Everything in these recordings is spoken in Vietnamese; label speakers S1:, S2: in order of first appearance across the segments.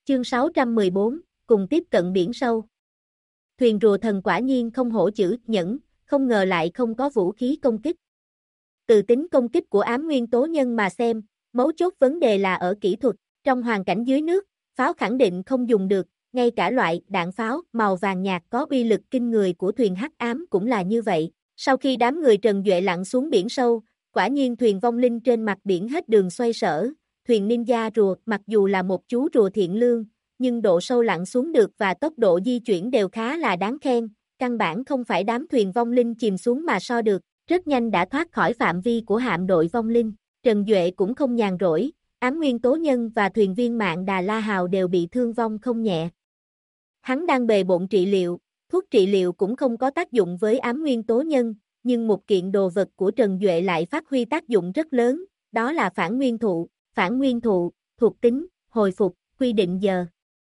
S1: Chương 614, cùng tiếp cận biển sâu. Thuyền rùa thần quả nhiên không hổ chữ nhẫn, không ngờ lại không có vũ khí công kích. Từ tính công kích của ám nguyên tố nhân mà xem, mấu chốt vấn đề là ở kỹ thuật. Trong hoàn cảnh dưới nước, pháo khẳng định không dùng được, ngay cả loại đạn pháo màu vàng nhạt có uy lực kinh người của thuyền hắc ám cũng là như vậy. Sau khi đám người Trần Duệ lặn xuống biển sâu, quả nhiên thuyền vong linh trên mặt biển hết đường xoay sở. Thuyền ninja rùa mặc dù là một chú rùa thiện lương, nhưng độ sâu lặn xuống được và tốc độ di chuyển đều khá là đáng khen, căn bản không phải đám thuyền vong linh chìm xuống mà so được, rất nhanh đã thoát khỏi phạm vi của hạm đội vong linh. Trần Duệ cũng không nhàn rỗi, ám nguyên tố nhân và thuyền viên mạng Đà La Hào đều bị thương vong không nhẹ. Hắn đang bề bộn trị liệu, thuốc trị liệu cũng không có tác dụng với ám nguyên tố nhân, nhưng một kiện đồ vật của Trần Duệ lại phát huy tác dụng rất lớn, đó là phản nguyên thụ. Phản nguyên thụ, thuộc tính, hồi phục, quy định giờ.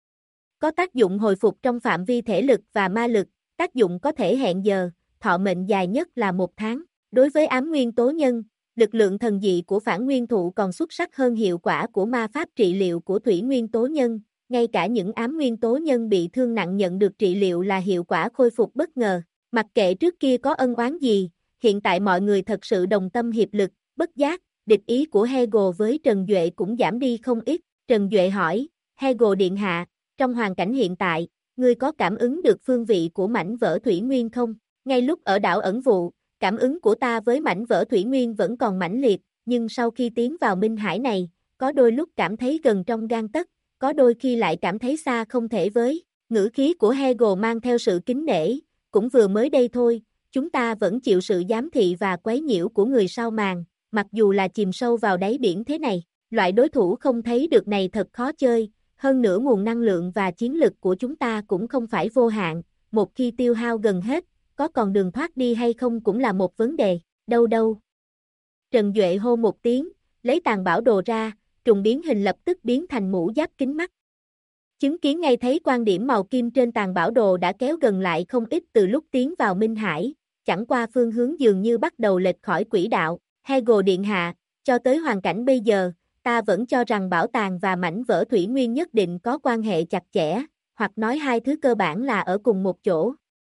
S1: Có tác dụng hồi phục trong phạm vi thể lực và ma lực, tác dụng có thể hẹn giờ, thọ mệnh dài nhất là 1 tháng. Đối với ám nguyên tố nhân, lực lượng thần dị của phản nguyên thụ còn xuất sắc hơn hiệu quả của ma pháp trị liệu của thủy nguyên tố nhân, ngay cả những ám nguyên tố nhân bị thương nặng nhận được trị liệu là hiệu quả khôi phục bất ngờ. Mặc kệ trước kia có ân oán gì, hiện tại mọi người thật sự đồng tâm hiệp lực, bất giác. Địch ý của Hegel với Trần Duệ cũng giảm đi không ít. Trần Duệ hỏi, Hegel điện hạ, trong hoàn cảnh hiện tại, ngươi có cảm ứng được phương vị của mảnh vỡ thủy nguyên không? Ngay lúc ở đảo ẩn vụ, cảm ứng của ta với mảnh vỡ thủy nguyên vẫn còn mãnh liệt, nhưng sau khi tiến vào Minh Hải này, có đôi lúc cảm thấy gần trong gang tấc, có đôi khi lại cảm thấy xa không thể với. Ngữ khí của Hegel mang theo sự kính nể, cũng vừa mới đây thôi, chúng ta vẫn chịu sự giám thị và quấy nhiễu của người sao màn. Mặc dù là chìm sâu vào đáy biển thế này, loại đối thủ không thấy được này thật khó chơi, hơn nữa nguồn năng lượng và chiến lực của chúng ta cũng không phải vô hạn, một khi tiêu hao gần hết, có còn đường thoát đi hay không cũng là một vấn đề, đâu đâu. Trần Duệ hô một tiếng, lấy tàn bảo đồ ra, trùng biến hình lập tức biến thành mũ giáp kính mắt. Chứng kiến ngay thấy quan điểm màu kim trên tàn bảo đồ đã kéo gần lại không ít từ lúc tiến vào Minh Hải, chẳng qua phương hướng dường như bắt đầu lệch khỏi quỹ đạo. Hegel điện hạ, cho tới hoàn cảnh bây giờ, ta vẫn cho rằng bảo tàng và mảnh vỡ thủy nguyên nhất định có quan hệ chặt chẽ, hoặc nói hai thứ cơ bản là ở cùng một chỗ.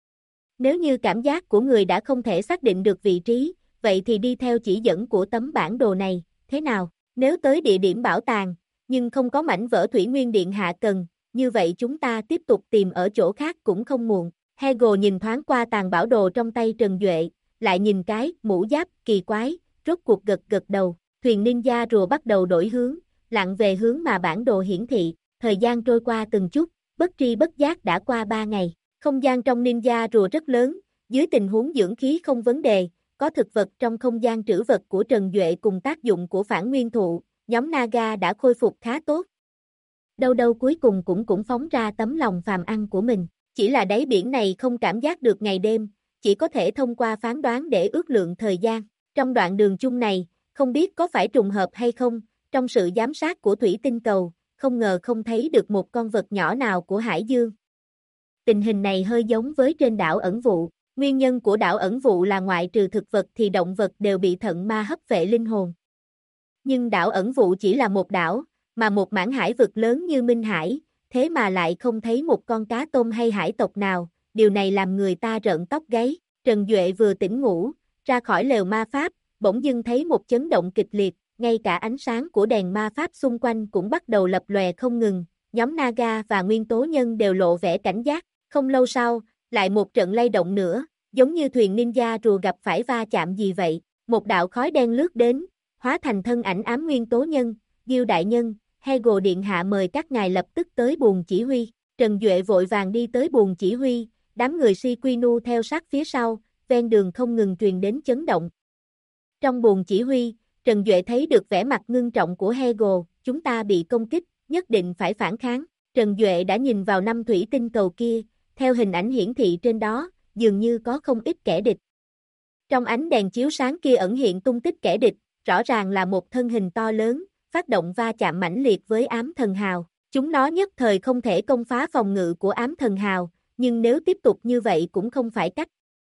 S1: Nếu như cảm giác của người đã không thể xác định được vị trí, vậy thì đi theo chỉ dẫn của tấm bản đồ này, thế nào? Nếu tới địa điểm bảo tàng, nhưng không có mảnh vỡ thủy nguyên điện hạ cần, như vậy chúng ta tiếp tục tìm ở chỗ khác cũng không muộn. Hegel nhìn thoáng qua tàn bảo đồ trong tay Trần Duệ, lại nhìn cái mũ giáp kỳ quái. Rốt cuộc gật gật đầu, thuyền ninja rùa bắt đầu đổi hướng, lặn về hướng mà bản đồ hiển thị, thời gian trôi qua từng chút, bất tri bất giác đã qua 3 ngày, không gian trong ninja rùa rất lớn, dưới tình huống dưỡng khí không vấn đề, có thực vật trong không gian trữ vật của Trần Duệ cùng tác dụng của phản nguyên thụ, nhóm Naga đã khôi phục khá tốt. Đâu đâu cuối cùng cũng phóng ra tấm lòng phàm ăn của mình, chỉ là đáy biển này không cảm giác được ngày đêm, chỉ có thể thông qua phán đoán để ước lượng thời gian. Trong đoạn đường chung này, không biết có phải trùng hợp hay không, trong sự giám sát của thủy tinh cầu, không ngờ không thấy được một con vật nhỏ nào của hải dương. Tình hình này hơi giống với trên đảo ẩn vụ, nguyên nhân của đảo ẩn vụ là ngoại trừ thực vật thì động vật đều bị thận ma hấp vệ linh hồn. Nhưng đảo ẩn vụ chỉ là một đảo, mà một mảng hải vực lớn như Minh Hải, thế mà lại không thấy một con cá tôm hay hải tộc nào, điều này làm người ta rợn tóc gáy. Trần Duệ vừa tỉnh ngủ, ra khỏi lều ma pháp, bỗng dưng thấy một chấn động kịch liệt, ngay cả ánh sáng của đèn ma pháp xung quanh cũng bắt đầu lập lòe không ngừng, nhóm Naga và nguyên tố nhân đều lộ vẻ cảnh giác, không lâu sau, lại một trận lay động nữa, giống như thuyền ninja rùa gặp phải va chạm gì vậy, một đạo khói đen lướt đến, hóa thành thân ảnh ám nguyên tố nhân, Diêu đại nhân, Hegel điện hạ mời các ngài lập tức tới buồng chỉ huy, Trần Duệ vội vàng đi tới buồng chỉ huy, đám người Siquinu theo sát phía sau, ven đường không ngừng truyền đến chấn động. Trong buồng chỉ huy, Trần Duệ thấy được vẻ mặt ngưng trọng của Hegel, chúng ta bị công kích, nhất định phải phản kháng. Trần Duệ đã nhìn vào 5 thủy tinh cầu kia, theo hình ảnh hiển thị trên đó, dường như có không ít kẻ địch. Trong ánh đèn chiếu sáng kia ẩn hiện tung tích kẻ địch, rõ ràng là một thân hình to lớn, phát động va chạm mãnh liệt với ám thần hào. Chúng nó nhất thời không thể công phá phòng ngự của ám thần hào, nhưng nếu tiếp tục như vậy cũng không phải cách.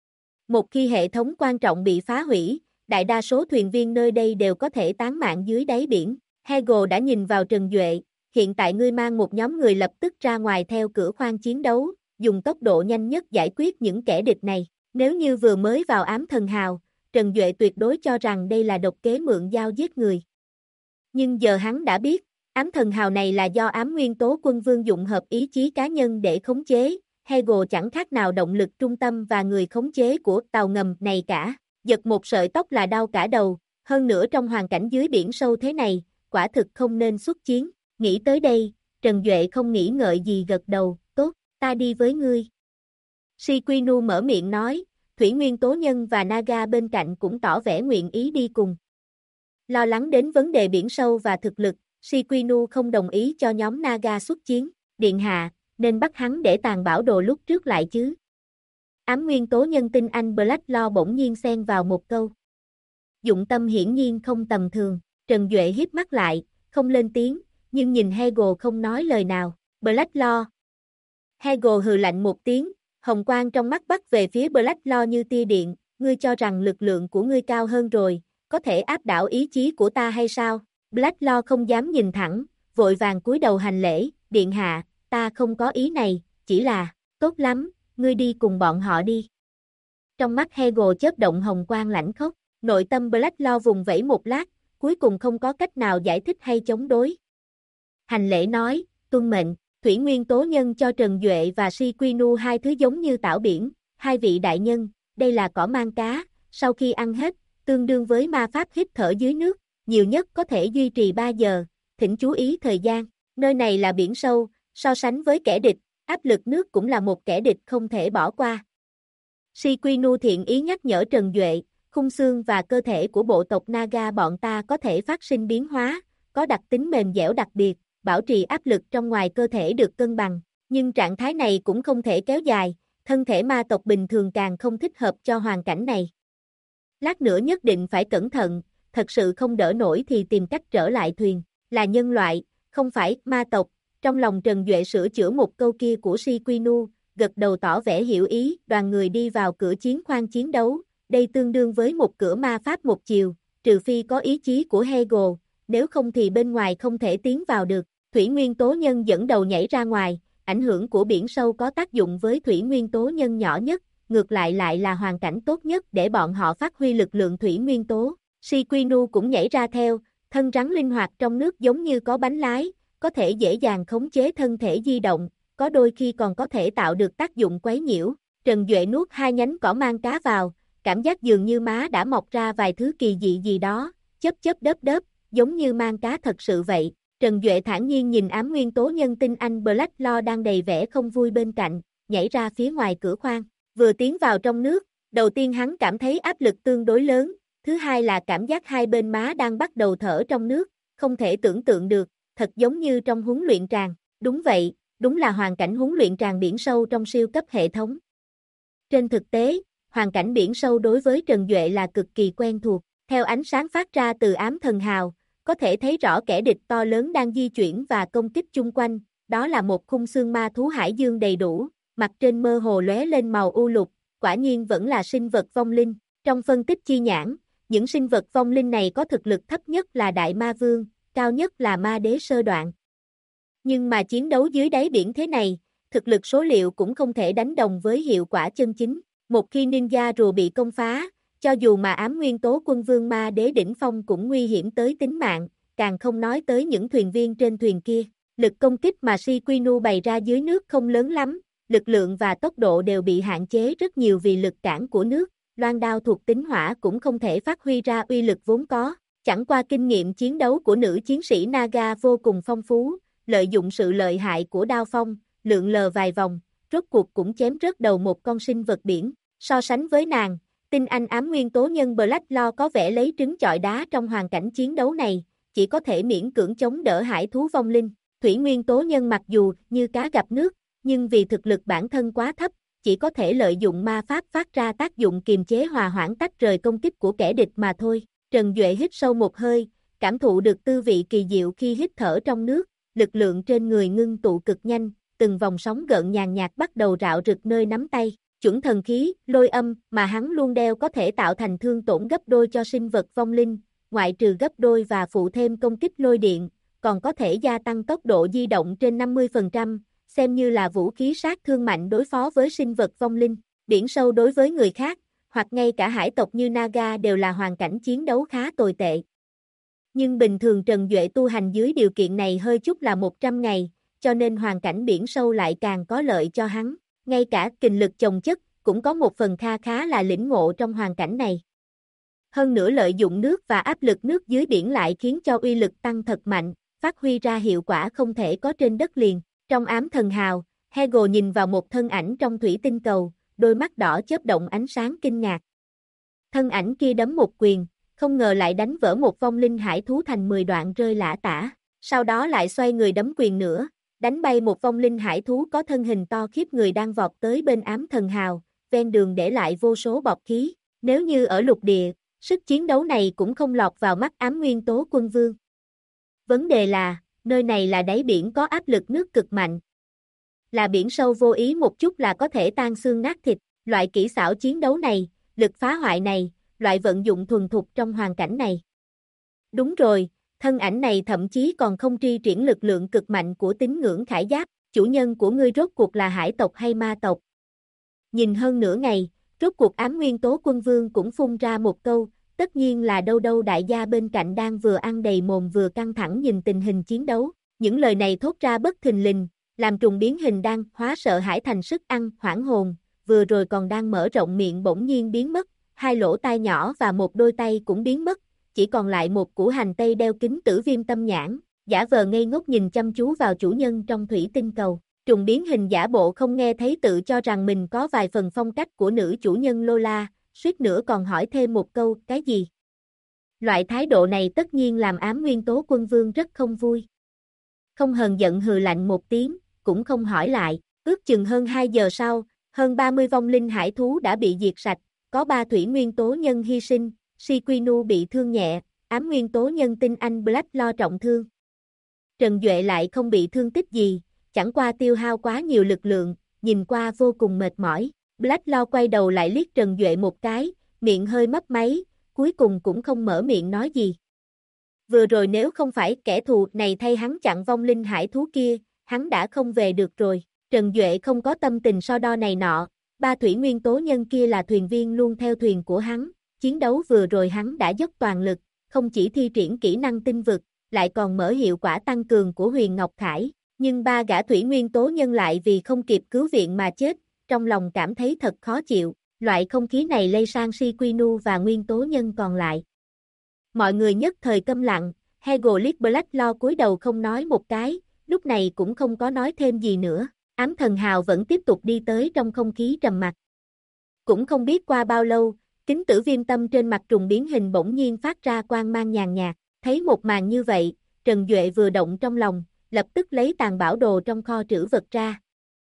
S1: Một khi hệ thống quan trọng bị phá hủy, đại đa số thuyền viên nơi đây đều có thể tán mạng dưới đáy biển. Hegel đã nhìn vào Trần Duệ, hiện tại ngươi mang một nhóm người lập tức ra ngoài theo cửa khoang chiến đấu, dùng tốc độ nhanh nhất giải quyết những kẻ địch này. Nếu như vừa mới vào ám thần hào, Trần Duệ tuyệt đối cho rằng đây là độc kế mượn dao giết người. Nhưng giờ hắn đã biết, ám thần hào này là do ám nguyên tố quân vương dụng hợp ý chí cá nhân để khống chế, Hegel chẳng khác nào động lực trung tâm và người khống chế của tàu ngầm này cả. Giật một sợi tóc là đau cả đầu, hơn nữa trong hoàn cảnh dưới biển sâu thế này, quả thực không nên xuất chiến. Nghĩ tới đây, Trần Duệ không nghĩ ngợi gì gật đầu, tốt, ta đi với ngươi. Shikinu mở miệng nói, Thủy Nguyên Tố Nhân và Naga bên cạnh cũng tỏ vẻ nguyện ý đi cùng. Lo lắng đến vấn đề biển sâu và thực lực, Shikinu không đồng ý cho nhóm Naga xuất chiến. Điện hạ, nên bắt hắn để tàn bảo đồ lúc trước lại chứ. Ám Nguyên Tố Nhân tinh anh Blacklaw bỗng nhiên xen vào một câu. Dụng tâm hiển nhiên không tầm thường, Trần Duệ híp mắt lại, không lên tiếng, nhưng nhìn Hegel không nói lời nào. Blacklaw. Hegel hừ lạnh một tiếng, hồng quang trong mắt bắt về phía Blacklaw như tia điện, ngươi cho rằng lực lượng của ngươi cao hơn rồi, có thể áp đảo ý chí của ta hay sao? Blacklaw không dám nhìn thẳng, vội vàng cúi đầu hành lễ, điện hạ, ta không có ý này, chỉ là, tốt lắm, ngươi đi cùng bọn họ đi. Trong mắt Hegel chớp động hồng quang lãnh khốc, nội tâm Blacklaw vùng vẫy một lát, cuối cùng không có cách nào giải thích hay chống đối. Hành lễ nói, tuân mệnh, Thủy Nguyên Tố Nhân cho Trần Duệ và Shikinu hai thứ giống như tảo biển, hai vị đại nhân, đây là cỏ mang cá, sau khi ăn hết, tương đương với ma pháp hít thở dưới nước, nhiều nhất có thể duy trì 3 giờ, thỉnh chú ý thời gian, nơi này là biển sâu, so sánh với kẻ địch, áp lực nước cũng là một kẻ địch không thể bỏ qua. Shikinu thiện ý nhắc nhở Trần Duệ, khung xương và cơ thể của bộ tộc Naga bọn ta có thể phát sinh biến hóa, có đặc tính mềm dẻo đặc biệt, bảo trì áp lực trong ngoài cơ thể được cân bằng, nhưng trạng thái này cũng không thể kéo dài, thân thể ma tộc bình thường càng không thích hợp cho hoàn cảnh này. Lát nữa nhất định phải cẩn thận, thật sự không đỡ nổi thì tìm cách trở lại thuyền, là nhân loại, không phải ma tộc. Trong lòng Trần Duệ sửa chữa một câu kia của Shikinu, gật đầu tỏ vẻ hiểu ý, đoàn người đi vào cửa chiến khoang chiến đấu, đây tương đương với một cửa ma pháp một chiều, trừ phi có ý chí của Hegel, nếu không thì bên ngoài không thể tiến vào được. Thủy Nguyên Tố Nhân dẫn đầu nhảy ra ngoài, ảnh hưởng của biển sâu có tác dụng với Thủy Nguyên Tố Nhân nhỏ nhất, ngược lại lại là hoàn cảnh tốt nhất để bọn họ phát huy lực lượng Thủy Nguyên Tố. Shikinu cũng nhảy ra theo, thân rắn linh hoạt trong nước giống như có bánh lái, có thể dễ dàng khống chế thân thể di động, có đôi khi còn có thể tạo được tác dụng quấy nhiễu. Trần Duệ nuốt hai nhánh cỏ mang cá vào, cảm giác dường như má đã mọc ra vài thứ kỳ dị gì đó, chớp chớp đớp, giống như mang cá thật sự vậy. Trần Duệ thản nhiên nhìn ám nguyên tố nhân tinh anh Blacklaw đang đầy vẻ không vui bên cạnh, nhảy ra phía ngoài cửa khoang. Vừa tiến vào trong nước, đầu tiên hắn cảm thấy áp lực tương đối lớn, thứ hai là cảm giác hai bên má đang bắt đầu thở trong nước, không thể tưởng tượng được, thật giống như trong huấn luyện tràng. Đúng vậy, đúng là hoàn cảnh huấn luyện tràng biển sâu trong siêu cấp hệ thống. Trên thực tế, hoàn cảnh biển sâu đối với Trần Duệ là cực kỳ quen thuộc, theo ánh sáng phát ra từ ám thần hào, có thể thấy rõ kẻ địch to lớn đang di chuyển và công kích chung quanh, đó là một khung xương ma thú hải dương đầy đủ, mặt trên mơ hồ lóe lên màu u lục, quả nhiên vẫn là sinh vật vong linh. Trong phân tích chi nhãn, những sinh vật vong linh này có thực lực thấp nhất là Đại Ma Vương, cao nhất là Ma Đế sơ đoạn. Nhưng mà chiến đấu dưới đáy biển thế này, thực lực số liệu cũng không thể đánh đồng với hiệu quả chân chính. Một khi ninja rùa bị công phá, cho dù mà ám nguyên tố quân vương Ma Đế đỉnh phong cũng nguy hiểm tới tính mạng, càng không nói tới những thuyền viên trên thuyền kia. Lực công kích mà Shikinu bày ra dưới nước không lớn lắm, lực lượng và tốc độ đều bị hạn chế rất nhiều vì lực cản của nước, loan đao thuộc tính hỏa cũng không thể phát huy ra uy lực vốn có. Chẳng qua kinh nghiệm chiến đấu của nữ chiến sĩ Naga vô cùng phong phú, lợi dụng sự lợi hại của đao phong, lượn lờ vài vòng, rốt cuộc cũng chém rớt đầu một con sinh vật biển. So sánh với nàng, tinh anh ám nguyên tố nhân Blacklaw có vẻ lấy trứng chọi đá trong hoàn cảnh chiến đấu này, chỉ có thể miễn cưỡng chống đỡ hải thú vong linh. Thủy nguyên tố nhân mặc dù như cá gặp nước, nhưng vì thực lực bản thân quá thấp, chỉ có thể lợi dụng ma pháp phát ra tác dụng kiềm chế hòa hoãn tách rời công kích của kẻ địch mà thôi. Trần Duệ hít sâu một hơi, cảm thụ được tư vị kỳ diệu khi hít thở trong nước, lực lượng trên người ngưng tụ cực nhanh, từng vòng sóng gợn nhàn nhạt bắt đầu rạo rực nơi nắm tay. Chuẩn thần khí, lôi âm mà hắn luôn đeo có thể tạo thành thương tổn gấp đôi cho sinh vật vong linh, ngoại trừ gấp đôi và phụ thêm công kích lôi điện, còn có thể gia tăng tốc độ di động trên 50%, xem như là vũ khí sát thương mạnh đối phó với sinh vật vong linh. Biển sâu đối với người khác, hoặc ngay cả hải tộc như Naga đều là hoàn cảnh chiến đấu khá tồi tệ. Nhưng bình thường Trần Duệ tu hành dưới điều kiện này hơi chút là 100 ngày, cho nên hoàn cảnh biển sâu lại càng có lợi cho hắn. Ngay cả kình lực chồng chất, cũng có một phần khá là lĩnh ngộ trong hoàn cảnh này. Hơn nữa lợi dụng nước và áp lực nước dưới biển lại khiến cho uy lực tăng thật mạnh, phát huy ra hiệu quả không thể có trên đất liền. Trong ám thần hào, Hegel nhìn vào một thân ảnh trong thủy tinh cầu, đôi mắt đỏ chớp động ánh sáng kinh ngạc. Thân ảnh kia đấm một quyền, không ngờ lại đánh vỡ một vong linh hải thú thành 10 đoạn rơi lả tả, sau đó lại xoay người đấm quyền nữa, đánh bay một vong linh hải thú có thân hình to khiếp người đang vọt tới bên ám thần hào, ven đường để lại vô số bọt khí. Nếu như ở lục địa, sức chiến đấu này cũng không lọt vào mắt ám nguyên tố quân vương. Vấn đề là, nơi này là đáy biển có áp lực nước cực mạnh. Là biển sâu vô ý một chút là có thể tan xương nát thịt, loại kỹ xảo chiến đấu này, lực phá hoại này, loại vận dụng thuần thục trong hoàn cảnh này. Đúng rồi, thân ảnh này thậm chí còn không tri triển lực lượng cực mạnh của tín ngưỡng khải giáp, chủ nhân của ngươi rốt cuộc là hải tộc hay ma tộc? Nhìn hơn nửa ngày, rốt cuộc ám nguyên tố quân vương cũng phun ra một câu, tất nhiên là đâu đâu đại gia bên cạnh đang vừa ăn đầy mồm vừa căng thẳng nhìn tình hình chiến đấu. Những lời này thốt ra bất thình lình, làm trùng biến hình đang hóa sợ hãi thành sức ăn, hoảng hồn, vừa rồi còn đang mở rộng miệng bỗng nhiên biến mất, hai lỗ tai nhỏ và một đôi tay cũng biến mất, chỉ còn lại một củ hành tây đeo kính tử viêm tâm nhãn, giả vờ ngây ngốc nhìn chăm chú vào chủ nhân trong thủy tinh cầu. Trùng biến hình giả bộ không nghe thấy tự cho rằng mình có vài phần phong cách của nữ chủ nhân Lola, suýt nữa còn hỏi thêm một câu, cái gì? Loại thái độ này tất nhiên làm ám nguyên tố quân vương rất không vui. Không hờn giận hừ lạnh một tiếng, cũng không hỏi lại, ước chừng hơn 2 giờ sau, hơn 30 vong linh hải thú đã bị diệt sạch, có 3 thủy nguyên tố nhân hy sinh, Shikinu bị thương nhẹ, ám nguyên tố nhân tinh anh Black lo trọng thương. Trần Duệ lại không bị thương tích gì, chẳng qua tiêu hao quá nhiều lực lượng, nhìn qua vô cùng mệt mỏi. Black Lo quay đầu lại liếc Trần Duệ một cái, miệng hơi mấp máy, cuối cùng cũng không mở miệng nói gì. Vừa rồi nếu không phải kẻ thù này thay hắn chặn vong linh hải thú kia, hắn đã không về được rồi. Trần Duệ không có tâm tình so đo này nọ, 3 thủy nguyên tố nhân kia là thuyền viên luôn theo thuyền của hắn, chiến đấu vừa rồi hắn đã dốc toàn lực, không chỉ thi triển kỹ năng tinh vực, lại còn mở hiệu quả tăng cường của Huyền Ngọc Khải, nhưng 3 gã thủy nguyên tố nhân lại vì không kịp cứu viện mà chết, trong lòng cảm thấy thật khó chịu, loại không khí này lây sang Shikinu và nguyên tố nhân còn lại. Mọi người nhất thời câm lặng, Hegel liếc Black Lo cúi đầu không nói một cái, lúc này cũng không có nói thêm gì nữa, ám thần hào vẫn tiếp tục đi tới trong không khí trầm mặc. Cũng không biết qua bao lâu, kính tử viêm tâm trên mặt trùng biến hình bỗng nhiên phát ra quang mang nhàn nhạt, thấy một màn như vậy, Trần Duệ vừa động trong lòng, lập tức lấy tàn bảo đồ trong kho trữ vật ra.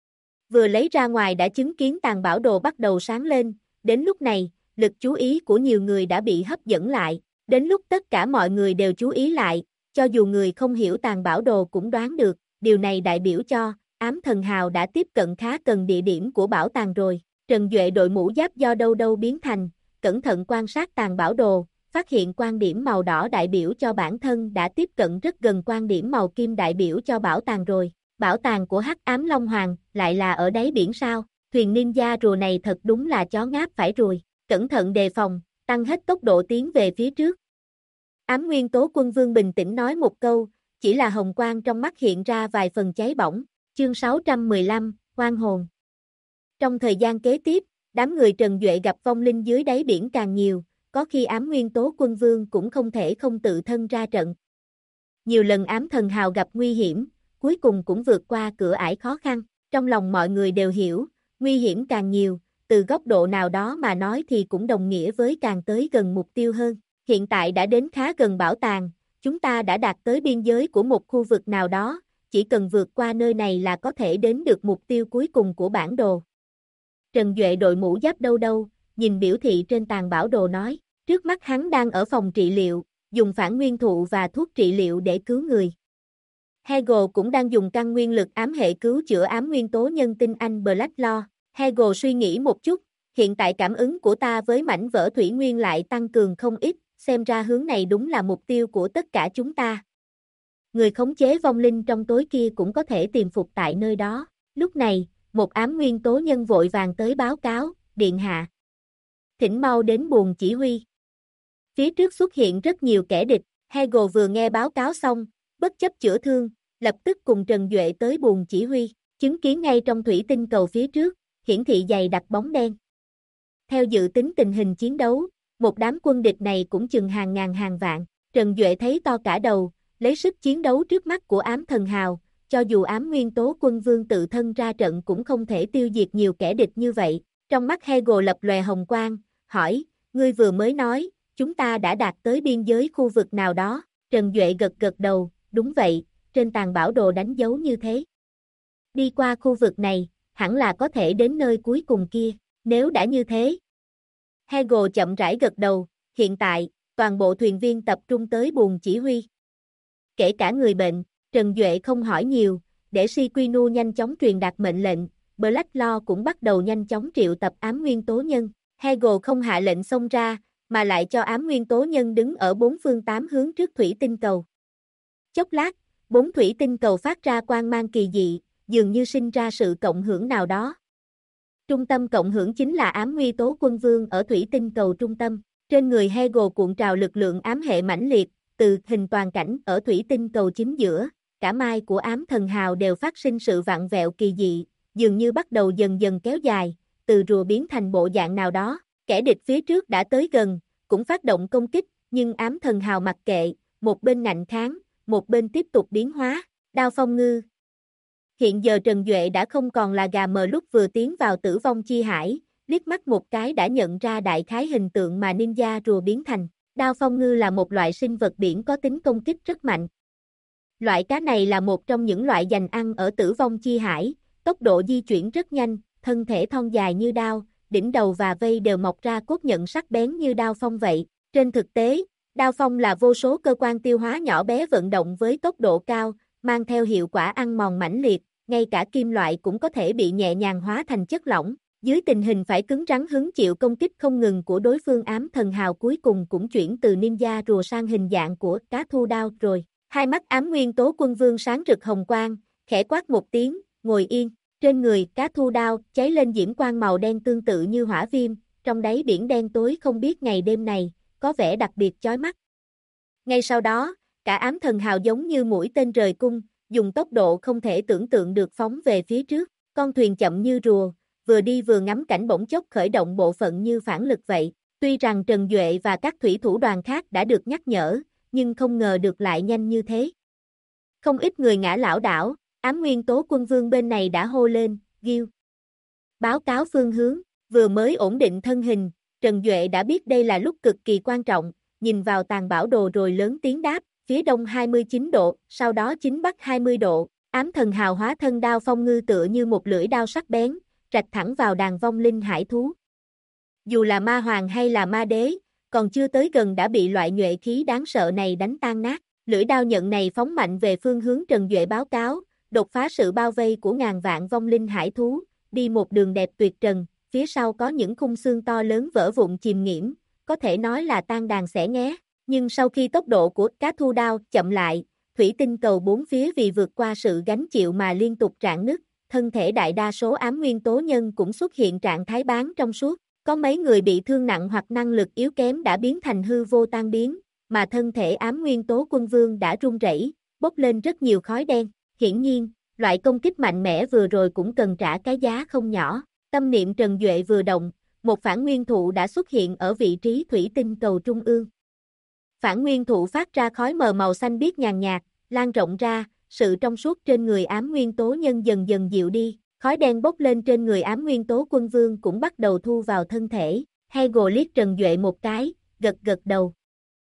S1: Vừa lấy ra ngoài đã chứng kiến tàn bảo đồ bắt đầu sáng lên, đến lúc này, lực chú ý của nhiều người đã bị hấp dẫn lại, đến lúc tất cả mọi người đều chú ý lại, cho dù người không hiểu tàn bảo đồ cũng đoán được, điều này đại biểu cho, ám thần hào đã tiếp cận khá gần địa điểm của bảo tàng rồi. Trần Duệ đội mũ giáp do đâu đâu biến thành, cẩn thận quan sát tàn bảo đồ, phát hiện quan điểm màu đỏ đại biểu cho bản thân đã tiếp cận rất gần quan điểm màu kim đại biểu cho bảo tàng rồi. Bảo tàng của Hắc Ám Long Hoàng lại là ở đáy biển sao? Thuyền ninja rùa này thật đúng là chó ngáp phải ruồi. Cẩn thận đề phòng, tăng hết tốc độ tiến về phía trước. Ám nguyên tố quân vương bình tĩnh nói một câu, chỉ là hồng quang trong mắt hiện ra vài phần cháy bỏng. Chương 615, oan hồn. Trong thời gian kế tiếp, đám người Trần Duệ gặp vong linh dưới đáy biển càng nhiều, có khi ám nguyên tố quân vương cũng không thể không tự thân ra trận. Nhiều lần ám thần hào gặp nguy hiểm, cuối cùng cũng vượt qua cửa ải khó khăn, trong lòng mọi người đều hiểu, nguy hiểm càng nhiều, từ góc độ nào đó mà nói thì cũng đồng nghĩa với càng tới gần mục tiêu hơn. Hiện tại đã đến khá gần bảo tàng, chúng ta đã đạt tới biên giới của một khu vực nào đó, chỉ cần vượt qua nơi này là có thể đến được mục tiêu cuối cùng của bản đồ. Trần Duệ đội mũ giáp đâu đâu, nhìn biểu thị trên tàn bảo đồ nói, trước mắt hắn đang ở phòng trị liệu, dùng phản nguyên thụ và thuốc trị liệu để cứu người. Hegel cũng đang dùng căn nguyên lực ám hệ cứu chữa ám nguyên tố nhân tinh anh Black Lo. Hegel suy nghĩ một chút, hiện tại cảm ứng của ta với mảnh vỡ thủy nguyên lại tăng cường không ít, xem ra hướng này đúng là mục tiêu của tất cả chúng ta. người khống chế vong linh trong tối kia cũng có thể tìm phục tại nơi đó. Lúc này, một ám nguyên tố nhân vội vàng tới báo cáo, điện hạ. Thỉnh mau đến buồng chỉ huy. Phía trước xuất hiện rất nhiều kẻ địch, Hegel vừa nghe báo cáo xong, bất chấp chữa thương, lập tức cùng Trần Duệ tới buồng chỉ huy, chứng kiến ngay trong thủy tinh cầu phía trước, hiển thị dày đặc bóng đen. Theo dự tính tình hình chiến đấu, một đám quân địch này cũng chừng hàng ngàn hàng vạn, Trần Duệ thấy to cả đầu, lấy sức chiến đấu trước mắt của ám thần hào, cho dù ám nguyên tố quân vương tự thân ra trận cũng không thể tiêu diệt nhiều kẻ địch như vậy. Trong mắt Hegel lập lòe hồng quang, hỏi, ngươi vừa mới nói, chúng ta đã đạt tới biên giới khu vực nào đó, Trần Duệ gật gật đầu, đúng vậy, trên tàn bảo đồ đánh dấu như thế. Đi qua khu vực này, hẳn là có thể đến nơi cuối cùng kia, nếu đã như thế. Hegel chậm rãi gật đầu, hiện tại, toàn bộ thuyền viên tập trung tới buồng chỉ huy. Kể cả người bệnh, Trần Duệ không hỏi nhiều, để Sequinu nhanh chóng truyền đạt mệnh lệnh, Black Law cũng bắt đầu nhanh chóng triệu tập ám nguyên tố nhân. Hegel không hạ lệnh xông ra, mà lại cho ám nguyên tố nhân đứng ở bốn phương tám hướng trước thủy tinh cầu. Chốc lát, bốn thủy tinh cầu phát ra quang mang kỳ dị, dường như sinh ra sự cộng hưởng nào đó. Trung tâm cộng hưởng chính là ám nguyên tố quân vương ở thủy tinh cầu trung tâm. Trên người Hegel cuộn trào lực lượng ám hệ mãnh liệt, từ hình toàn cảnh ở thủy tinh cầu chính giữa, cả mai của ám thần hào đều phát sinh sự vặn vẹo kỳ dị, dường như bắt đầu dần dần kéo dài, từ rùa biến thành bộ dạng nào đó. Kẻ địch phía trước đã tới gần, cũng phát động công kích, nhưng ám thần hào mặc kệ, một bên ngạnh kháng, một bên tiếp tục biến hóa. Đao phong ngư. Hiện giờ Trần Duệ đã không còn là gà mờ lúc vừa tiến vào tử vong chi hải, liếc mắt một cái đã nhận ra đại khái hình tượng mà ninja rùa biến thành. Đao phong ngư là một loại sinh vật biển có tính công kích rất mạnh. Loại cá này là một trong những loại dành ăn ở tử vong chi hải, tốc độ di chuyển rất nhanh, thân thể thon dài như đao, đỉnh đầu và vây đều mọc ra cốt nhận sắc bén như đao phong vậy. Trên thực tế, đao phong là vô số cơ quan tiêu hóa nhỏ bé vận động với tốc độ cao, mang theo hiệu quả ăn mòn mãnh liệt, ngay cả kim loại cũng có thể bị nhẹ nhàng hóa thành chất lỏng. Dưới tình hình phải cứng rắn hứng chịu công kích không ngừng của đối phương, ám thần hào cuối cùng cũng chuyển từ ninja rùa sang hình dạng của cá thu đao rồi. Hai mắt ám nguyên tố quân vương sáng rực hồng quang, khẽ quát một tiếng, ngồi yên. Trên người cá thu đao cháy lên diễm quang màu đen tương tự như hỏa viêm, trong đáy biển đen tối không biết ngày đêm này, có vẻ đặc biệt chói mắt. Ngay sau đó, cả ám thần hào giống như mũi tên rời cung, dùng tốc độ không thể tưởng tượng được phóng về phía trước. Con thuyền chậm như rùa, vừa đi vừa ngắm cảnh bỗng chốc khởi động bộ phận như phản lực vậy. Tuy rằng Trần Duệ và các thủy thủ đoàn khác đã được nhắc nhở, nhưng không ngờ được lại nhanh như thế. Không ít người ngã lảo đảo, ám nguyên tố quân vương bên này đã hô lên, Gil. Báo cáo phương hướng, vừa mới ổn định thân hình, Trần Duệ đã biết đây là lúc cực kỳ quan trọng, nhìn vào tàn bảo đồ rồi lớn tiếng đáp, phía đông 29 độ, sau đó chính bắc 20 độ, ám thần hào hóa thân đao phong ngư tựa như một lưỡi đao sắc bén, rạch thẳng vào đàn vong linh hải thú. Dù là ma hoàng hay là ma đế, còn chưa tới gần đã bị loại nhuệ khí đáng sợ này đánh tan nát. Lưỡi đao nhận này phóng mạnh về phương hướng Trần Duệ báo cáo, đột phá sự bao vây của ngàn vạn vong linh hải thú, đi một đường đẹp tuyệt trần, phía sau có những khung xương to lớn vỡ vụn chìm nghiễm, có thể nói là tan đàn xẻ nghé. Nhưng sau khi tốc độ của cá thu đao chậm lại, thủy tinh cầu bốn phía vì vượt qua sự gánh chịu mà liên tục rạn nứt, thân thể đại đa số ám nguyên tố nhân cũng xuất hiện trạng thái bán trong suốt. Có mấy người bị thương nặng hoặc năng lực yếu kém đã biến thành hư vô tan biến, mà thân thể ám nguyên tố quân vương đã rung rẩy, bốc lên rất nhiều khói đen. Hiển nhiên, loại công kích mạnh mẽ vừa rồi cũng cần trả cái giá không nhỏ. Tâm niệm Trần Duệ vừa động, một phản nguyên thụ đã xuất hiện ở vị trí thủy tinh cầu trung ương. Phản nguyên thụ phát ra khói mờ màu xanh biếc nhàn nhạt, lan rộng ra, sự trong suốt trên người ám nguyên tố nhân dần dần dịu đi. Khói đen bốc lên trên người ám nguyên tố quân vương cũng bắt đầu thu vào thân thể. Hegel liếc Trần Duệ một cái, gật gật đầu.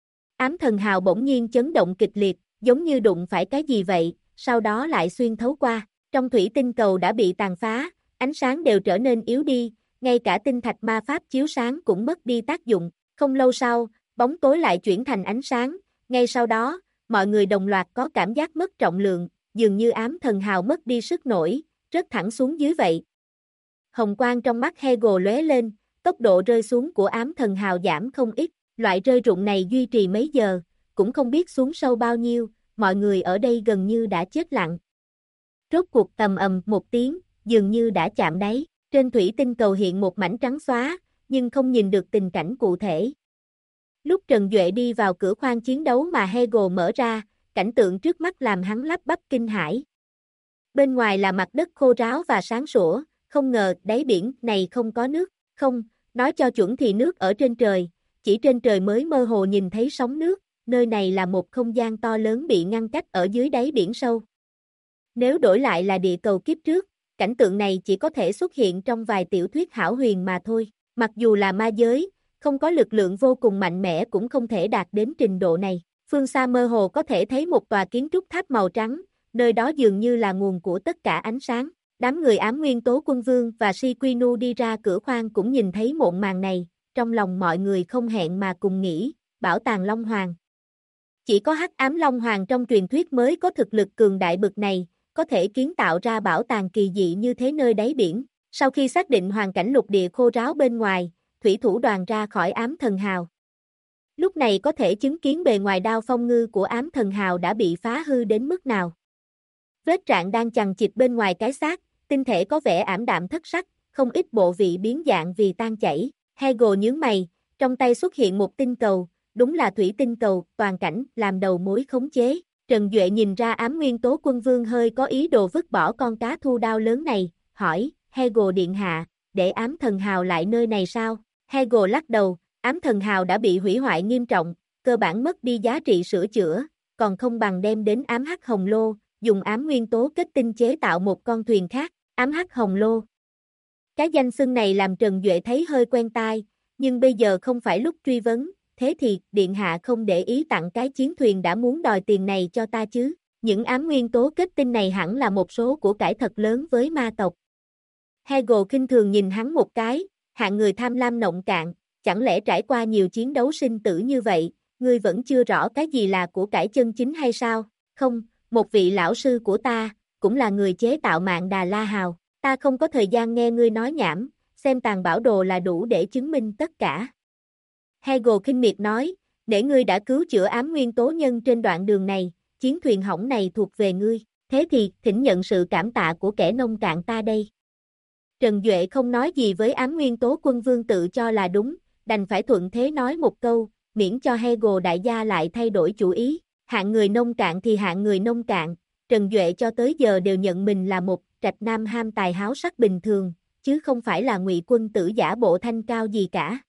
S1: Ám thần hào bỗng nhiên chấn động kịch liệt, giống như đụng phải cái gì vậy, sau đó lại xuyên thấu qua. Trong thủy tinh cầu đã bị tàn phá, ánh sáng đều trở nên yếu đi, ngay cả tinh thạch ma pháp chiếu sáng cũng mất đi tác dụng. Không lâu sau, bóng tối lại chuyển thành ánh sáng, ngay sau đó, mọi người đồng loạt có cảm giác mất trọng lượng, dường như ám thần hào mất đi sức nổi, rớt thẳng xuống dưới vậy. Hồng quang trong mắt Hegel lóe lên, tốc độ rơi xuống của ám thần hào giảm không ít, loại rơi rụng này duy trì mấy giờ, cũng không biết xuống sâu bao nhiêu, mọi người ở đây gần như đã chết lặng. Rốt cuộc ầm một tiếng, dường như đã chạm đáy, trên thủy tinh cầu hiện một mảnh trắng xóa, nhưng không nhìn được tình cảnh cụ thể. Lúc Trần Duệ đi vào cửa khoang chiến đấu mà Hegel mở ra, cảnh tượng trước mắt làm hắn lắp bắp kinh hãi. Bên ngoài là mặt đất khô ráo và sáng sủa, không ngờ đáy biển này không có nước, không, nói cho chuẩn thì nước ở trên trời, chỉ trên trời mới mơ hồ nhìn thấy sóng nước, nơi này là một không gian to lớn bị ngăn cách ở dưới đáy biển sâu. Nếu đổi lại là địa cầu kiếp trước, cảnh tượng này chỉ có thể xuất hiện trong vài tiểu thuyết hão huyền mà thôi, mặc dù là ma giới, không có lực lượng vô cùng mạnh mẽ cũng không thể đạt đến trình độ này. Phương xa mơ hồ có thể thấy một tòa kiến trúc tháp màu trắng, nơi đó dường như là nguồn của tất cả ánh sáng. Đám người ám nguyên tố quân vương và Shikinu đi ra cửa khoang cũng nhìn thấy một màn này, trong lòng mọi người không hẹn mà cùng nghĩ, bảo tàng Long Hoàng. Chỉ có Hắc Ám Long Hoàng trong truyền thuyết mới có thực lực cường đại bực này, có thể kiến tạo ra bảo tàng kỳ dị như thế nơi đáy biển. Sau khi xác định hoàn cảnh lục địa khô ráo bên ngoài, thủy thủ đoàn ra khỏi ám thần hào. Lúc này có thể chứng kiến bề ngoài đao phong ngư của ám thần hào đã bị phá hư đến mức nào. Vết rạn đang chằng chịt bên ngoài cái xác, tinh thể có vẻ ảm đạm thất sắc, không ít bộ vị biến dạng vì tan chảy. Hegel nhướng mày, trong tay xuất hiện một tinh cầu, đúng là thủy tinh cầu, toàn cảnh, làm đầu mối khống chế. Trần Duệ nhìn ra ám nguyên tố quân vương hơi có ý đồ vứt bỏ con cá thu đao lớn này, hỏi, Hegel điện hạ, để ám thần hào lại nơi này sao? Hegel lắc đầu, ám thần hào đã bị hủy hoại nghiêm trọng, cơ bản mất đi giá trị sửa chữa, còn không bằng đem đến ám hắc hồng lô, dùng ám nguyên tố kết tinh chế tạo một con thuyền khác, ám hắc hồng lô. Cái danh xưng này làm Trần Duệ thấy hơi quen tai, nhưng bây giờ không phải lúc truy vấn, thế thì, điện hạ không để ý tặng cái chiến thuyền đã muốn đòi tiền này cho ta chứ, những ám nguyên tố kết tinh này hẳn là một số của cải thật lớn với ma tộc. Hegel khinh thường nhìn hắn một cái, hạng người tham lam nộng cạn, chẳng lẽ trải qua nhiều chiến đấu sinh tử như vậy, ngươi vẫn chưa rõ cái gì là của cải chân chính hay sao? Không, một vị lão sư của ta, cũng là người chế tạo mạng Đà La Hào, ta không có thời gian nghe ngươi nói nhảm, xem tàn bảo đồ là đủ để chứng minh tất cả. Hegel khinh miệt nói, để ngươi đã cứu chữa ám nguyên tố nhân trên đoạn đường này, chiến thuyền hỏng này thuộc về ngươi, thế thì, thỉnh nhận sự cảm tạ của kẻ nông cạn ta đây. Trần Duệ không nói gì với ám nguyên tố quân vương tự cho là đúng, đành phải thuận thế nói một câu, miễn cho Hegel đại gia lại thay đổi chủ ý, hạng người nông cạn thì hạng người nông cạn, Trần Duệ cho tới giờ đều nhận mình là một trạch nam ham tài háo sắc bình thường, chứ không phải là ngụy quân tử giả bộ thanh cao gì cả.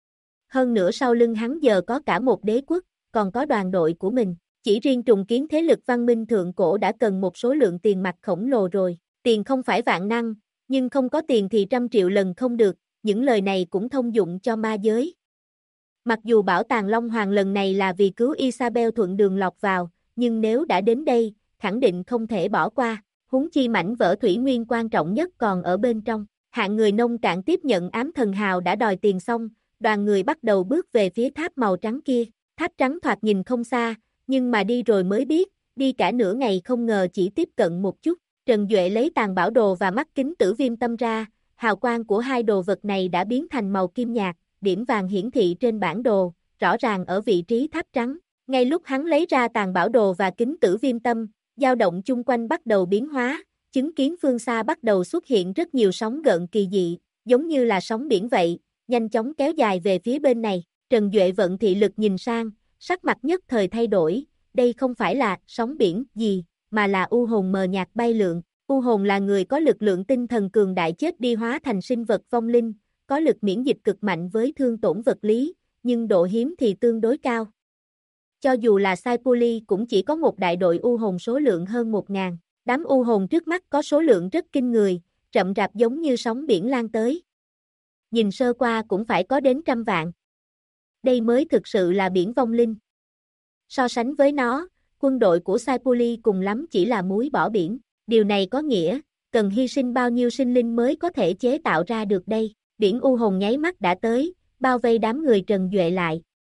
S1: Hơn nữa sau lưng hắn giờ có cả một đế quốc, còn có đoàn đội của mình, chỉ riêng trùng kiến thế lực văn minh thượng cổ đã cần một số lượng tiền mặt khổng lồ rồi, tiền không phải vạn năng, nhưng không có tiền thì 100 triệu lần không được, những lời này cũng thông dụng cho ma giới. Mặc dù bảo tàng Long Hoàng lần này là vì cứu Isabel thuận đường lọt vào, nhưng nếu đã đến đây, khẳng định không thể bỏ qua, huống chi mảnh vỡ thủy nguyên quan trọng nhất còn ở bên trong. Hạng người nông cạn tiếp nhận ám thần hào đã đòi tiền xong, đoàn người bắt đầu bước về phía tháp màu trắng kia. Tháp trắng thoạt nhìn không xa, nhưng mà đi rồi mới biết, đi cả nửa ngày không ngờ chỉ tiếp cận một chút. Trần Duệ lấy tàn bảo đồ và mắt kính tử viêm tâm ra, hào quang của hai đồ vật này đã biến thành màu kim nhạt, điểm vàng hiển thị trên bản đồ, rõ ràng ở vị trí tháp trắng. Ngay lúc hắn lấy ra tàn bảo đồ và kính tử viêm tâm, dao động chung quanh bắt đầu biến hóa, chứng kiến phương xa bắt đầu xuất hiện rất nhiều sóng gợn kỳ dị, giống như là sóng biển vậy, nhanh chóng kéo dài về phía bên này. Trần Duệ vận thị lực nhìn sang, sắc mặt nhất thời thay đổi, đây không phải là sóng biển gì, mà là u hồn mờ nhạt bay lượn. U hồn là người có lực lượng tinh thần cường đại chết đi hóa thành sinh vật vong linh, có lực miễn dịch cực mạnh với thương tổn vật lý, nhưng độ hiếm thì tương đối cao. Cho dù là Saipuli cũng chỉ có một đại đội u hồn số lượng hơn 1000, đám u hồn trước mắt có số lượng rất kinh người, rậm rạp giống như sóng biển lan tới. Nhìn sơ qua cũng phải có đến 100 vạn. Đây mới thực sự là biển vong linh. So sánh với nó, quân đội của Saipuli cùng lắm chỉ là muối bỏ biển. Điều này có nghĩa, cần hy sinh bao nhiêu sinh linh mới có thể chế tạo ra được đây. Biển u hồn nháy mắt đã tới, bao vây đám người Trần Duệ lại.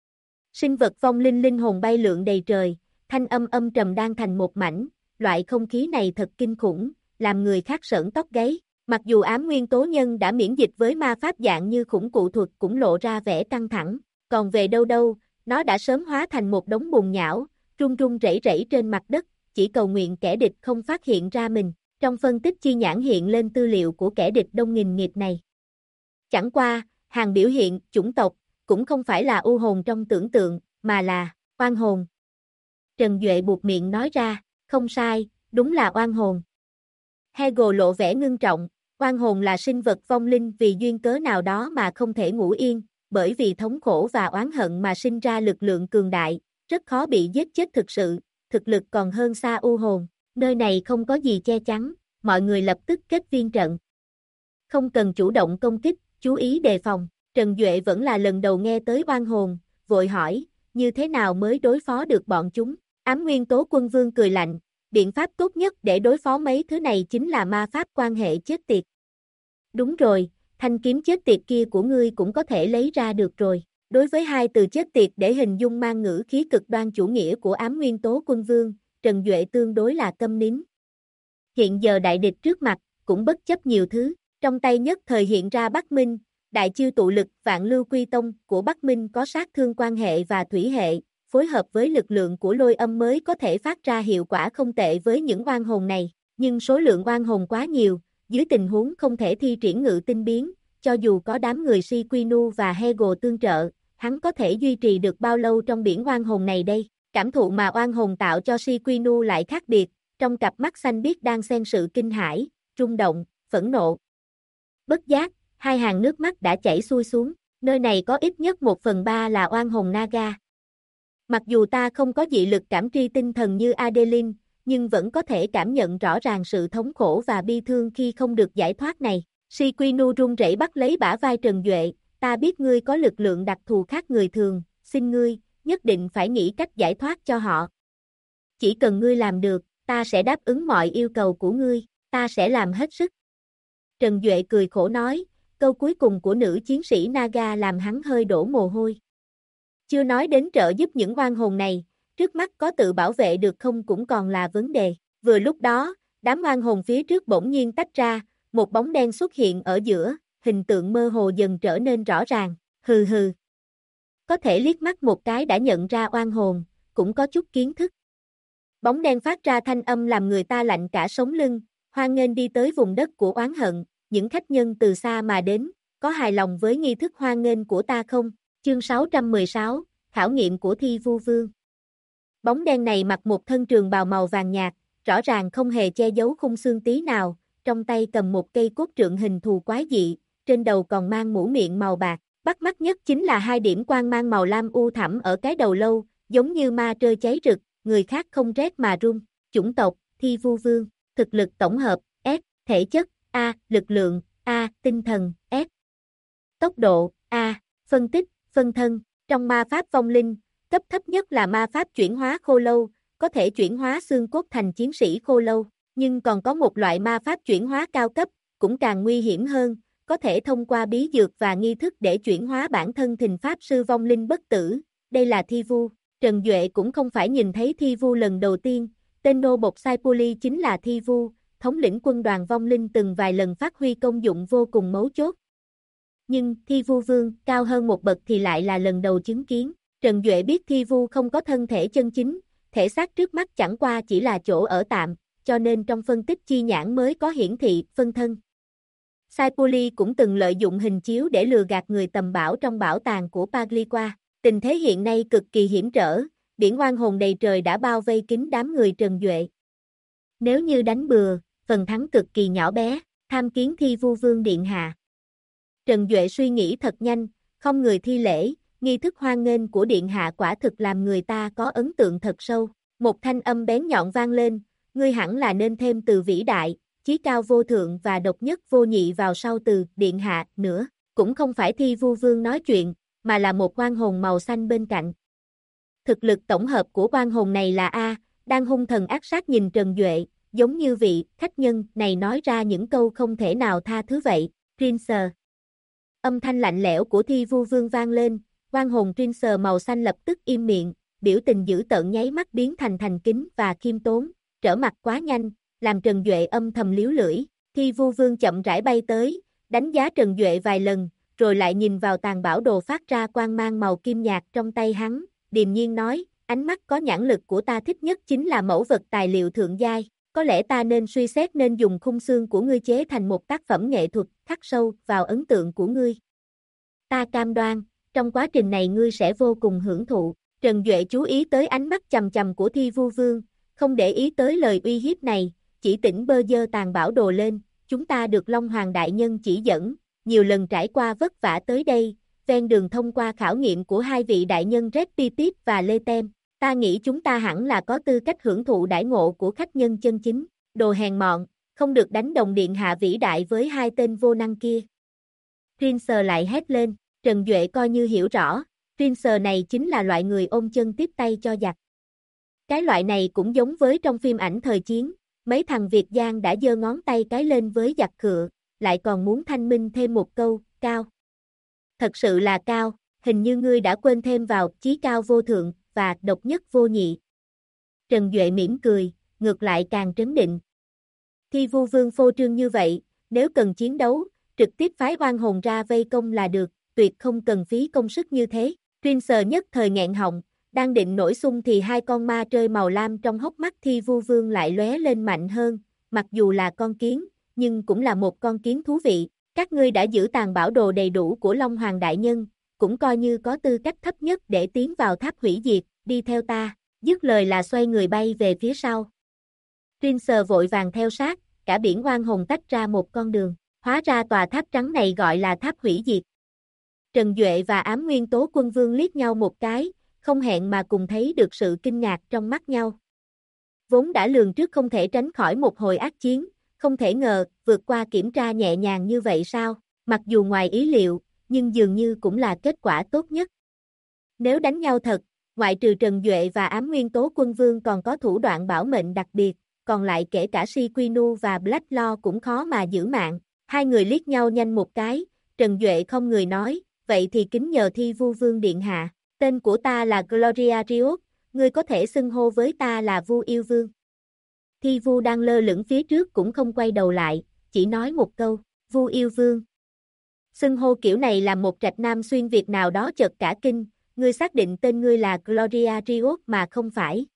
S1: Sinh vật vong linh linh hồn bay lượn đầy trời, thanh âm âm trầm đang thành một mảnh, loại không khí này thật kinh khủng, làm người khác sởn tóc gáy. Mặc dù ám nguyên tố nhân đã miễn dịch với ma pháp dạng như khủng cụ thuật cũng lộ ra vẻ căng thẳng, còn về đâu đâu, nó đã sớm hóa thành một đống bùn nhão, run run rẩy rẩy trên mặt đất, chỉ cầu nguyện kẻ địch không phát hiện ra mình. Trong phân tích chi nhãn hiện lên tư liệu của kẻ địch đông nghìn nghịt này. Chẳng qua, hàng biểu hiện, chủng tộc, cũng không phải là u hồn trong tưởng tượng, mà là oan hồn. Trần Duệ buột miệng nói ra, không sai, đúng là oan hồn. Hegel lộ vẻ ngưng trọng, oan hồn là sinh vật vong linh vì duyên cớ nào đó mà không thể ngủ yên, bởi vì thống khổ và oán hận mà sinh ra lực lượng cường đại, rất khó bị giết chết thực sự, thực lực còn hơn xa u hồn. Nơi này không có gì che chắn, mọi người lập tức kết viên trận. Không cần chủ động công kích, chú ý đề phòng. Trần Duệ vẫn là lần đầu nghe tới oan hồn, vội hỏi, như thế nào mới đối phó được bọn chúng? Ám Nguyên Tố Quân Vương cười lạnh, biện pháp tốt nhất để đối phó mấy thứ này chính là ma pháp quan hệ chết tiệt. Đúng rồi, thanh kiếm chết tiệt kia của ngươi cũng có thể lấy ra được rồi. Đối với hai từ chết tiệt để hình dung mang ngữ khí cực đoan chủ nghĩa của Ám Nguyên Tố Quân Vương, Trần Duệ tương đối là câm nín. Hiện giờ đại địch trước mặt, cũng bất chấp nhiều thứ, trong tay nhất thời hiện ra Bắc Minh, đại chiêu tụ lực Vạn Lưu Quy Tông của Bắc Minh có sát thương quan hệ và thủy hệ, phối hợp với lực lượng của lôi âm mới có thể phát ra hiệu quả không tệ với những oan hồn này, nhưng số lượng oan hồn quá nhiều, dưới tình huống không thể thi triển ngự tinh biến, cho dù có đám người Sequinu và Hegel tương trợ, hắn có thể duy trì được bao lâu trong biển oan hồn này đây? Cảm thụ mà oan hồn tạo cho Sequinu lại khác biệt, trong cặp mắt xanh biếc đang xen sự kinh hãi, rung động, phẫn nộ. Bất giác, hai hàng nước mắt đã chảy xuôi xuống, nơi này có ít nhất 1/3 là oan hồn Naga. Mặc dù ta không có dị lực cảm tri tinh thần như Adeline, nhưng vẫn có thể cảm nhận rõ ràng sự thống khổ và bi thương khi không được giải thoát này. Sequinu run rẩy bắt lấy bả vai Trần Duệ, ta biết ngươi có lực lượng đặc thù khác người thường, xin ngươi, nhất định phải nghĩ cách giải thoát cho họ. Chỉ cần ngươi làm được, ta sẽ đáp ứng mọi yêu cầu của ngươi, ta sẽ làm hết sức. Trần Duệ cười khổ nói, câu cuối cùng của nữ chiến sĩ Naga làm hắn hơi đổ mồ hôi. Chưa nói đến trợ giúp những oan hồn này, trước mắt có tự bảo vệ được không cũng còn là vấn đề. Vừa lúc đó, đám oan hồn phía trước bỗng nhiên tách ra, một bóng đen xuất hiện ở giữa, hình tượng mơ hồ dần trở nên rõ ràng, hừ hừ. Có thể liếc mắt một cái đã nhận ra oan hồn, cũng có chút kiến thức. Bóng đen phát ra thanh âm làm người ta lạnh cả sống lưng, hoan nghênh đi tới vùng đất của oán hận, những khách nhân từ xa mà đến, có hài lòng với nghi thức hoan nghênh của ta không? Chương 616, khảo nghiệm của Thi Vu Vương. Bóng đen này mặc một thân trường bào màu vàng nhạt, rõ ràng không hề che giấu khung xương tí nào, trong tay cầm một cây cốt trượng hình thù quái dị, trên đầu còn mang mũ miệng màu bạc, bắt mắt nhất chính là hai điểm quang mang màu lam u thẳm ở cái đầu lâu, giống như ma trơi cháy rực, người khác không rét mà run. Chủng tộc, Thi Vu Vương, thực lực tổng hợp, S, thể chất, A, lực lượng, A, tinh thần, S, tốc độ, A, phân tích, phân thân, trong ma pháp vong linh, cấp thấp nhất là ma pháp chuyển hóa khô lâu, có thể chuyển hóa xương cốt thành chiến sĩ khô lâu, nhưng còn có một loại ma pháp chuyển hóa cao cấp, cũng càng nguy hiểm hơn, có thể thông qua bí dược và nghi thức để chuyển hóa bản thân thành pháp sư vong linh bất tử, đây là Thi Vu. Trần Duệ cũng không phải nhìn thấy Thi Vu lần đầu tiên, tên nô bộc Saipuli chính là Thi Vu, thống lĩnh quân đoàn vong linh từng vài lần phát huy công dụng vô cùng mấu chốt. Nhưng Thi Vu Vương cao hơn một bậc thì lại là lần đầu chứng kiến. Trần Duệ biết Thi Vu không có thân thể chân chính, thể xác trước mắt chẳng qua chỉ là chỗ ở tạm, cho nên trong phân tích chi nhãn mới có hiển thị phân thân. Saipuli cũng từng lợi dụng hình chiếu để lừa gạt người tầm bảo trong bảo tàng của Pagliqua. Tình thế hiện nay cực kỳ hiểm trở, biển oan hồn đầy trời đã bao vây kín đám người Trần Duệ. Nếu như đánh bừa, phần thắng cực kỳ nhỏ bé, tham kiến Thi Vu Vương điện hạ. Trần Duệ suy nghĩ thật nhanh, không người thi lễ, nghi thức hoan nghênh của điện hạ quả thực làm người ta có ấn tượng thật sâu. Một thanh âm bén nhọn vang lên, ngươi hẳn là nên thêm từ vĩ đại, chí cao vô thượng và độc nhất vô nhị vào sau từ điện hạ nữa. Cũng không phải Thi Vu Vương nói chuyện, mà là một oan hồn màu xanh bên cạnh. Thực lực tổng hợp của oan hồn này là A, đang hung thần ác sát nhìn Trần Duệ, giống như vị khách nhân này nói ra những câu không thể nào tha thứ vậy. Prince. Âm thanh lạnh lẽo của Thi Vu Vương vang lên, oan hồn Prince màu xanh lập tức im miệng, biểu tình dữ tợn nháy mắt biến thành thành kính và khiêm tốn, trở mặt quá nhanh, làm Trần Duệ âm thầm liếu lưỡi. Thi Vu Vương chậm rãi bay tới, đánh giá Trần Duệ vài lần, rồi lại nhìn vào tàn bảo đồ phát ra quang mang màu kim nhạt trong tay hắn, điềm nhiên nói, ánh mắt có nhãn lực của ta thích nhất chính là mẫu vật tài liệu thượng giai, có lẽ ta nên suy xét nên dùng khung xương của ngươi chế thành một tác phẩm nghệ thuật khắc sâu vào ấn tượng của ngươi. Ta cam đoan, trong quá trình này ngươi sẽ vô cùng hưởng thụ. Trần Duệ chú ý tới ánh mắt chằm chằm của Thi Vu Vương, không để ý tới lời uy hiếp này, chỉ tỉnh bơ giơ tàn bảo đồ lên, chúng ta được Long Hoàng Đại Nhân chỉ dẫn, nhiều lần trải qua vất vả tới đây, ven đường thông qua khảo nghiệm của hai vị đại nhân Red Pitit và Lê Tem, ta nghĩ chúng ta hẳn là có tư cách hưởng thụ đãi ngộ của khách nhân chân chính, đồ hèn mọn, không được đánh đồng điện hạ vĩ đại với hai tên vô năng kia. Prince lại hét lên, Trần Duệ coi như hiểu rõ, Prince này chính là loại người ôm chân tiếp tay cho giặc. Cái loại này cũng giống với trong phim ảnh thời chiến, mấy thằng Việt Giang đã giơ ngón tay cái lên với giặc cựa, lại còn muốn thanh minh thêm một câu, cao. Thật sự là cao, hình như ngươi đã quên thêm vào chí cao vô thượng và độc nhất vô nhị. Trần Duệ mỉm cười, ngược lại càng trấn định. Thi Vu Vương phô trương như vậy, nếu cần chiến đấu, trực tiếp phái oan hồn ra vây công là được, tuyệt không cần phí công sức như thế. Prince nhất thời nghẹn họng, đang định nổi xung thì hai con ma trơi màu lam trong hốc mắt Thi Vu Vương lại lóe lên mạnh hơn, mặc dù là con kiến, nhưng cũng là một con kiến thú vị. Các ngươi đã giữ tàn bảo đồ đầy đủ của Long Hoàng Đại Nhân, cũng coi như có tư cách thấp nhất để tiến vào tháp hủy diệt, đi theo ta, dứt lời là xoay người bay về phía sau. Prince vội vàng theo sát, cả biển oan hồn tách ra một con đường, hóa ra tòa tháp trắng này gọi là tháp hủy diệt. Trần Duệ và Ám Nguyên Tố Quân Vương liếc nhau một cái, không hẹn mà cùng thấy được sự kinh ngạc trong mắt nhau. Vốn đã lường trước không thể tránh khỏi một hồi ác chiến, không thể ngờ, vượt qua kiểm tra nhẹ nhàng như vậy sao, mặc dù ngoài ý liệu, nhưng dường như cũng là kết quả tốt nhất. Nếu đánh nhau thật, ngoại trừ Trần Duệ và Ám Nguyên Tố Quân Vương còn có thủ đoạn bảo mệnh đặc biệt, còn lại kể cả Shikinu và Black Law cũng khó mà giữ mạng. Hai người liếc nhau nhanh một cái, Trần Duệ không người nói, vậy thì kính nhờ Thi Vu Vương Điện Hạ, tên của ta là Gloria Riot, ngươi có thể xưng hô với ta là Vu Yêu Vương. Thi Vu đang lơ lửng phía trước cũng không quay đầu lại, chỉ nói một câu, Vu Yêu Vương. Xưng hô kiểu này làm một trạch nam xuyên Việt nào đó chợt cả kinh, ngươi xác định tên ngươi là Gloria Riot mà không phải.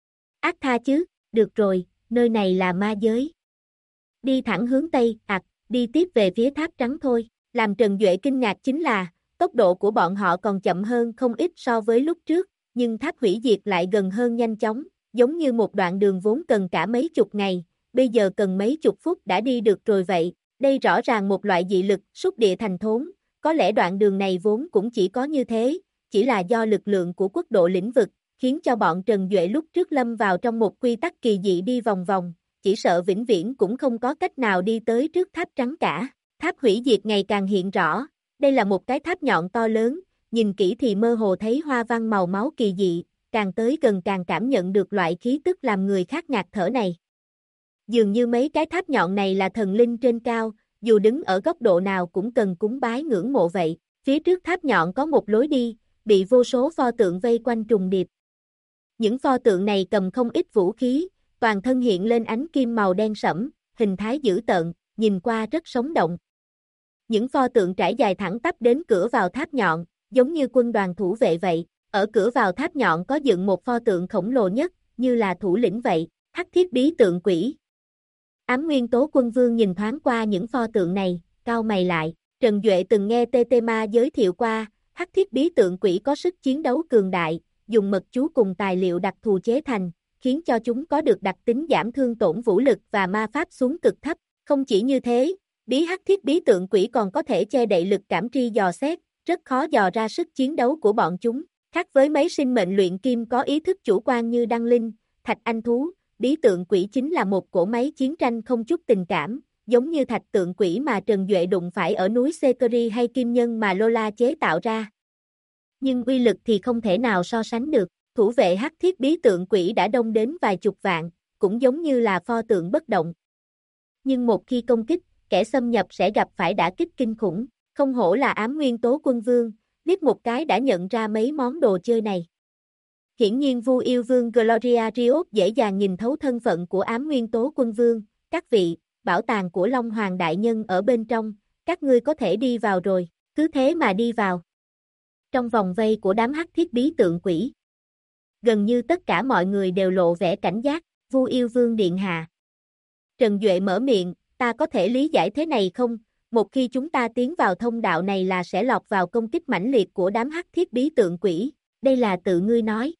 S1: Ác tha chứ, được rồi, nơi này là ma giới. Đi thẳng hướng Tây, đi tiếp về phía tháp trắng thôi. Làm Trần Duệ kinh ngạc chính là, tốc độ của bọn họ còn chậm hơn không ít so với lúc trước, nhưng tháp hủy diệt lại gần hơn nhanh chóng, giống như một đoạn đường vốn cần cả mấy chục ngày, bây giờ cần mấy chục phút đã đi được rồi vậy. Đây rõ ràng một loại dị lực, xúc địa thành thốn, có lẽ đoạn đường này vốn cũng chỉ có như thế, chỉ là do lực lượng của quốc độ lĩnh vực, khiến cho bọn Trần Duệ lúc trước lâm vào trong một quy tắc kỳ dị đi vòng vòng, chỉ sợ vĩnh viễn cũng không có cách nào đi tới trước tháp trắng cả. Tháp hủy diệt ngày càng hiện rõ, đây là một cái tháp nhọn to lớn, nhìn kỹ thì mơ hồ thấy hoa văn màu máu kỳ dị, càng tới gần càng cảm nhận được loại khí tức làm người khác ngạt thở này. Dường như mấy cái tháp nhọn này là thần linh trên cao, dù đứng ở góc độ nào cũng cần cúng bái ngưỡng mộ vậy. Phía trước tháp nhọn có một lối đi, bị vô số pho tượng vây quanh trùng điệp. Những pho tượng này cầm không ít vũ khí, toàn thân hiện lên ánh kim màu đen sẫm, hình thái dữ tợn, nhìn qua rất sống động. Những pho tượng trải dài thẳng tắp đến cửa vào tháp nhọn, giống như quân đoàn thủ vệ vậy. Ở cửa vào tháp nhọn có dựng một pho tượng khổng lồ nhất, như là thủ lĩnh vậy, Hắc Thiết Bí Tượng Quỷ. Ám Nguyên Tố Quân Vương nhìn thoáng qua những pho tượng này, cau mày lại. Trần Duệ từng nghe TT-Ma giới thiệu qua, Hắc Thiết Bí Tượng Quỷ có sức chiến đấu cường đại, dùng mật chú cùng tài liệu đặc thù chế thành, khiến cho chúng có được đặc tính giảm thương tổn vũ lực và ma pháp xuống cực thấp. Không chỉ như thế, Hắc Thiết Bí Tượng Quỷ còn có thể che đậy lực cảm tri dò xét, rất khó dò ra sức chiến đấu của bọn chúng. Khác với mấy sinh mệnh luyện kim có ý thức chủ quan như Đăng Linh, Thạch Anh Thú, Bí Tượng Quỷ chính là một cỗ máy chiến tranh không chút tình cảm, giống như Thạch Tượng Quỷ mà Trần Duệ đụng phải ở núi Sekiri hay Kim Nhân mà Lola chế tạo ra. Nhưng uy lực thì không thể nào so sánh được, thủ vệ Hắc Thiết Bí Tượng Quỷ đã đông đến vài chục vạn, cũng giống như là pho tượng bất động. Nhưng một khi công kích, kẻ xâm nhập sẽ gặp phải đả kích kinh khủng, không hổ là Ám Nguyên Tố Quân Vương, liếc một cái đã nhận ra mấy món đồ chơi này. Hiển nhiên Vu Yêu Vương Gloria Riot dễ dàng nhìn thấu thân phận của Ám Nguyên Tố Quân Vương, các vị, bảo tàng của Long Hoàng Đại Nhân ở bên trong, các ngươi có thể đi vào rồi, cứ thế mà đi vào. Trong vòng vây của đám Hắc Thiết Bí Tượng Quỷ. Gần như tất cả mọi người đều lộ vẻ cảnh giác, Vu Yêu Vương điện hạ. Trần Duệ mở miệng, ta có thể lý giải thế này không? Một khi chúng ta tiến vào thông đạo này là sẽ lọt vào công kích mãnh liệt của đám hắc thiết bí tượng quỷ, đây là tự ngươi nói.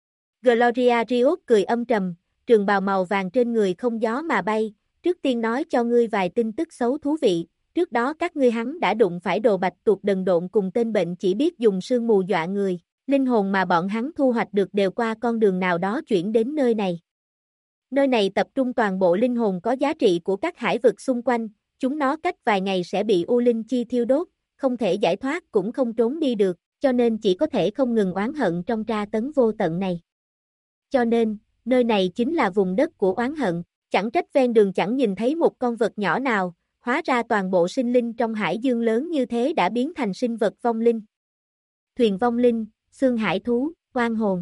S1: Gloria Riot cười âm trầm, trường bào màu vàng trên người không gió mà bay, trước tiên nói cho ngươi vài tin tức xấu thú vị, trước đó các ngươi hắn đã đụng phải đồ bạch tuộc đần độn cùng tên bệnh chỉ biết dùng sương mù dọa người, linh hồn mà bọn hắn thu hoạch được đều qua con đường nào đó chuyển đến nơi này. Nơi này tập trung toàn bộ linh hồn có giá trị của các hải vực xung quanh, chúng nó cách vài ngày sẽ bị U Linh Chi thiêu đốt, không thể giải thoát cũng không trốn đi được, cho nên chỉ có thể không ngừng oán hận trong tra tấn vô tận này. Cho nên, nơi này chính là vùng đất của oán hận, chẳng trách ven đường chẳng nhìn thấy một con vật nhỏ nào, hóa ra toàn bộ sinh linh trong hải dương lớn như thế đã biến thành sinh vật vong linh. Thuyền vong linh, xương hải thú, oan hồn.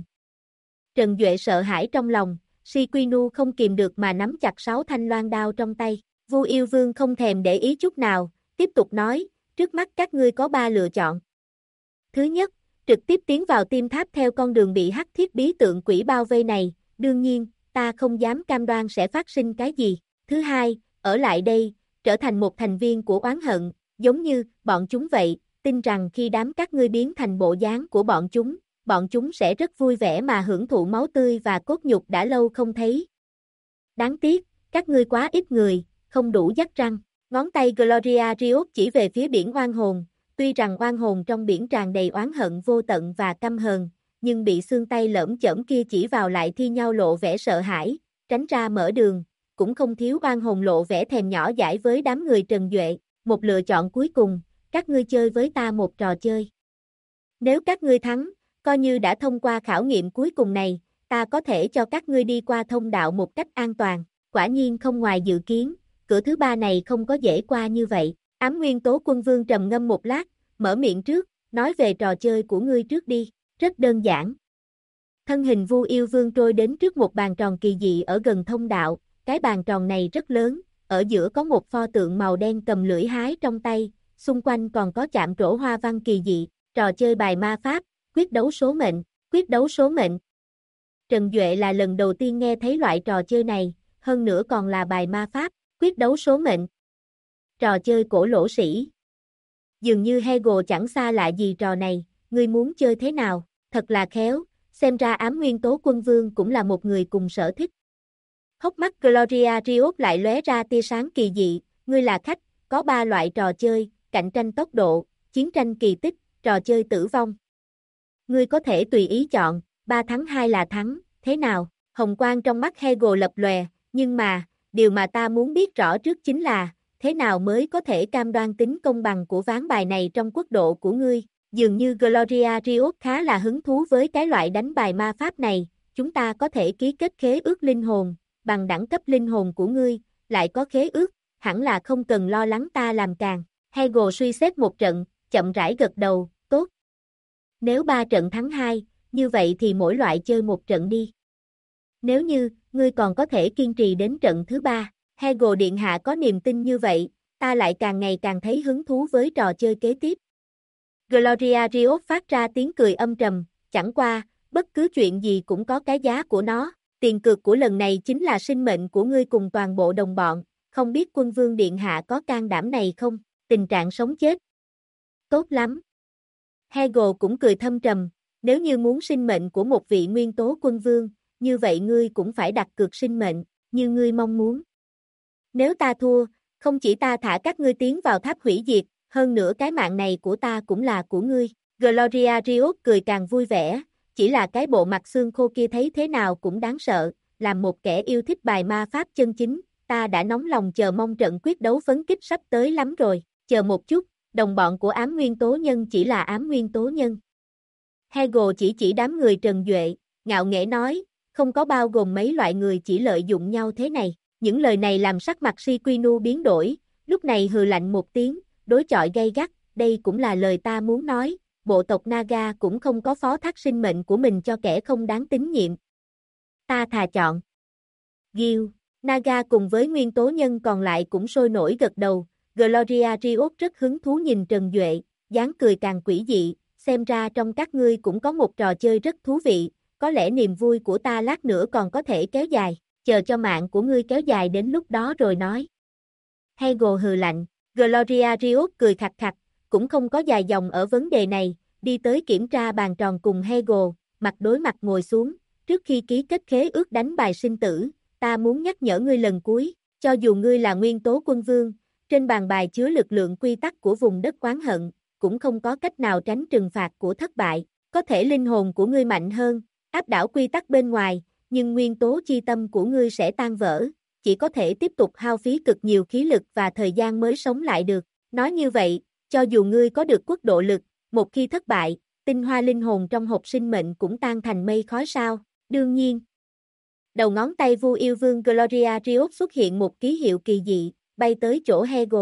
S1: Trần Duệ sợ hãi trong lòng, Shikinu không kìm được mà nắm chặt 6 thanh loan đao trong tay. Vu Yêu Vương không thèm để ý chút nào, tiếp tục nói, trước mắt các ngươi có 3 lựa chọn. Thứ nhất, trực tiếp tiến vào Tim Tháp theo con đường bị hắc thiết bí tượng quỷ bao vây này, đương nhiên, ta không dám cam đoan sẽ phát sinh cái gì. Thứ hai, ở lại đây, trở thành một thành viên của oán hận, giống như bọn chúng vậy, tin rằng khi đám các ngươi biến thành bộ dáng của bọn chúng sẽ rất vui vẻ mà hưởng thụ máu tươi và cốt nhục đã lâu không thấy. Đáng tiếc, các ngươi quá ít người, không đủ dắt răng. Ngón tay Gloria Riot chỉ về phía biển oan hồn, tuy rằng oan hồn trong biển tràn đầy oán hận vô tận và căm hờn, nhưng bị xương tay lởm chởm kia chỉ vào lại thi nhau lộ vẻ sợ hãi, tránh ra mở đường, cũng không thiếu oan hồn lộ vẻ thèm nhỏ dãi với đám người Trần Duệ. Một lựa chọn cuối cùng, các ngươi chơi với ta một trò chơi. Nếu các ngươi thắng, coi như đã thông qua khảo nghiệm cuối cùng này, ta có thể cho các ngươi đi qua thông đạo một cách an toàn. Quả nhiên không ngoài dự kiến, cửa thứ 3 này không có dễ qua như vậy. Ám Nguyên Tố Quân Vương trầm ngâm một lát, mở miệng trước, nói về trò chơi của ngươi trước đi, rất đơn giản. Thân hình Vu Yêu Vương trôi đến trước một bàn tròn kỳ dị ở gần thông đạo, cái bàn tròn này rất lớn, ở giữa có một pho tượng màu đen cầm lưỡi hái trong tay, xung quanh còn có chạm trổ hoa văn kỳ dị, trò chơi bài ma pháp, quyết đấu số mệnh. Trần Duệ là lần đầu tiên nghe thấy loại trò chơi này, hơn nữa còn là bài ma pháp, quyết đấu số mệnh. Trò chơi cổ lỗ sĩ. Dường như Hegel chẳng xa lạ gì trò này, ngươi muốn chơi thế nào, thật là khéo, xem ra Ám Nguyên Tố Quân Vương cũng là một người cùng sở thích. Hốc mắt Gloria Riot lại lóe ra tia sáng kỳ dị, ngươi là khách, có 3 loại trò chơi, cạnh tranh tốc độ, chiến tranh kỳ tích, trò chơi tử vong. Ngươi có thể tùy ý chọn, 3 thắng 2 là thắng, thế nào? Hồng quang trong mắt Hegel lập lòe, nhưng mà, điều mà ta muốn biết rõ trước chính là, thế nào mới có thể cam đoan tính công bằng của ván bài này trong quốc độ của ngươi? Dường như Gloria Riot khá là hứng thú với cái loại đánh bài ma pháp này, chúng ta có thể ký kết khế ước linh hồn, bằng đẳng cấp linh hồn của ngươi, lại có khế ước, hẳn là không cần lo lắng ta làm càng. Hegel suy xét một trận, chậm rãi gật đầu, tốt. Nếu 3 trận thắng 2, như vậy thì mỗi loại chơi một trận đi. Nếu như, ngươi còn có thể kiên trì đến trận thứ 3, Hegel điện hạ có niềm tin như vậy, ta lại càng ngày càng thấy hứng thú với trò chơi kế tiếp. Gloria Riot phát ra tiếng cười âm trầm, chẳng qua, bất cứ chuyện gì cũng có cái giá của nó, tiền cược của lần này chính là sinh mệnh của ngươi cùng toàn bộ đồng bọn, không biết Quân Vương điện hạ có can đảm này không, tình trạng sống chết. Tốt lắm. Hegel cũng cười thâm trầm, nếu như muốn sinh mệnh của một vị nguyên tố quân vương, như vậy ngươi cũng phải đặt cược sinh mệnh, như ngươi mong muốn. Nếu ta thua, không chỉ ta thả các ngươi tiến vào tháp hủy diệt, hơn nữa cái mạng này của ta cũng là của ngươi. Gloria Riot cười càng vui vẻ, chỉ là cái bộ mặt xương khô kia thấy thế nào cũng đáng sợ, làm một kẻ yêu thích bài ma pháp chân chính, ta đã nóng lòng chờ mong trận quyết đấu phấn kích sắp tới lắm rồi, chờ một chút, đồng bọn của ám nguyên tố nhân chỉ là ám nguyên tố nhân. Hegel chỉ đám người Trần Duệ, ngạo nghễ nói, không có bao gồm mấy loại người chỉ lợi dụng nhau thế này. Những lời này làm sắc mặt Shikinu biến đổi, lúc này hừ lạnh một tiếng, đối chọi gay gắt, đây cũng là lời ta muốn nói, bộ tộc Naga cũng không có phó thác sinh mệnh của mình cho kẻ không đáng tín nhiệm. Ta thà chọn. Gil, Naga cùng với nguyên tố nhân còn lại cũng sôi nổi gật đầu, Gloria Riot rất hứng thú nhìn Trần Duệ, dáng cười càng quỷ dị, xem ra trong các ngươi cũng có một trò chơi rất thú vị, có lẽ niềm vui của ta lát nữa còn có thể kéo dài, chờ cho mạng của ngươi kéo dài đến lúc đó rồi nói. Hegel hừ lạnh, Gloria Riot cười khặt khặt, cũng không có dài dòng ở vấn đề này, đi tới kiểm tra bàn tròn cùng Hegel, mặt đối mặt ngồi xuống, trước khi ký kết khế ước đánh bài sinh tử, ta muốn nhắc nhở ngươi lần cuối, cho dù ngươi là nguyên tố quân vương, trên bàn bài chứa lực lượng quy tắc của vùng đất oán hận, cũng không có cách nào tránh trừng phạt của thất bại, có thể linh hồn của ngươi mạnh hơn, áp đảo quy tắc bên ngoài, nhưng nguyên tố chi tâm của ngươi sẽ tan vỡ, chỉ có thể tiếp tục hao phí cực nhiều khí lực và thời gian mới sống lại được. Nói như vậy, cho dù ngươi có được quốc độ lực, một khi thất bại, tinh hoa linh hồn trong hộp sinh mệnh cũng tan thành mây khói sao, đương nhiên. Đầu ngón tay Vu Yêu Vương Gloria Riot xuất hiện một ký hiệu kỳ dị, bay tới chỗ Hegel.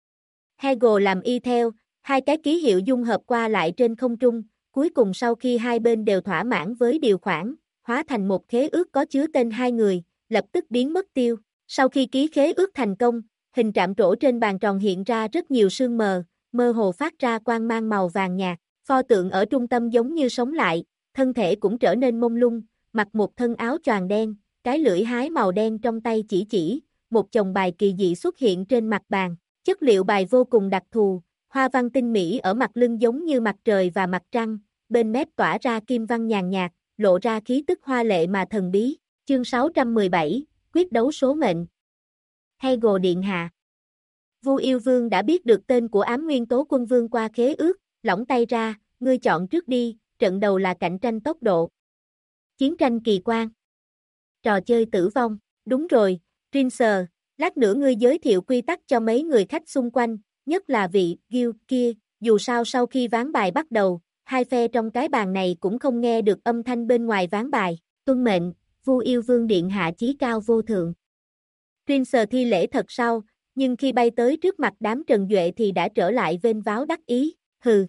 S1: Hegel làm y theo, hai cái ký hiệu dung hợp qua lại trên không trung, cuối cùng sau khi hai bên đều thỏa mãn với điều khoản, hóa thành một khế ước có chứa tên hai người, lập tức biến mất tiêu. Sau khi ký khế ước thành công, hình trạm trổ trên bàn tròn hiện ra rất nhiều sương mờ, mơ hồ phát ra quang mang màu vàng nhạt, pho tượng ở trung tâm giống như sống lại, thân thể cũng trở nên mông lung, mặc một thân áo choàng đen, cái lưỡi hái màu đen trong tay chỉ, một chồng bài kỳ dị xuất hiện trên mặt bàn, chất liệu bài vô cùng đặc thù, hoa văn tinh mỹ ở mặt lưng giống như mặt trời và mặt trăng, bên mép tỏa ra kim văn nhàn nhạt, lộ ra khí tức hoa lệ mà thần bí. Chương 617, quyết đấu số mệnh. Hegel điện hạ. Vu Yêu Vương đã biết được tên của ám nguyên tố quân vương qua khế ước, lỏng tay ra, ngươi chọn trước đi, trận đầu là cạnh tranh tốc độ. Chiến tranh kỳ quan. Trò chơi tử vong, đúng rồi, Prince, lát nữa ngươi giới thiệu quy tắc cho mấy người khách xung quanh, nhất là vị Gil kia, dù sao sau khi ván bài bắt đầu, hai phe trong cái bàn này cũng không nghe được âm thanh bên ngoài ván bài, tuân mệnh, Vu Yêu Vương điện hạ chí cao vô thượng. Prince thi lễ thật sau, nhưng khi bay tới trước mặt đám Trần Duệ thì đã trở lại vênh váo đắc ý, hừ.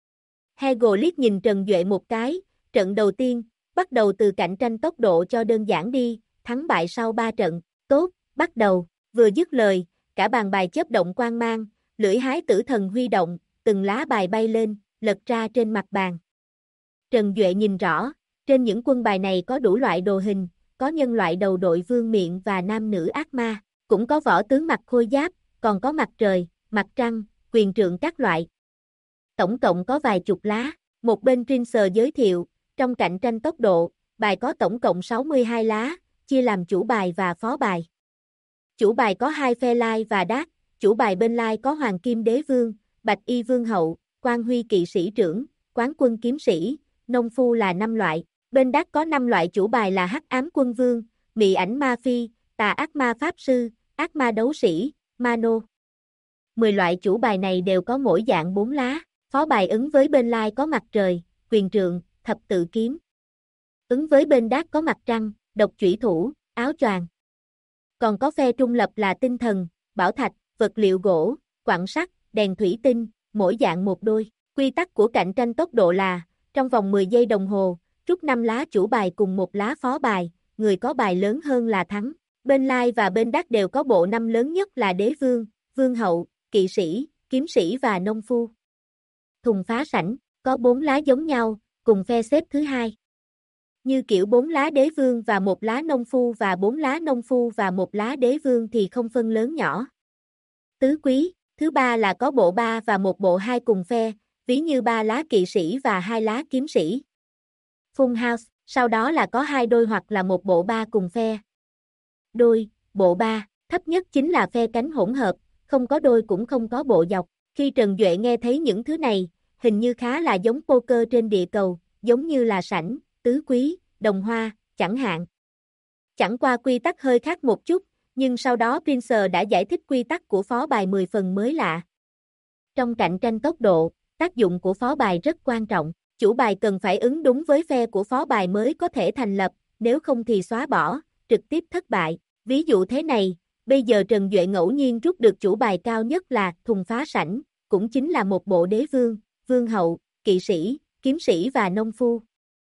S1: Hegel liếc nhìn Trần Duệ một cái, trận đầu tiên, bắt đầu từ cạnh tranh tốc độ cho đơn giản đi, thắng bại sau 3 trận, tốt, bắt đầu, vừa dứt lời, cả bàn bài chớp động quang mang, lưỡi hái tử thần huy động, từng lá bài bay lên, lật ra trên mặt bàn. Trần Duệ nhìn rõ, trên những quân bài này có đủ loại đồ hình, có nhân loại đầu đội vương miện và nam nữ ác ma, cũng có võ tướng mặc khôi giáp, còn có mặt trời, mặt trăng, quyền trượng các loại. Tổng cộng có vài chục lá, một bên Prince giới thiệu, trong cạnh tranh tốc độ, bài có tổng cộng 62 lá, chia làm chủ bài và phó bài. Chủ bài có hai phe lai và đát, chủ bài bên lai có Hoàng Kim Đế Vương, Bạch Y Vương Hậu, Quan Huy Kỵ Sĩ Trưởng, Quán Quân Kiếm Sĩ, Nông Phu là 5 loại, bên đát có 5 loại chủ bài là Hắc Ám Quân Vương, Mị Ảnh Ma Phi, Tà Ác Ma Pháp Sư, Ác Ma Đấu Sĩ, Mano. 10 loại chủ bài này đều có mỗi dạng 4 lá, phó bài ứng với bên lai có mặt trời, quyền trượng, thập tự kiếm. Ứng với bên đát có mặt trăng, độc chủy thủ, áo choàng. Còn có phe trung lập là tinh thần, bảo thạch, vật liệu gỗ, quặng sắt, đèn thủy tinh, mỗi dạng một đôi. Quy tắc của cạnh tranh tốc độ là, trong vòng 10 giây đồng hồ, rút 5 lá chủ bài cùng một lá phó bài, người có bài lớn hơn là thắng. Bên lai và bên đát đều có bộ 5 lớn nhất là đế vương, vương hậu, kỵ sĩ, kiếm sĩ và nông phu. Thùng phá sảnh, có 4 lá giống nhau, cùng phe xếp thứ hai. Như kiểu 4 lá đế vương và một lá nông phu và 4 lá nông phu và một lá đế vương thì không phân lớn nhỏ. Tứ quý, thứ ba là có bộ 3 và một bộ 2 cùng phe, ví như 3 lá kỵ sĩ và 2 lá kiếm sĩ. Full house, sau đó là có 2 đôi hoặc là một bộ 3 cùng phe. Đôi, bộ 3, thấp nhất chính là phe cánh hỗn hợp, không có đôi cũng không có bộ dọc. Khi Trần Duệ nghe thấy những thứ này, hình như khá là giống poker trên địa cầu, giống như là sảnh, tứ quý, đồng hoa, chẳng hạn. Chẳng qua quy tắc hơi khác một chút, nhưng sau đó Prince đã giải thích quy tắc của phó bài 10 phần mới lạ. Trong cạnh tranh tốc độ, tác dụng của phó bài rất quan trọng, chủ bài cần phải ứng đúng với phe của phó bài mới có thể thành lập, nếu không thì xóa bỏ, trực tiếp thất bại. Ví dụ thế này, bây giờ Trần Duệ ngẫu nhiên rút được chủ bài cao nhất là thùng phá sảnh, cũng chính là một bộ đế vương, vương hậu, kỵ sĩ, kiếm sĩ và nông phu.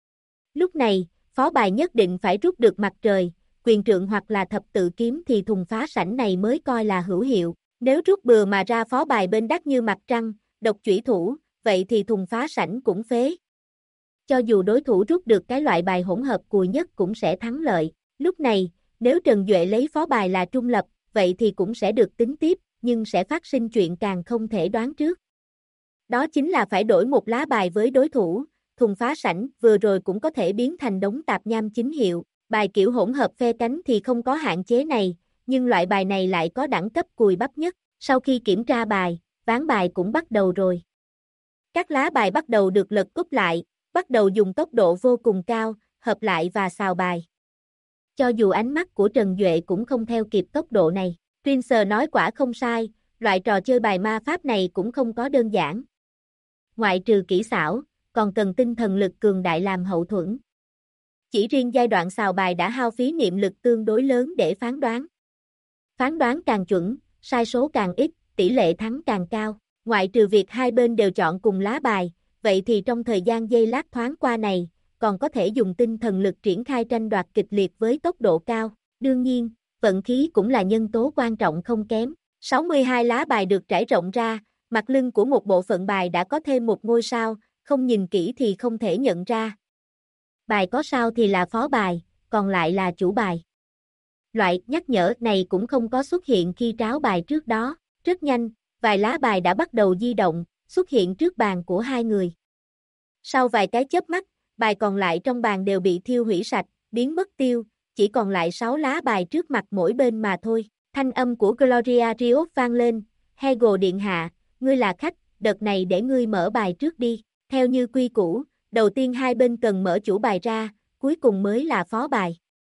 S1: Lúc này, phó bài nhất định phải rút được mặt trời, quyền trượng hoặc là thập tự kiếm thì thùng phá sảnh này mới coi là hữu hiệu. Nếu rút bừa mà ra phó bài bên đắt như mặt trăng, độc chủy thủ, vậy thì thùng phá sảnh cũng phế. cho dù đối thủ rút được cái loại bài hỗn hợp cùi nhất cũng sẽ thắng lợi. Lúc này, nếu Trần Duệ lấy phó bài là trung lập, vậy thì cũng sẽ được tính tiếp, nhưng sẽ phát sinh chuyện càng không thể đoán trước. Đó chính là phải đổi một lá bài với đối thủ, thùng phá sảnh vừa rồi cũng có thể biến thành đống tạp nham chính hiệu, bài kiểu hỗn hợp phe cánh thì không có hạn chế này, nhưng loại bài này lại có đẳng cấp cùi bắp nhất. Sau khi kiểm tra bài, ván bài cũng bắt đầu rồi. Các lá bài bắt đầu được lật úp lại, bắt đầu dùng tốc độ vô cùng cao, hợp lại và xào bài. Cho dù ánh mắt của Trần Duệ cũng không theo kịp tốc độ này, Prince nói quả không sai, loại trò chơi bài ma pháp này cũng không có đơn giản. Ngoại trừ kỹ xảo, còn cần tinh thần lực cường đại làm hậu thuẫn. Chỉ riêng giai đoạn xào bài đã hao phí niệm lực tương đối lớn để phán đoán. Phán đoán càng chuẩn, sai số càng ít, tỷ lệ thắng càng cao. Ngoại trừ việc hai bên đều chọn cùng lá bài, vậy thì trong thời gian giây lát thoáng qua này, còn có thể dùng tinh thần lực triển khai tranh đoạt kịch liệt với tốc độ cao. Đương nhiên, vận khí cũng là nhân tố quan trọng không kém. 62 lá bài được trải rộng ra, mặt lưng của một bộ phận bài đã có thêm một ngôi sao, không nhìn kỹ thì không thể nhận ra. Bài có sao thì là phó bài, còn lại là chủ bài. Loại nhắc nhở này cũng không có xuất hiện khi tráo bài trước đó. Rất nhanh, vài lá bài đã bắt đầu di động, xuất hiện trước bàn của hai người. Sau vài cái chớp mắt, bài còn lại trong bàn đều bị thiêu hủy sạch, biến mất tiêu, chỉ còn lại 6 lá bài trước mặt mỗi bên mà thôi. Thanh âm của Gloria Riot vang lên, Hegel điện hạ, ngươi là khách, đợt này để ngươi mở bài trước đi. Theo như quy củ, đầu tiên hai bên cần mở chủ bài ra, cuối cùng mới là phó bài.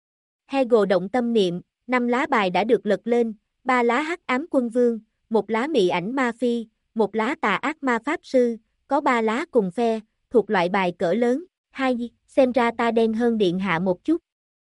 S1: Hegel động tâm niệm, 5 lá bài đã được lật lên, 3 lá hắc ám quân vương, 1 lá mị ảnh ma phi, 1 lá tà ác ma pháp sư, có 3 lá cùng phe, thuộc loại bài cỡ lớn. Xem ra ta đen hơn điện hạ một chút.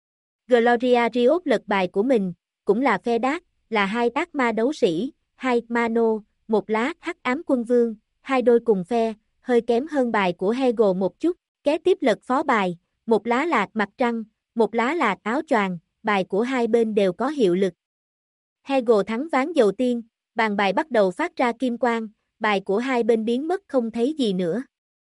S1: Gloria Riot lật bài của mình, cũng là phe đát, là 2 ác ma đấu sĩ, 2 mano, 1 lá hắc ám quân vương, 2 đôi cùng phe, hơi kém hơn bài của Hegel một chút. Kế tiếp lật phó bài, 1 lá là mặt trăng, 1 lá là áo choàng, bài của hai bên đều có hiệu lực. Hegel thắng ván đầu tiên, bàn bài bắt đầu phát ra kim quang, bài của hai bên biến mất không thấy gì nữa.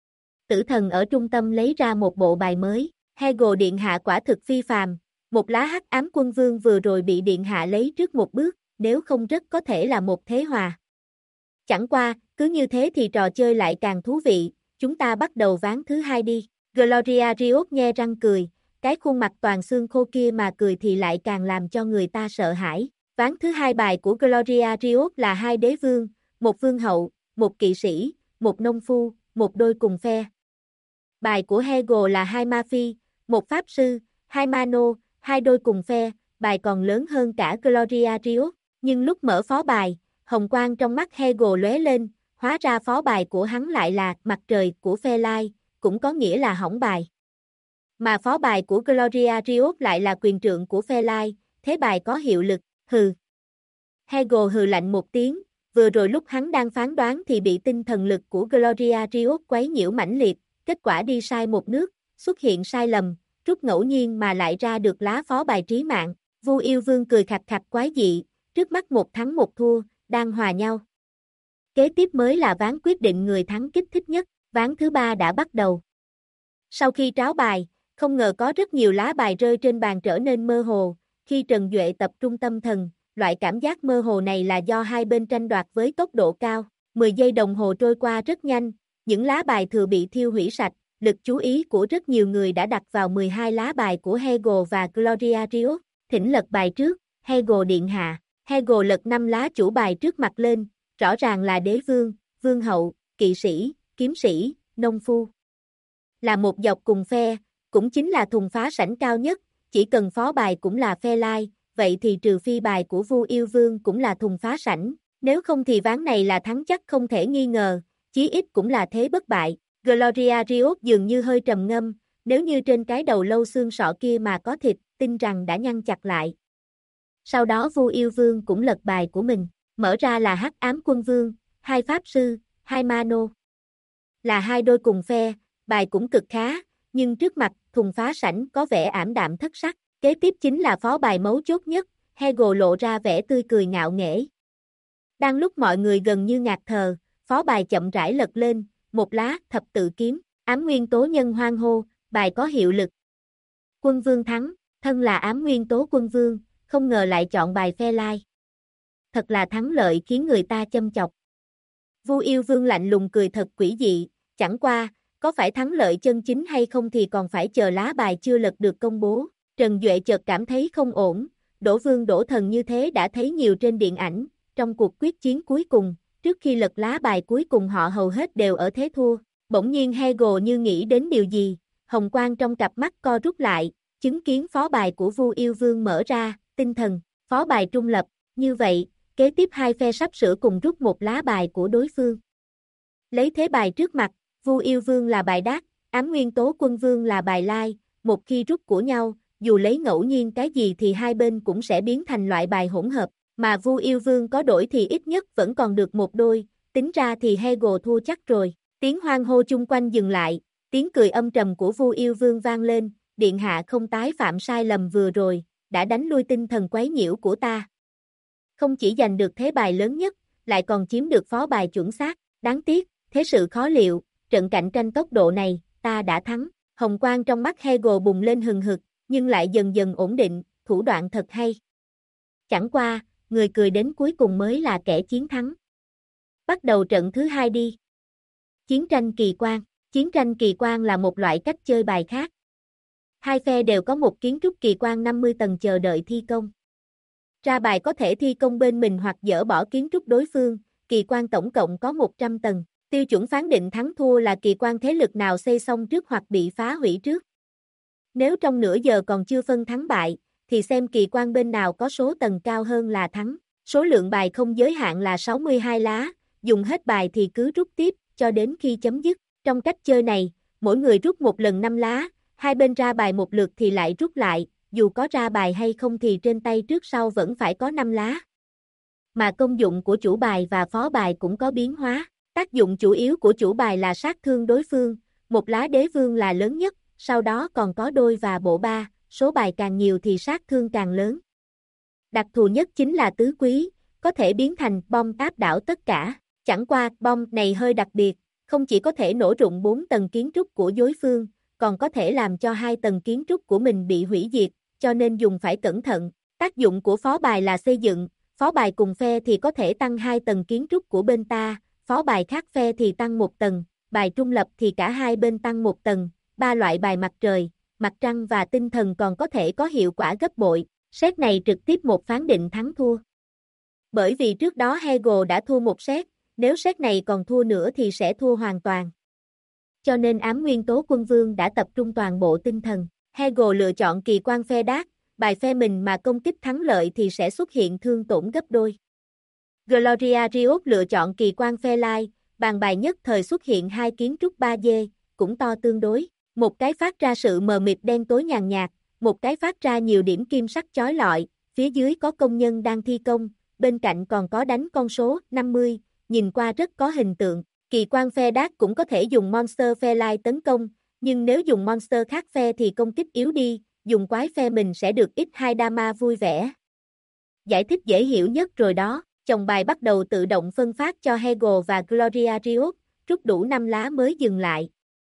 S1: Tử thần ở trung tâm lấy ra một bộ bài mới, Hegel điện hạ quả thực phi phàm, 1 lá hắc ám quân vương vừa rồi bị điện hạ lấy trước một bước, nếu không rất có thể là một thế hòa. Chẳng qua, cứ như thế thì trò chơi lại càng thú vị, chúng ta bắt đầu ván thứ hai đi. Gloria Riot nhe răng cười, cái khuôn mặt toàn xương khô kia mà cười thì lại càng làm cho người ta sợ hãi. Ván thứ hai bài của Gloria Riot là 2 đế vương, 1 vương hậu, 1 kỵ sĩ, 1 nông phu, 1 đôi cùng phe. Bài của Hegel là 2 ma phi, 1 pháp sư, 2 mano, 2 đôi cùng phe, bài còn lớn hơn cả Gloria Riot, nhưng lúc mở phó bài, hồng quang trong mắt Hegel lóe lên, hóa ra phó bài của hắn lại là mặt trời của phe lai, cũng có nghĩa là hỏng bài. Mà phó bài của Gloria Riot lại là quyền trượng của phe lai, thế bài có hiệu lực, hừ. Hegel hừ lạnh một tiếng, vừa rồi lúc hắn đang phán đoán thì bị tinh thần lực của Gloria Riot quấy nhiễu mãnh liệt, kết quả đi sai một nước, xuất hiện sai lầm, rút ngẫu nhiên mà lại ra được lá phó bài trí mạng. Vu Yêu Vương cười khạch khạch quái dị, trước mắt 1 thắng 1 thua, đang hòa nhau. Kế tiếp mới là ván quyết định người thắng kích thích nhất, ván thứ 3 đã bắt đầu. Sau khi tráo bài, không ngờ có rất nhiều lá bài rơi trên bàn trở nên mơ hồ, khi Trần Duệ tập trung tâm thần, loại cảm giác mơ hồ này là do hai bên tranh đoạt với tốc độ cao. 10 giây đồng hồ trôi qua rất nhanh, những lá bài thừa bị thiêu hủy sạch, lực chú ý của rất nhiều người đã đặt vào 12 lá bài của Hegel và Gloria Riot. Thỉnh lật bài trước, Hegel điện hạ. Hegel lật 5 lá chủ bài trước mặt lên, rõ ràng là đế vương, vương hậu, kỵ sĩ, kiếm sĩ, nông phu. Là một dọc cùng phe, cũng chính là thùng phá sảnh cao nhất, chỉ cần phó bài cũng là phe lai, vậy thì trừ phi bài của Vu Yêu Vương cũng là thùng phá sảnh, nếu không thì ván này là thắng chắc không thể nghi ngờ, chí ít cũng là thế bất bại. Gloria Riot dường như hơi trầm ngâm, nếu như trên cái đầu lâu xương sọ kia mà có thịt, tin rằng đã nhăn chặt lại. Sau đó Vu Yêu Vương cũng lật bài của mình, mở ra là hắc ám quân vương, 2 pháp sư, 2 mano. Là 2 đôi cùng phe, bài cũng cực khá, nhưng trước mặt thùng phá sảnh có vẻ ảm đạm thất sắc. Kế tiếp chính là phó bài mấu chốt nhất, Hegel lộ ra vẻ tươi cười ngạo nghễ. Đang lúc mọi người gần như ngạt thờ, phó bài chậm rãi lật lên, 1 lá thập tự kiếm, Ám nguyên tố nhân hoan hô, bài có hiệu lực. Quân vương thắng, thân là ám nguyên tố quân vương, không ngờ lại chọn bài phe lai. Thật là thắng lợi khiến người ta châm chọc. Vu Yêu Vương lạnh lùng cười thật quỷ dị, chẳng qua, có phải thắng lợi chân chính hay không thì còn phải chờ lá bài chưa lật được công bố. Trần Duệ chợt cảm thấy không ổn, đổ vương đổ thần như thế đã thấy nhiều trên điện ảnh, trong cuộc quyết chiến cuối cùng, trước khi lật lá bài cuối cùng họ hầu hết đều ở thế thua. Bỗng nhiên Hegel như nghĩ đến điều gì, hồng quang trong cặp mắt co rút lại, chứng kiến phó bài của Vu Yêu Vương mở ra, tinh thần, phó bài trung lập, như vậy, kế tiếp hai phe sắp sửa cùng rút một lá bài của đối phương. Lấy thế bài trước mặt, Vu Yêu Vương là bài đát, ám nguyên tố quân vương là bài lai, một khi rút của nhau, dù lấy ngẫu nhiên cái gì thì hai bên cũng sẽ biến thành loại bài hỗn hợp, mà Vu Yêu Vương có đổi thì ít nhất vẫn còn được một đôi, tính ra thì Hegel thua chắc rồi. Tiếng hoan hô chung quanh dừng lại, tiếng cười âm trầm của Vu Yêu Vương vang lên, điện hạ không tái phạm sai lầm vừa rồi, đã đánh lui tinh thần quấy nhiễu của ta. Không chỉ giành được thế bài lớn nhất, lại còn chiếm được phó bài chuẩn xác, đáng tiếc, thế sự khó liệu, trận cạnh tranh tốc độ này, ta đã thắng. Hồng quang trong mắt Hegel bùng lên hừng hực, nhưng lại dần dần ổn định, thủ đoạn thật hay. Chẳng qua, người cười đến cuối cùng mới là kẻ chiến thắng. Bắt đầu trận thứ hai đi. Chiến tranh kỳ quan. Chiến tranh kỳ quan là một loại cách chơi bài khác. Hai phe đều có một kiến trúc kỳ quan 50 tầng chờ đợi thi công. Ra bài có thể thi công bên mình hoặc dỡ bỏ kiến trúc đối phương, kỳ quan tổng cộng có 100 tầng. Tiêu chuẩn phán định thắng thua là kỳ quan thế lực nào xây xong trước hoặc bị phá hủy trước. Nếu trong nửa giờ còn chưa phân thắng bại, thì xem kỳ quan bên nào có số tầng cao hơn là thắng. Số lượng bài không giới hạn là 62 lá, dùng hết bài thì cứ rút tiếp, cho đến khi chấm dứt. Trong cách chơi này, mỗi người rút một lần 5 lá, hai bên ra bài một lượt thì lại rút lại, dù có ra bài hay không thì trên tay trước sau vẫn phải có 5 lá. Mà công dụng của chủ bài và phó bài cũng có biến hóa. Tác dụng chủ yếu của chủ bài là sát thương đối phương, một lá đế vương là lớn nhất, sau đó còn có đôi và bộ ba, số bài càng nhiều thì sát thương càng lớn. Đặc thù nhất chính là tứ quý, có thể biến thành bom áp đảo tất cả. Chẳng qua, bom này hơi đặc biệt, không chỉ có thể nổ rụng 4 tầng kiến trúc của đối phương, còn có thể làm cho 2 tầng kiến trúc của mình bị hủy diệt, cho nên dùng phải cẩn thận. Tác dụng của phó bài là xây dựng, phó bài cùng phe thì có thể tăng 2 tầng kiến trúc của bên ta, phó bài khác phe thì tăng 1 tầng, bài trung lập thì cả hai bên tăng 1 tầng, ba loại bài mặt trời, mặt trăng và tinh thần còn có thể có hiệu quả gấp bội, set này trực tiếp một phán định thắng thua. Bởi vì trước đó Hegel đã thua một set, nếu set này còn thua nữa thì sẽ thua hoàn toàn. Cho nên ám nguyên tố quân vương đã tập trung toàn bộ tinh thần. Hegel lựa chọn kỳ quan phe đát, bài phe mình mà công kích thắng lợi thì sẽ xuất hiện thương tổn gấp đôi. Gloria Riot lựa chọn kỳ quan phe lai, bàn bài nhất thời xuất hiện hai kiến trúc 3D, cũng to tương đối. Một cái phát ra sự mờ mịt đen tối nhàn nhạt, một cái phát ra nhiều điểm kim sắc chói lọi, phía dưới có công nhân đang thi công, bên cạnh còn có đánh con số 50, nhìn qua rất có hình tượng. Kỳ quan phe đát cũng có thể dùng monster phe lai tấn công, nhưng nếu dùng monster khác phe thì công kích yếu đi, dùng quái phe mình sẽ được ít 2 dama vui vẻ. Giải thích dễ hiểu nhất rồi đó, chồng bài bắt đầu tự động phân phát cho Hegel và Gloria Riot, rút đủ 5 lá mới dừng lại.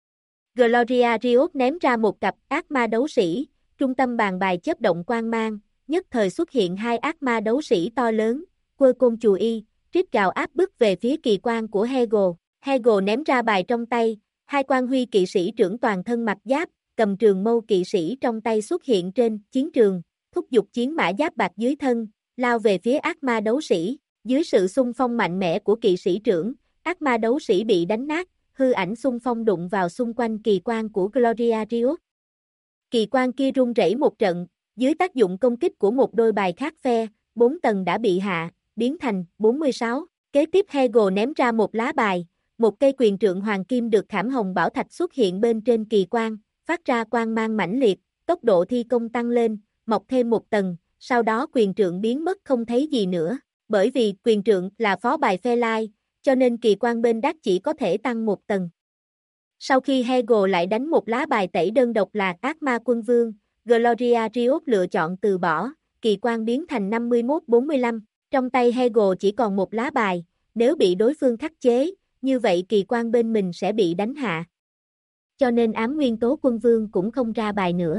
S1: Gloria Riot ném ra một cặp ác ma đấu sĩ, trung tâm bàn bài chớp động quang mang, nhất thời xuất hiện hai ác ma đấu sĩ to lớn, quơ côn chù y, rít gào áp bức về phía kỳ quan của Hegel. Hegel ném ra bài trong tay, hai quan huy kỵ sĩ trưởng toàn thân mặc giáp, cầm trường mâu kỵ sĩ trong tay xuất hiện trên chiến trường, thúc giục chiến mã giáp bạc dưới thân, lao về phía ác ma đấu sĩ. Dưới sự xung phong mạnh mẽ của kỵ sĩ trưởng, ác ma đấu sĩ bị đánh nát, hư ảnh xung phong đụng vào xung quanh kỳ quan của Gloria Riot. Kỳ quan kia rung rẩy một trận, dưới tác dụng công kích của một đôi bài khác phe, 4 tầng đã bị hạ, biến thành 46. Kế tiếp Hegel ném ra một lá bài, một cây quyền trượng hoàng kim được khảm hồng bảo thạch xuất hiện bên trên kỳ quan, phát ra quang mang mãnh liệt, tốc độ thi công tăng lên, mọc thêm một tầng, sau đó quyền trượng biến mất không thấy gì nữa. Bởi vì quyền trượng là phó bài phe lai, cho nên kỳ quan bên đát chỉ có thể tăng một tầng. Sau khi Hegel lại đánh một lá bài tẩy đơn độc là ác ma quân vương, Gloria Riot lựa chọn từ bỏ, kỳ quan biến thành 51-45, trong tay Hegel chỉ còn một lá bài, nếu bị đối phương khắc chế, như vậy kỳ quan bên mình sẽ bị đánh hạ. cho nên ám nguyên tố quân vương cũng không ra bài nữa.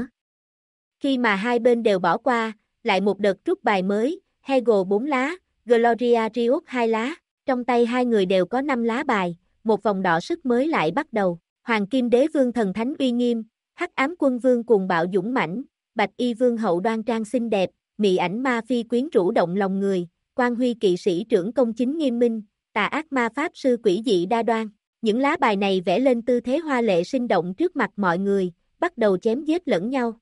S1: Khi mà hai bên đều bỏ qua, lại một đợt rút bài mới, Hegel 4 lá, Gloria Triumph 2 lá, trong tay hai người đều có 5 lá bài, một vòng đọ sức mới lại bắt đầu. Hoàng Kim Đế Vương thần thánh uy nghiêm, Hắc Ám Quân Vương cuồng bạo dũng mãnh, Bạch Y Vương hậu đoan trang xinh đẹp, Mị ảnh ma phi quyến rũ động lòng người, Quan Huy kỵ sĩ trưởng công chính nghiêm minh, Tà ác ma pháp sư quỷ dị đa đoan. Những lá bài này vẽ lên tư thế hoa lệ sinh động trước mặt mọi người, bắt đầu chém giết lẫn nhau.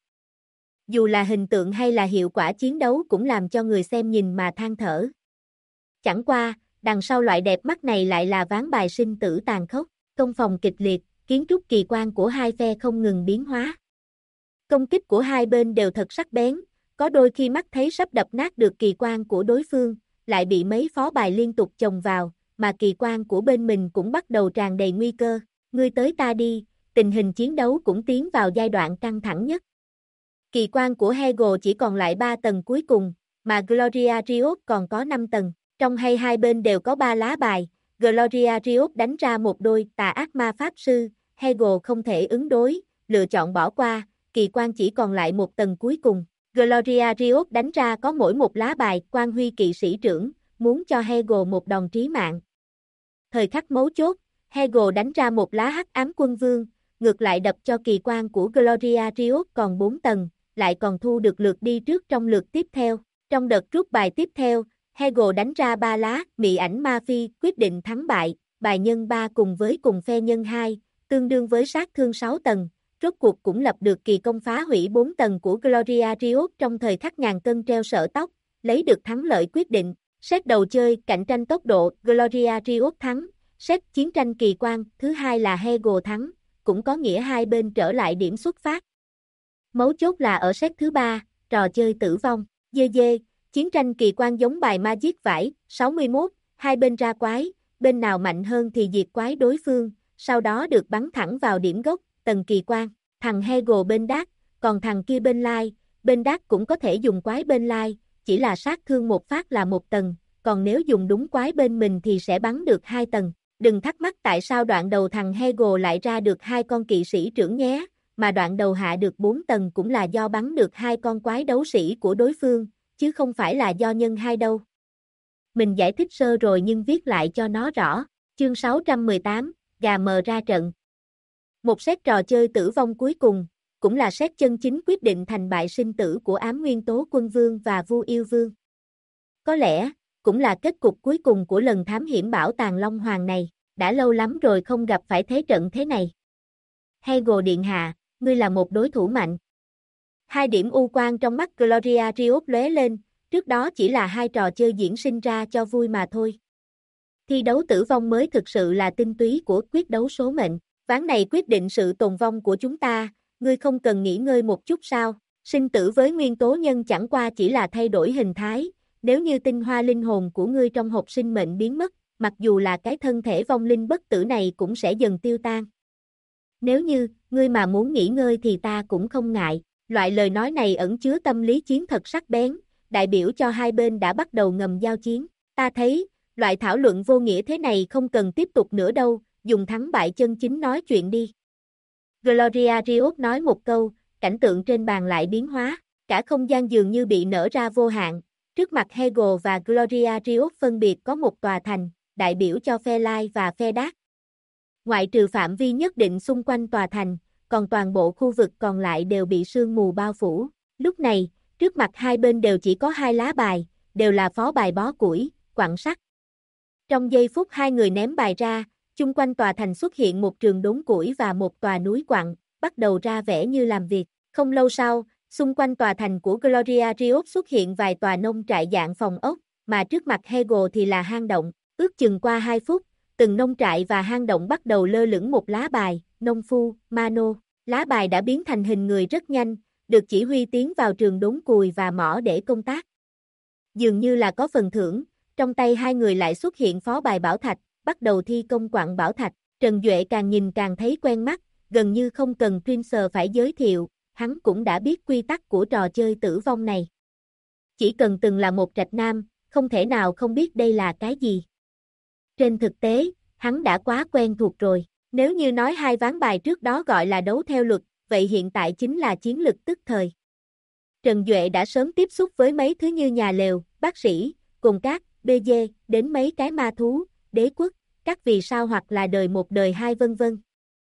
S1: Dù là hình tượng hay là hiệu quả chiến đấu cũng làm cho người xem nhìn mà than thở. Chẳng qua, đằng sau loại đẹp mắt này lại là ván bài sinh tử tàn khốc, công phòng kịch liệt, kiến trúc kỳ quan của hai phe không ngừng biến hóa. Công kích của hai bên đều thật sắc bén, có đôi khi mắt thấy sắp đập nát được kỳ quan của đối phương, lại bị mấy phó bài liên tục chồng vào, mà kỳ quan của bên mình cũng bắt đầu tràn đầy nguy cơ, ngươi tới ta đi, tình hình chiến đấu cũng tiến vào giai đoạn căng thẳng nhất. Kỳ quan của Hegel chỉ còn lại 3 tầng cuối cùng, mà Gloria Triumph còn có 5 tầng, trong hay hai bên đều có 3 lá bài, Gloria Triumph đánh ra một đôi tà ác ma pháp sư, Hegel không thể ứng đối, lựa chọn bỏ qua, kỳ quan chỉ còn lại một tầng cuối cùng. Gloria Triumph đánh ra có mỗi một lá bài, Quan Huy kỵ sĩ trưởng, muốn cho Hegel một đòn trí mạng. Thời khắc mấu chốt, Hegel đánh ra một lá Hắc Ám Quân Vương, ngược lại đập cho kỳ quan của Gloria Triumph còn 4 tầng, lại còn thu được lượt đi trước trong lượt tiếp theo. Trong đợt rút bài tiếp theo, Hegel đánh ra 3 lá, Mị ảnh ma phi, quyết định thắng bại, bài nhân 3 cùng với cùng phe nhân 2, tương đương với sát thương 6 tầng, rốt cuộc cũng lập được kỳ công phá hủy 4 tầng của Gloria Triumph trong thời khắc ngàn cân treo sợi tóc, lấy được thắng lợi quyết định. Xét đầu chơi, cạnh tranh tốc độ, Gloria Triumph thắng, xét chiến tranh kỳ quan, thứ hai là Hegel thắng, cũng có nghĩa hai bên trở lại điểm xuất phát. Mấu chốt là ở set thứ 3, trò chơi tử vong, chiến tranh kỳ quan giống bài Magic vải, 61, hai bên ra quái, bên nào mạnh hơn thì diệt quái đối phương, sau đó được bắn thẳng vào điểm gốc, tầng kỳ quan, thằng Hegel bên đát, còn thằng kia bên lai, bên đát cũng có thể dùng quái bên lai, chỉ là sát thương một phát là một tầng, còn nếu dùng đúng quái bên mình thì sẽ bắn được 2 tầng. Đừng thắc mắc tại sao đoạn đầu thằng Hegel lại ra được 2 con kỵ sĩ trưởng nhé, mà đoạn đầu hạ được 4 tầng cũng là do bắn được 2 con quái đấu sĩ của đối phương, chứ không phải là do nhân 2 đâu. Mình giải thích sơ rồi nhưng viết lại cho nó rõ. Chương 618, gà mờ ra trận. Một set trò chơi tử vong cuối cùng, cũng là set chân chính quyết định thành bại sinh tử của ám nguyên tố quân vương và Vu yêu vương. Có lẽ, cũng là kết cục cuối cùng của lần thám hiểm bảo tàng Long Hoàng này, đã lâu lắm rồi không gặp phải thế trận thế này. Hegel điện hạ, ngươi là một đối thủ mạnh. 2 điểm u quang trong mắt Gloria Triumph lóe lên, trước đó chỉ là 2 trò chơi diễn sinh ra cho vui mà thôi. Thi đấu tử vong mới thực sự là tinh túy của quyết đấu số mệnh, ván này quyết định sự tồn vong của chúng ta, ngươi không cần nghỉ ngơi một chút sao, sinh tử với nguyên tố nhân chẳng qua chỉ là thay đổi hình thái, nếu như tinh hoa linh hồn của ngươi trong hộp sinh mệnh biến mất, mặc dù là cái thân thể vong linh bất tử này cũng sẽ dần tiêu tan. Nếu như, ngươi mà muốn nghỉ ngơi thì ta cũng không ngại, loại lời nói này ẩn chứa tâm lý chiến thật sắc bén, đại biểu cho hai bên đã bắt đầu ngầm giao chiến, ta thấy, loại thảo luận vô nghĩa thế này không cần tiếp tục nữa đâu, dùng thắng bại chân chính nói chuyện đi. Gloria Triumph nói một câu, cảnh tượng trên bàn lại biến hóa, cả không gian dường như bị nở ra vô hạn, trước mặt Hegel và Gloria Triumph phân biệt có một tòa thành, đại biểu cho phe lai và phe đát. Ngoại trừ phạm vi nhất định xung quanh tòa thành, còn toàn bộ khu vực còn lại đều bị sương mù bao phủ. Lúc này, trước mặt hai bên đều chỉ có 2 lá bài, đều là phó bài bó củi, quặng sắt. Trong giây phút hai người ném bài ra, chung quanh tòa thành xuất hiện một trường đốn củi và một tòa núi quặng, bắt đầu ra vẻ như làm việc. Không lâu sau, xung quanh tòa thành của Gloria Triumph xuất hiện vài tòa nông trại dạng phòng ốc, mà trước mặt Hegel thì là hang động. Ước chừng qua 2 phút, từng nông trại và hang động bắt đầu lơ lửng một lá bài, nông phu, Mano. Lá bài đã biến thành hình người rất nhanh, được chỉ huy tiến vào trường đốn cùi và mỏ để công tác. Dường như là có phần thưởng, trong tay hai người lại xuất hiện phó bài bảo thạch, bắt đầu thi công quặng bảo thạch. Trần Duệ càng nhìn càng thấy quen mắt, gần như không cần Prince phải giới thiệu, hắn cũng đã biết quy tắc của trò chơi tử vong này. Chỉ cần từng là một trạch nam, không thể nào không biết đây là cái gì. Trên thực tế, hắn đã quá quen thuộc rồi, Nếu như nói hai ván bài trước đó gọi là đấu theo luật, vậy hiện tại chính là chiến lực tức thời. Trần Duệ đã sớm tiếp xúc với mấy thứ như nhà lều, bác sĩ, cồn cát, BG, đến mấy cái ma thú, đế quốc, các vì sao hoặc là đời một đời hai vân vân.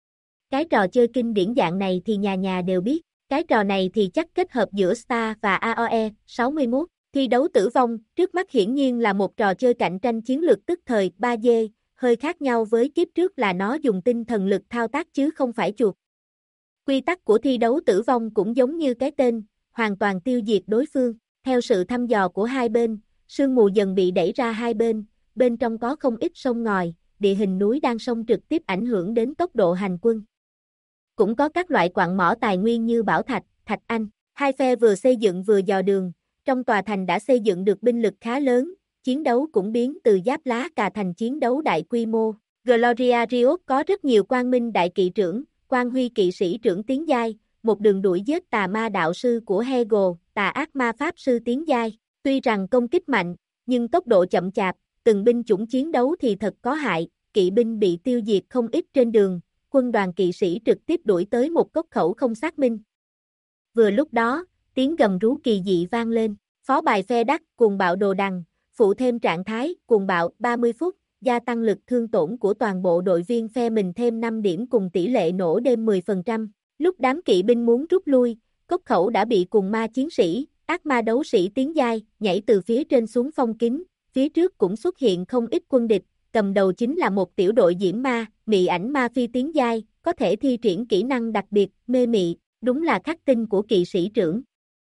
S1: Cái trò chơi kinh điển dạng này thì nhà nhà đều biết, cái trò này thì chắc kết hợp giữa Star và AOE 61. Thi đấu tử vong, trước mắt hiển nhiên là một trò chơi cạnh tranh chiến lược tức thời 3D, hơi khác nhau với kiếp trước là nó dùng tinh thần lực thao tác chứ không phải chuột. Quy tắc của thi đấu tử vong cũng giống như cái tên, hoàn toàn tiêu diệt đối phương. Theo sự thăm dò của hai bên, sương mù dần bị đẩy ra hai bên trong có không ít sông ngòi, địa hình núi đang sông trực tiếp ảnh hưởng đến tốc độ hành quân. Cũng có các loại quặng mỏ tài nguyên như bảo thạch, thạch anh. Hai phe vừa xây dựng vừa dò đường, trong tòa thành đã xây dựng được binh lực khá lớn, chiến đấu cũng biến từ giáp lá cà thành chiến đấu đại quy mô. Gloria Riot có rất nhiều quang minh đại kỵ trưởng, quang huy kỵ sĩ trưởng tiến giai, một đường đuổi giết tà ma đạo sư của Hegel, tà ác ma pháp sư tiến giai. Tuy rằng công kích mạnh, nhưng tốc độ chậm chạp, từng binh chủng chiến đấu thì thật có hại, kỵ binh bị tiêu diệt không ít trên đường, quân đoàn kỵ sĩ trực tiếp đuổi tới một cốc khẩu không xác minh. Vừa lúc đó, tiếng gầm rú kỳ dị vang lên, phó bài phe đắc cuồng bạo đồ đằng, phụ thêm trạng thái cuồng bạo 30 phút, gia tăng lực thương tổn của toàn bộ đội viên phe mình thêm 5 điểm cùng tỷ lệ nổ đêm 10%. Lúc đám kỵ binh muốn rút lui, cốc khẩu đã bị cùng ma chiến sĩ, ác ma đấu sĩ tiến giai, nhảy từ phía trên xuống phong kín, phía trước cũng xuất hiện không ít quân địch, cầm đầu chính là một tiểu đội diễm ma, mị ảnh ma phi tiến giai, có thể thi triển kỹ năng đặc biệt, mê mị, đúng là khắc tinh của kỵ sĩ trưởng.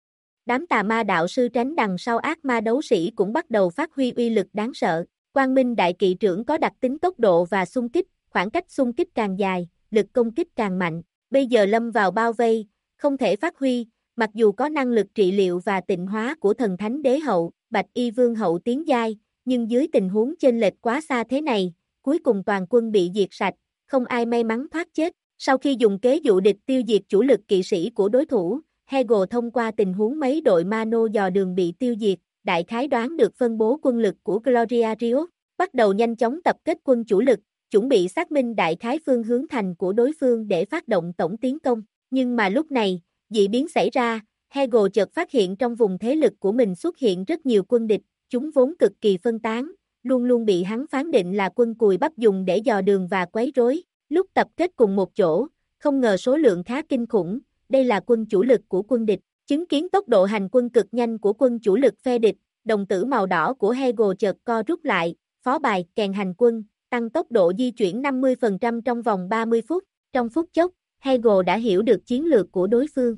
S1: Đám tà ma đạo sư tránh đằng sau ác ma đấu sĩ cũng bắt đầu phát huy uy lực đáng sợ. Quang Minh đại kỵ trưởng có đặc tính tốc độ và xung kích, khoảng cách xung kích càng dài, lực công kích càng mạnh. Bây giờ lâm vào bao vây, không thể phát huy, mặc dù có năng lực trị liệu và tịnh hóa của thần thánh đế hậu, Bạch Y Vương hậu tiến giai, nhưng dưới tình huống chênh lệch quá xa thế này, cuối cùng toàn quân bị diệt sạch, không ai may mắn thoát chết. Sau khi dùng kế dụ địch tiêu diệt chủ lực kỵ sĩ của đối thủ, Hegel thông qua tình huống mấy đội Mano dò đường bị tiêu diệt, đại khái đoán được phân bố quân lực của Gloria Riot, bắt đầu nhanh chóng tập kết quân chủ lực, chuẩn bị xác minh đại khái phương hướng thành của đối phương để phát động tổng tiến công. Nhưng mà lúc này, dị biến xảy ra, Hegel chợt phát hiện trong vùng thế lực của mình xuất hiện rất nhiều quân địch, chúng vốn cực kỳ phân tán, luôn luôn bị hắn phán định là quân cùi bắp dùng để dò đường và quấy rối. Lúc tập kết cùng một chỗ, không ngờ số lượng khá kinh khủng, đây là quân chủ lực của quân địch. Chứng kiến tốc độ hành quân cực nhanh của quân chủ lực phe địch, đồng tử màu đỏ của Hegel chợt co rút lại, phó bài kèn hành quân, tăng tốc độ di chuyển 50% trong vòng 30 phút. Trong phút chốc, Hegel đã hiểu được chiến lược của đối phương.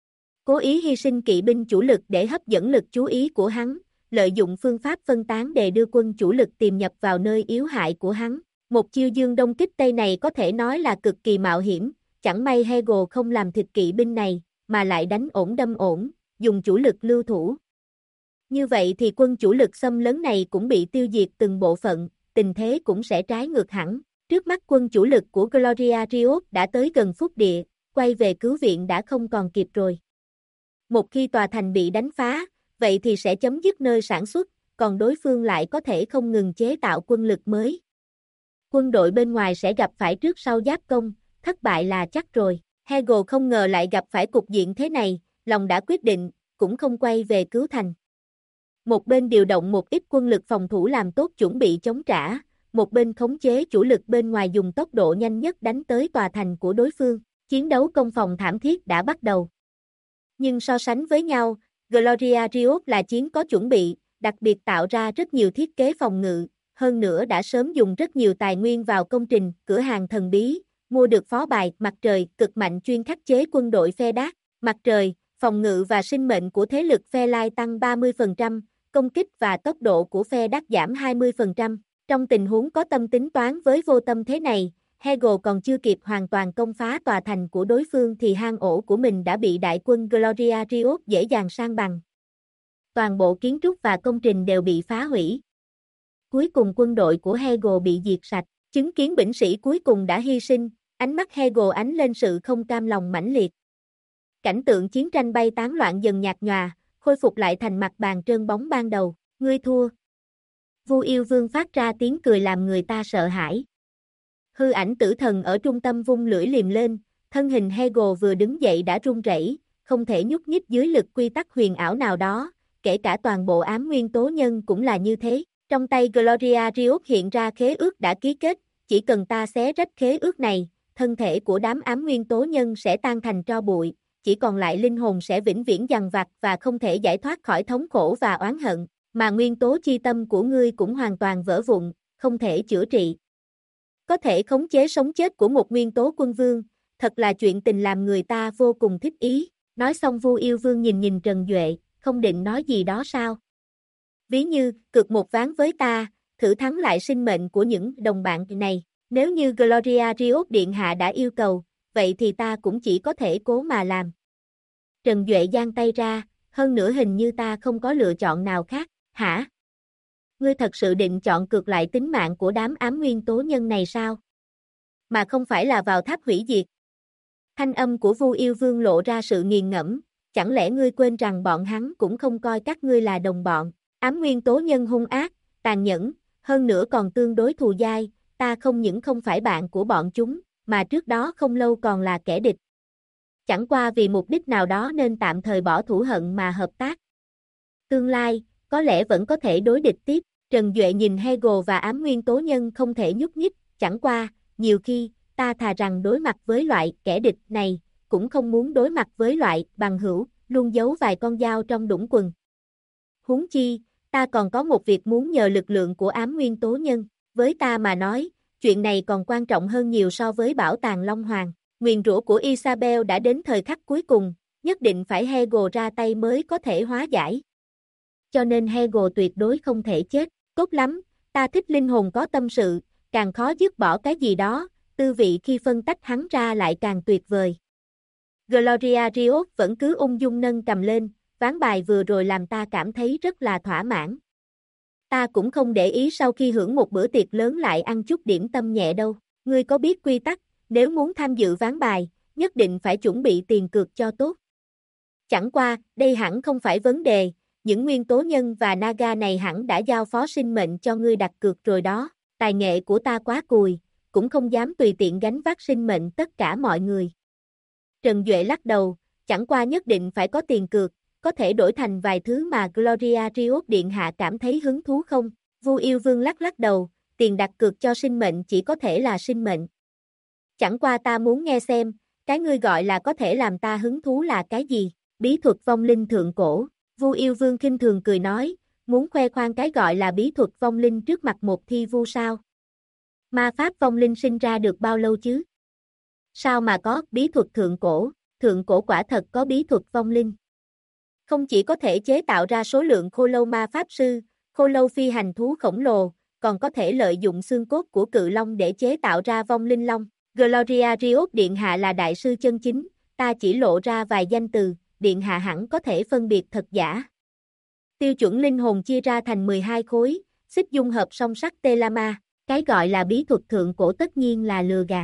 S1: Cố ý hy sinh kỵ binh chủ lực để hấp dẫn lực chú ý của hắn, lợi dụng phương pháp phân tán để đưa quân chủ lực tiềm nhập vào nơi yếu hại của hắn. Một chiêu dương đông kích tây này có thể nói là cực kỳ mạo hiểm, chẳng may Hegel không làm thịt kỵ binh này, mà lại đánh ổn đâm ổn, dùng chủ lực lưu thủ. Như vậy thì quân chủ lực xâm lấn này cũng bị tiêu diệt từng bộ phận, tình thế cũng sẽ trái ngược hẳn. Trước mắt quân chủ lực của Gloria Riot đã tới gần phúc địa, quay về cứu viện đã không còn kịp rồi. Một khi tòa thành bị đánh phá, vậy thì sẽ chấm dứt nơi sản xuất, còn đối phương lại có thể không ngừng chế tạo quân lực mới. Quân đội bên ngoài sẽ gặp phải trước sau giáp công, thất bại là chắc rồi. Hegel không ngờ lại gặp phải cục diện thế này, lòng đã quyết định, cũng không quay về cứu thành. Một bên điều động một ít quân lực phòng thủ làm tốt chuẩn bị chống trả, một bên khống chế chủ lực bên ngoài dùng tốc độ nhanh nhất đánh tới tòa thành của đối phương. Chiến đấu công phòng thảm thiết đã bắt đầu. Nhưng so sánh với nhau, Gloria Riot là chiến có chuẩn bị, đặc biệt tạo ra rất nhiều thiết kế phòng ngự, hơn nữa đã sớm dùng rất nhiều tài nguyên vào công trình, cửa hàng thần bí, mua được phó bài mặt trời cực mạnh chuyên khắc chế quân đội phe đát. Mặt trời, phòng ngự và sinh mệnh của thế lực phe lai tăng 30%, công kích và tốc độ của phe đát giảm 20%. Trong tình huống có tâm tính toán với vô tâm thế này, Hegel còn chưa kịp hoàn toàn công phá tòa thành của đối phương thì hang ổ của mình đã bị đại quân Gloria Riot dễ dàng san bằng. Toàn bộ kiến trúc và công trình đều bị phá hủy. Cuối cùng quân đội của Hegel bị diệt sạch, chứng kiến binh sĩ cuối cùng đã hy sinh, ánh mắt Hegel ánh lên sự không cam lòng mãnh liệt. Cảnh tượng chiến tranh bay tán loạn dần nhạt nhòa, khôi phục lại thành mặt bàn trơn bóng ban đầu. Ngươi thua. Vu Yêu Vương phát ra tiếng cười làm người ta sợ hãi. Hư ảnh tử thần ở trung tâm vung lưỡi liềm lên, thân hình Hegel vừa đứng dậy đã run rẩy, không thể nhúc nhích dưới lực quy tắc huyền ảo nào đó, kể cả toàn bộ ám nguyên tố nhân cũng là như thế. Trong tay Gloria Riot hiện ra khế ước đã ký kết, chỉ cần ta xé rách khế ước này, thân thể của đám ám nguyên tố nhân sẽ tan thành tro bụi, chỉ còn lại linh hồn sẽ vĩnh viễn dằn vặt và không thể giải thoát khỏi thống khổ và oán hận, mà nguyên tố chi tâm của ngươi cũng hoàn toàn vỡ vụn, không thể chữa trị. Có thể khống chế sống chết của một nguyên tố quân vương, thật là chuyện tình làm người ta vô cùng thích ý. Nói xong Vu Yêu Vương nhìn Trần Duệ, không định nói gì đó sao? Ví như, cược một ván với ta, thử thắng lại sinh mệnh của những đồng bạn này. Nếu như Gloria Riot Điện Hạ đã yêu cầu, vậy thì ta cũng chỉ có thể cố mà làm. Trần Duệ giang tay ra, hơn nữa hình như ta không có lựa chọn nào khác, hả? Ngươi thật sự định chọn cược lại tính mạng của đám ám nguyên tố nhân này sao? Mà không phải là vào tháp hủy diệt. Thanh âm của Vu Yêu Vương lộ ra sự nghiền ngẫm, chẳng lẽ ngươi quên rằng bọn hắn cũng không coi các ngươi là đồng bọn? Ám nguyên tố nhân hung ác, tàn nhẫn, hơn nữa còn tương đối thù dai, ta không những không phải bạn của bọn chúng, mà trước đó không lâu còn là kẻ địch. Chẳng qua vì mục đích nào đó nên tạm thời bỏ thù hận mà hợp tác. Tương lai, có lẽ vẫn có thể đối địch tiếp. Trần Duệ nhìn Hegel và ám nguyên tố nhân không thể nhúc nhích, chẳng qua, nhiều khi, ta thà rằng đối mặt với loại kẻ địch này, cũng không muốn đối mặt với loại bằng hữu, luôn giấu vài con dao trong đũng quần. Huống chi, ta còn có một việc muốn nhờ lực lượng của ám nguyên tố nhân, với ta mà nói, chuyện này còn quan trọng hơn nhiều so với bảo tàng Long Hoàng. Nguyền rủa của Isabel đã đến thời khắc cuối cùng, nhất định phải Hegel ra tay mới có thể hóa giải. Cho nên Hegel tuyệt đối không thể chết. Tốt lắm, ta thích linh hồn có tâm sự, càng khó dứt bỏ cái gì đó, tư vị khi phân tách hắn ra lại càng tuyệt vời. Gloria Riot vẫn cứ ung dung nâng cầm lên, ván bài vừa rồi làm ta cảm thấy rất là thỏa mãn. Ta cũng không để ý sau khi hưởng một bữa tiệc lớn lại ăn chút điểm tâm nhẹ đâu. Ngươi có biết quy tắc, nếu muốn tham dự ván bài, nhất định phải chuẩn bị tiền cược cho tốt. Chẳng qua, đây hẳn không phải vấn đề, những nguyên tố nhân và Naga này hẳn đã giao phó sinh mệnh cho ngươi đặt cược rồi đó. Tài nghệ của ta quá cùi, cũng không dám tùy tiện gánh vác sinh mệnh tất cả mọi người. Trần Duệ lắc đầu, chẳng qua nhất định phải có tiền cược, có thể đổi thành vài thứ mà Gloria Riot Điện Hạ cảm thấy hứng thú không? Vu Yêu Vương lắc đầu, tiền đặt cược cho sinh mệnh chỉ có thể là sinh mệnh. Chẳng qua ta muốn nghe xem, cái ngươi gọi là có thể làm ta hứng thú là cái gì? Bí thuật vong linh thượng cổ. Vu Yêu Vương khinh thường cười nói, muốn khoe khoang cái gọi là bí thuật vong linh trước mặt một thi vu sao? Ma pháp vong linh sinh ra được bao lâu chứ? Sao mà có bí thuật thượng cổ quả thật có bí thuật vong linh. Không chỉ có thể chế tạo ra số lượng khô lâu ma pháp sư, khô lâu phi hành thú khổng lồ, còn có thể lợi dụng xương cốt của cự long để chế tạo ra vong linh long. Gloria Riot Điện Hạ là đại sư chân chính, ta chỉ lộ ra vài danh từ, Điện Hạ hẳn có thể phân biệt thật giả. Tiêu chuẩn linh hồn chia ra thành 12 khối, xích dung hợp song sắc Telama, cái gọi là bí thuật thượng cổ tất nhiên là lừa gạt.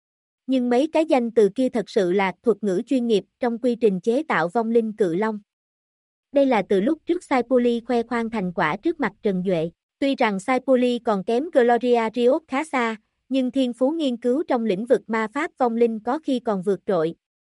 S1: Nhưng mấy cái danh từ kia thật sự là thuật ngữ chuyên nghiệp trong quy trình chế tạo vong linh cự long. Đây là từ lúc trước Saipoli khoe khoang thành quả trước mặt Trần Duệ. Tuy rằng Saipoli còn kém Gloria Riot khá xa, nhưng thiên phú nghiên cứu trong lĩnh vực ma pháp vong linh có khi còn vượt trội.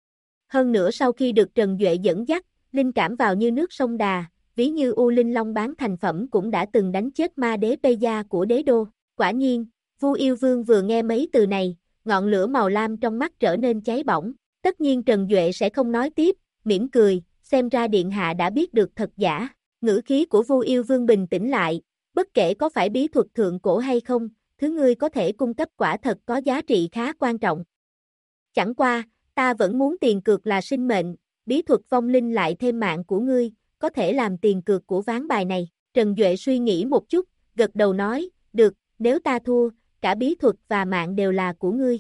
S1: Hơn nữa sau khi được Trần Duệ dẫn dắt, linh cảm vào như nước sông Đà, ví như U Linh Long bán thành phẩm cũng đã từng đánh chết ma đế Peja của đế đô. Quả nhiên, Vu Yêu Vương vừa nghe mấy từ này, ngọn lửa màu lam trong mắt trở nên cháy bỏng. Tất nhiên Trần Duệ sẽ không nói tiếp, mỉm cười, xem ra Điện Hạ đã biết được thật giả. Ngữ khí của Vu Yêu Vương bình tĩnh lại, bất kể có phải bí thuật thượng cổ hay không, thứ ngươi có thể cung cấp quả thật có giá trị khá quan trọng. Chẳng qua, ta vẫn muốn tiền cược là sinh mệnh, bí thuật vong linh lại thêm mạng của ngươi, có thể làm tiền cược của ván bài này. Trần Duệ suy nghĩ một chút, gật đầu nói, được, nếu ta thua, cả bí thuật và mạng đều là của ngươi.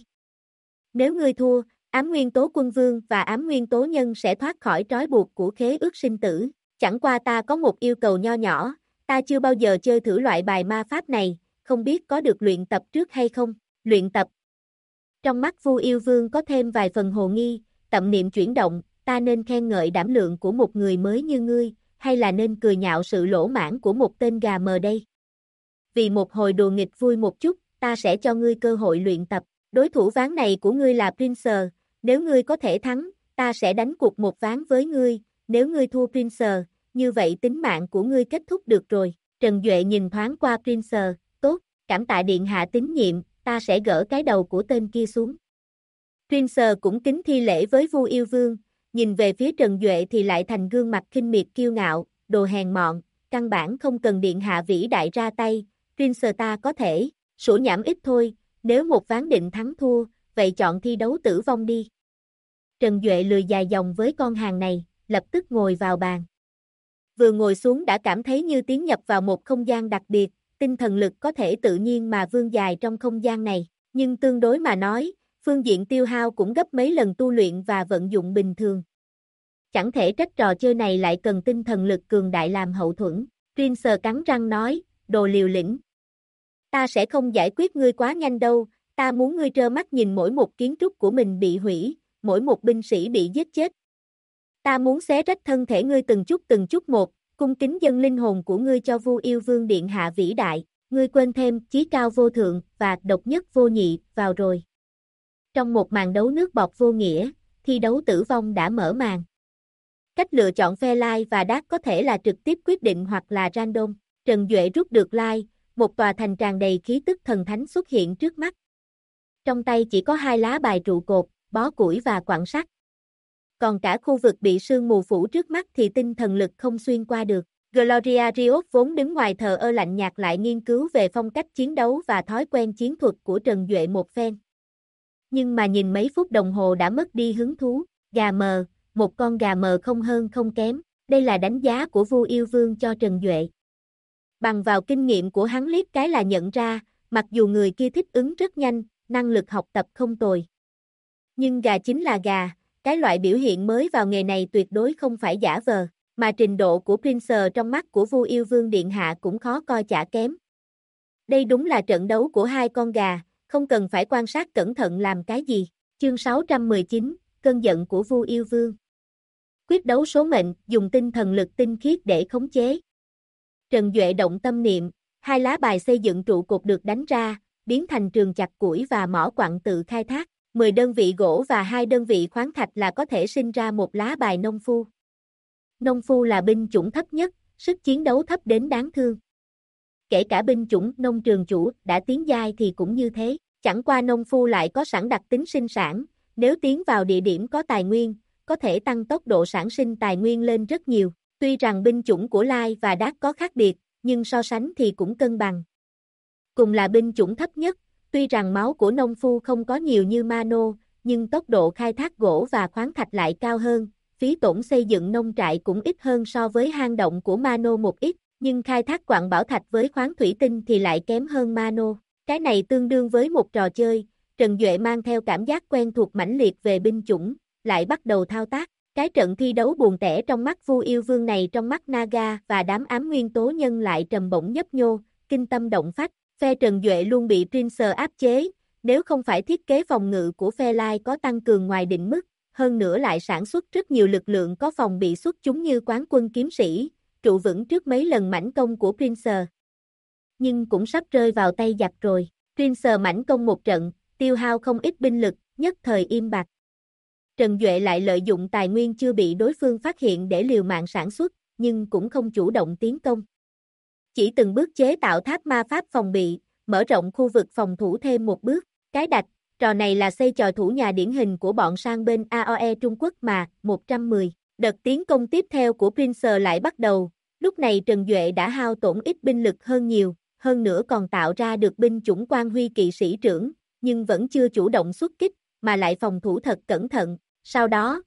S1: Nếu ngươi thua, ám nguyên tố quân vương và ám nguyên tố nhân sẽ thoát khỏi trói buộc của khế ước sinh tử. Chẳng qua ta có một yêu cầu nho nhỏ, ta chưa bao giờ chơi thử loại bài ma pháp này, không biết có được luyện tập trước hay không? Luyện tập. Trong mắt Vu Yêu Vương có thêm vài phần hồ nghi, tậm niệm chuyển động, ta nên khen ngợi đảm lượng của một người mới như ngươi, hay là nên cười nhạo sự lỗ mãng của một tên gà mờ đây? Vì một hồi đùa nghịch vui một chút, ta sẽ cho ngươi cơ hội luyện tập. Đối thủ ván này của ngươi là Prince, nếu ngươi có thể thắng, ta sẽ đánh cuộc một ván với ngươi, nếu ngươi thua Prince, như vậy tính mạng của ngươi kết thúc được rồi. Trần Duệ nhìn thoáng qua Prince, tốt, cảm tạ điện hạ tín nhiệm, ta sẽ gỡ cái đầu của tên kia xuống. Prince cũng kính thi lễ với Vu Yêu Vương, nhìn về phía Trần Duệ thì lại thành gương mặt khinh miệt kiêu ngạo, đồ hèn mọn, căn bản không cần điện hạ vĩ đại ra tay, Prince ta có thể, sủa nhảm ít thôi, nếu một ván định thắng thua, vậy chọn thi đấu tử vong đi. Trần Duệ lười dài dòng với con hàng này, lập tức ngồi vào bàn. Vừa ngồi xuống đã cảm thấy như tiến nhập vào một không gian đặc biệt, tinh thần lực có thể tự nhiên mà vươn dài trong không gian này, nhưng tương đối mà nói, phương diện tiêu hao cũng gấp mấy lần tu luyện và vận dụng bình thường. Chẳng thể trách trò chơi này lại cần tinh thần lực cường đại làm hậu thuẫn. Prince cắn răng nói, đồ liều lĩnh. Ta sẽ không giải quyết ngươi quá nhanh đâu, ta muốn ngươi trơ mắt nhìn mỗi một kiến trúc của mình bị hủy, mỗi một binh sĩ bị giết chết. Ta muốn xé rách thân thể ngươi từng chút một, cung kính dâng linh hồn của ngươi cho Vu Yêu Vương điện hạ vĩ đại, ngươi quên thêm chí cao vô thượng và độc nhất vô nhị vào rồi. Trong một màn đấu nước bọt vô nghĩa, thi đấu tử vong đã mở màn. Cách lựa chọn phe Lai và Dark có thể là trực tiếp quyết định hoặc là random. Trần Duệ rút được Lai, một tòa thành tràn đầy khí tức thần thánh xuất hiện trước mắt. Trong tay chỉ có 2 lá bài trụ cột, bó củi và quặng sắt. Còn cả khu vực bị sương mù phủ trước mắt thì tinh thần lực không xuyên qua được. Gloria Riot vốn đứng ngoài thờ ơ lạnh nhạt lại nghiên cứu về phong cách chiến đấu và thói quen chiến thuật của Trần Duệ một phen. Nhưng mà nhìn mấy phút đồng hồ đã mất đi hứng thú, gà mờ, một con gà mờ không hơn không kém, đây là đánh giá của Vu Yêu Vương cho Trần Duệ. Bằng vào kinh nghiệm của hắn liếc cái là nhận ra, mặc dù người kia thích ứng rất nhanh, năng lực học tập không tồi. Nhưng gà chính là gà, cái loại biểu hiện mới vào nghề này tuyệt đối không phải giả vờ, mà trình độ của Prince trong mắt của Vu Yêu Vương điện hạ cũng khó coi chả kém. Đây đúng là trận đấu của 2 con gà, không cần phải quan sát cẩn thận làm cái gì. Chương 619, cơn giận của Vu Yêu Vương. Quyết đấu số mệnh, dùng tinh thần lực tinh khiết để khống chế. Trần Duệ động tâm niệm, 2 lá bài xây dựng trụ cột được đánh ra, biến thành trường chặt củi và mỏ quặng tự khai thác. 10 đơn vị gỗ và 2 đơn vị khoáng thạch là có thể sinh ra một lá bài nông phu. Nông phu là binh chủng thấp nhất, sức chiến đấu thấp đến đáng thương. Kể cả binh chủng nông trường chủ đã tiến giai thì cũng như thế, chẳng qua nông phu lại có sẵn đặc tính sinh sản, nếu tiến vào địa điểm có tài nguyên, có thể tăng tốc độ sản sinh tài nguyên lên rất nhiều. Tuy rằng binh chủng của Lai và Dark có khác biệt, nhưng so sánh thì cũng cân bằng. Cùng là binh chủng thấp nhất, tuy rằng máu của nông phu không có nhiều như Mano, nhưng tốc độ khai thác gỗ và khoáng thạch lại cao hơn, phí tổn xây dựng nông trại cũng ít hơn so với hang động của Mano một ít, nhưng khai thác quặng bảo thạch với khoáng thủy tinh thì lại kém hơn Mano. Cái này tương đương với một trò chơi, Trần Duệ mang theo cảm giác quen thuộc mãnh liệt về binh chủng, lại bắt đầu thao tác. Cái trận thi đấu buồn tẻ trong mắt Vu Yêu Vương này trong mắt Naga và đám ám nguyên tố nhân lại trầm bổng nhấp nhô, kinh tâm động phách. Phe Trần Duệ luôn bị Prince áp chế, nếu không phải thiết kế phòng ngự của phe Lai có tăng cường ngoài định mức, hơn nữa lại sản xuất rất nhiều lực lượng có phòng bị xuất chúng như quán quân kiếm sĩ, trụ vững trước mấy lần mãnh công của Prince. Nhưng cũng sắp rơi vào tay giặc rồi, Prince mãnh công một trận, tiêu hao không ít binh lực, nhất thời im bặt. Trần Duệ lại lợi dụng tài nguyên chưa bị đối phương phát hiện để liều mạng sản xuất, nhưng cũng không chủ động tiến công. Chỉ từng bước chế tạo tháp ma pháp phòng bị, mở rộng khu vực phòng thủ thêm một bước. Cái đạch, trò này là xây trò thủ nhà điển hình của bọn sang bên AOE Trung Quốc mà, 110. Đợt tiến công tiếp theo của Prince lại bắt đầu, lúc này Trần Duệ đã hao tổn ít binh lực hơn nhiều, hơn nữa còn tạo ra được binh chủng quan huy kỵ sĩ trưởng, nhưng vẫn chưa chủ động xuất kích, mà lại phòng thủ thật cẩn thận. Sau đó,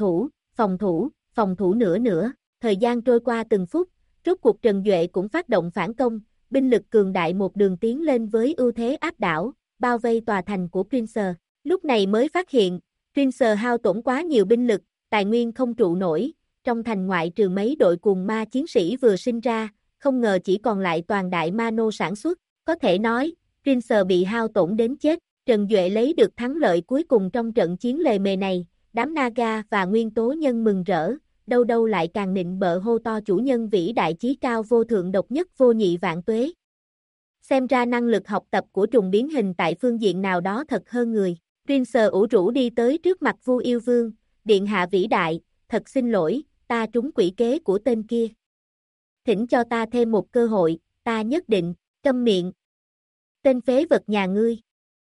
S1: phòng thủ nữa, thời gian trôi qua từng phút, rốt cuộc Trần Duệ cũng phát động phản công, binh lực cường đại một đường tiến lên với ưu thế áp đảo, bao vây tòa thành của Prince. Lúc này mới phát hiện, Prince hao tổn quá nhiều binh lực, tài nguyên không trụ nổi, trong thành ngoại trừ mấy đội cuồng ma chiến sĩ vừa sinh ra, không ngờ chỉ còn lại toàn đại Mano sản xuất, có thể nói, Prince bị hao tổn đến chết. Trần Duệ lấy được thắng lợi cuối cùng trong trận chiến lề mề này, đám Naga và nguyên tố nhân mừng rỡ, đâu đâu lại càng nịnh bợ hô to chủ nhân vĩ đại chí cao vô thượng độc nhất vô nhị vạn tuế. Xem ra năng lực học tập của trùng biến hình tại phương diện nào đó thật hơn người. Prince ủ rũ đi tới trước mặt Vu Yêu Vương, điện hạ vĩ đại, thật xin lỗi, ta trúng quỷ kế của tên kia. Thỉnh cho ta thêm một cơ hội, ta nhất định, câm miệng. Tên phế vật nhà ngươi.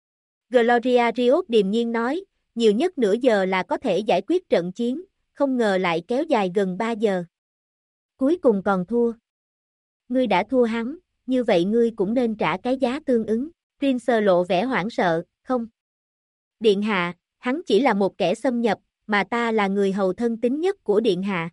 S1: Gloria Rios điềm nhiên nói, nhiều nhất nửa giờ là có thể giải quyết trận chiến, không ngờ lại kéo dài gần 3 giờ. Cuối cùng còn thua. Ngươi đã thua hắn, như vậy ngươi cũng nên trả cái giá tương ứng. Prince lộ vẻ hoảng sợ, không. Điện hạ, hắn chỉ là một kẻ xâm nhập, mà ta là người hầu thân tín nhất của điện hạ.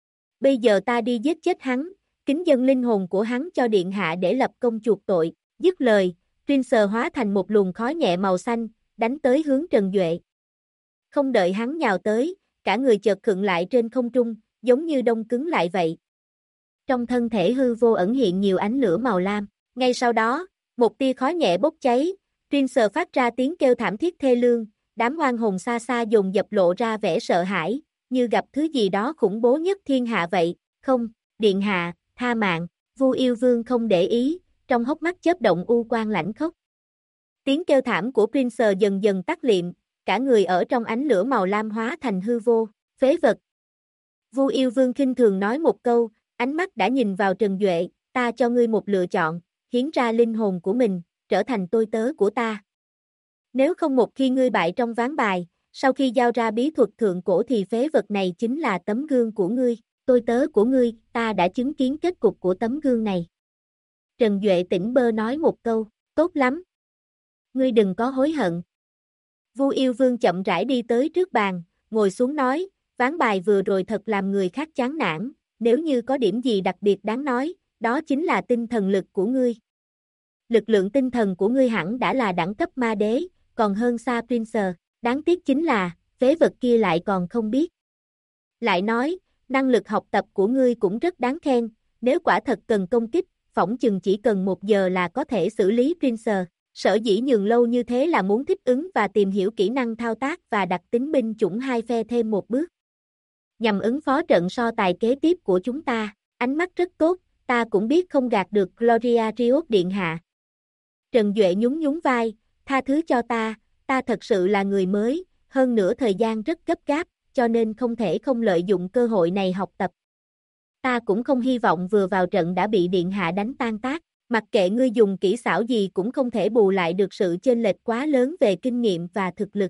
S1: Bây giờ ta đi giết chết hắn, kính dâng linh hồn của hắn cho điện hạ để lập công chuộc tội. Dứt lời, Prince hóa thành một luồng khói nhẹ màu xanh, đánh tới hướng Trần Duệ. Không đợi hắn nhào tới, cả người chợt khựng lại trên không trung, giống như đông cứng lại vậy. Trong thân thể hư vô ẩn hiện nhiều ánh lửa màu lam. Ngay sau đó, một tia khói nhẹ bốc cháy, Prince phát ra tiếng kêu thảm thiết thê lương, đám oan hồn xa xa dồn dập lộ ra vẻ sợ hãi, như gặp thứ gì đó khủng bố nhất thiên hạ vậy. Không, điện hạ, tha mạng. Vu Yêu Vương không để ý, trong hốc mắt chớp động u quang lãnh khốc. Tiếng kêu thảm của Prince dần dần tắt liệm, cả người ở trong ánh lửa màu lam hóa thành hư vô, phế vật. Vu Yêu Vương khinh thường nói một câu, ánh mắt đã nhìn vào Trần Duệ, ta cho ngươi một lựa chọn, hiến ra linh hồn của mình, trở thành tôi tớ của ta. Nếu không một khi ngươi bại trong ván bài, sau khi giao ra bí thuật thượng cổ thì phế vật này chính là tấm gương của ngươi, tôi tớ của ngươi, ta đã chứng kiến kết cục của tấm gương này. Trần Duệ tỉnh bơ nói một câu, tốt lắm. Ngươi đừng có hối hận. Vu Yêu Vương chậm rãi đi tới trước bàn, ngồi xuống nói, ván bài vừa rồi thật làm người khác chán nản, nếu như có điểm gì đặc biệt đáng nói, đó chính là tinh thần lực của ngươi. Lực lượng tinh thần của ngươi hẳn đã là đẳng cấp ma đế, còn hơn xa Prince, đáng tiếc chính là, phế vật kia lại còn không biết. Lại nói, năng lực học tập của ngươi cũng rất đáng khen, nếu quả thật cần công kích, phỏng chừng chỉ cần 1 giờ là có thể xử lý Prince. Sở dĩ nhường lâu như thế là muốn thích ứng và tìm hiểu kỹ năng thao tác và đặc tính binh chủng hai phe thêm một bước. Nhằm ứng phó trận so tài kế tiếp của chúng ta, ánh mắt rất tốt, ta cũng biết không gạt được Gloria Rios điện hạ. Trần Duệ nhún nhún vai, tha thứ cho ta thật sự là người mới, hơn nữa thời gian rất gấp gáp, cho nên không thể không lợi dụng cơ hội này học tập. Ta cũng không hy vọng vừa vào trận đã bị điện hạ đánh tan tác, mặc kệ ngươi dùng kỹ xảo gì cũng không thể bù lại được sự chênh lệch quá lớn về kinh nghiệm và thực lực.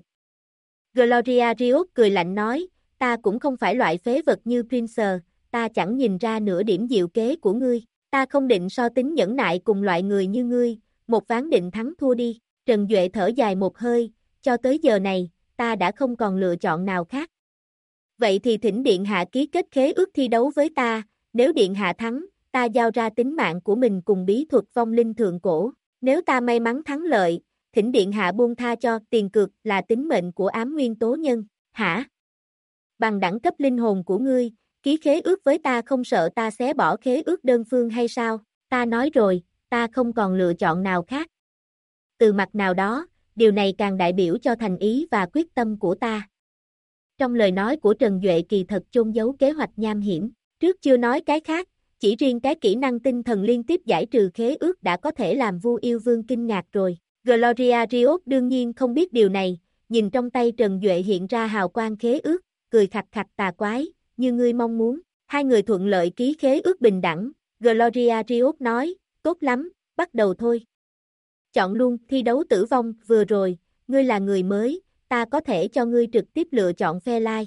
S1: Gloria Rios cười lạnh nói, ta cũng không phải loại phế vật như Prince, ta chẳng nhìn ra nửa điểm diệu kế của ngươi, ta không định so tính nhẫn nại cùng loại người như ngươi, một ván định thắng thua đi. Trần Duệ thở dài một hơi, cho tới giờ này, ta đã không còn lựa chọn nào khác. Vậy thì thỉnh điện hạ ký kết khế ước thi đấu với ta, nếu điện hạ thắng, ta giao ra tính mạng của mình cùng bí thuật vong linh thượng cổ, nếu ta may mắn thắng lợi, thỉnh điện hạ buông tha cho tiền cược là tính mệnh của ám nguyên tố nhân, hả? Bằng đẳng cấp linh hồn của ngươi, ký khế ước với ta không sợ ta xé bỏ khế ước đơn phương hay sao? Ta nói rồi, ta không còn lựa chọn nào khác. Từ mặt nào đó, điều này càng đại biểu cho thành ý và quyết tâm của ta. Trong lời nói của Trần Duệ kỳ thật chôn giấu kế hoạch nham hiểm, trước chưa nói cái khác, chỉ riêng cái kỹ năng tinh thần liên tiếp giải trừ khế ước đã có thể làm Vu Yêu Vương kinh ngạc rồi. Gloria Rios đương nhiên không biết điều này, nhìn trong tay Trần Duệ hiện ra hào quang khế ước, cười khặt khặt tà quái, như ngươi mong muốn. Hai người thuận lợi ký khế ước bình đẳng, Gloria Rios nói, tốt lắm, bắt đầu thôi. Chọn luôn thi đấu tử vong, vừa rồi, ngươi là người mới, ta có thể cho ngươi trực tiếp lựa chọn phe lai.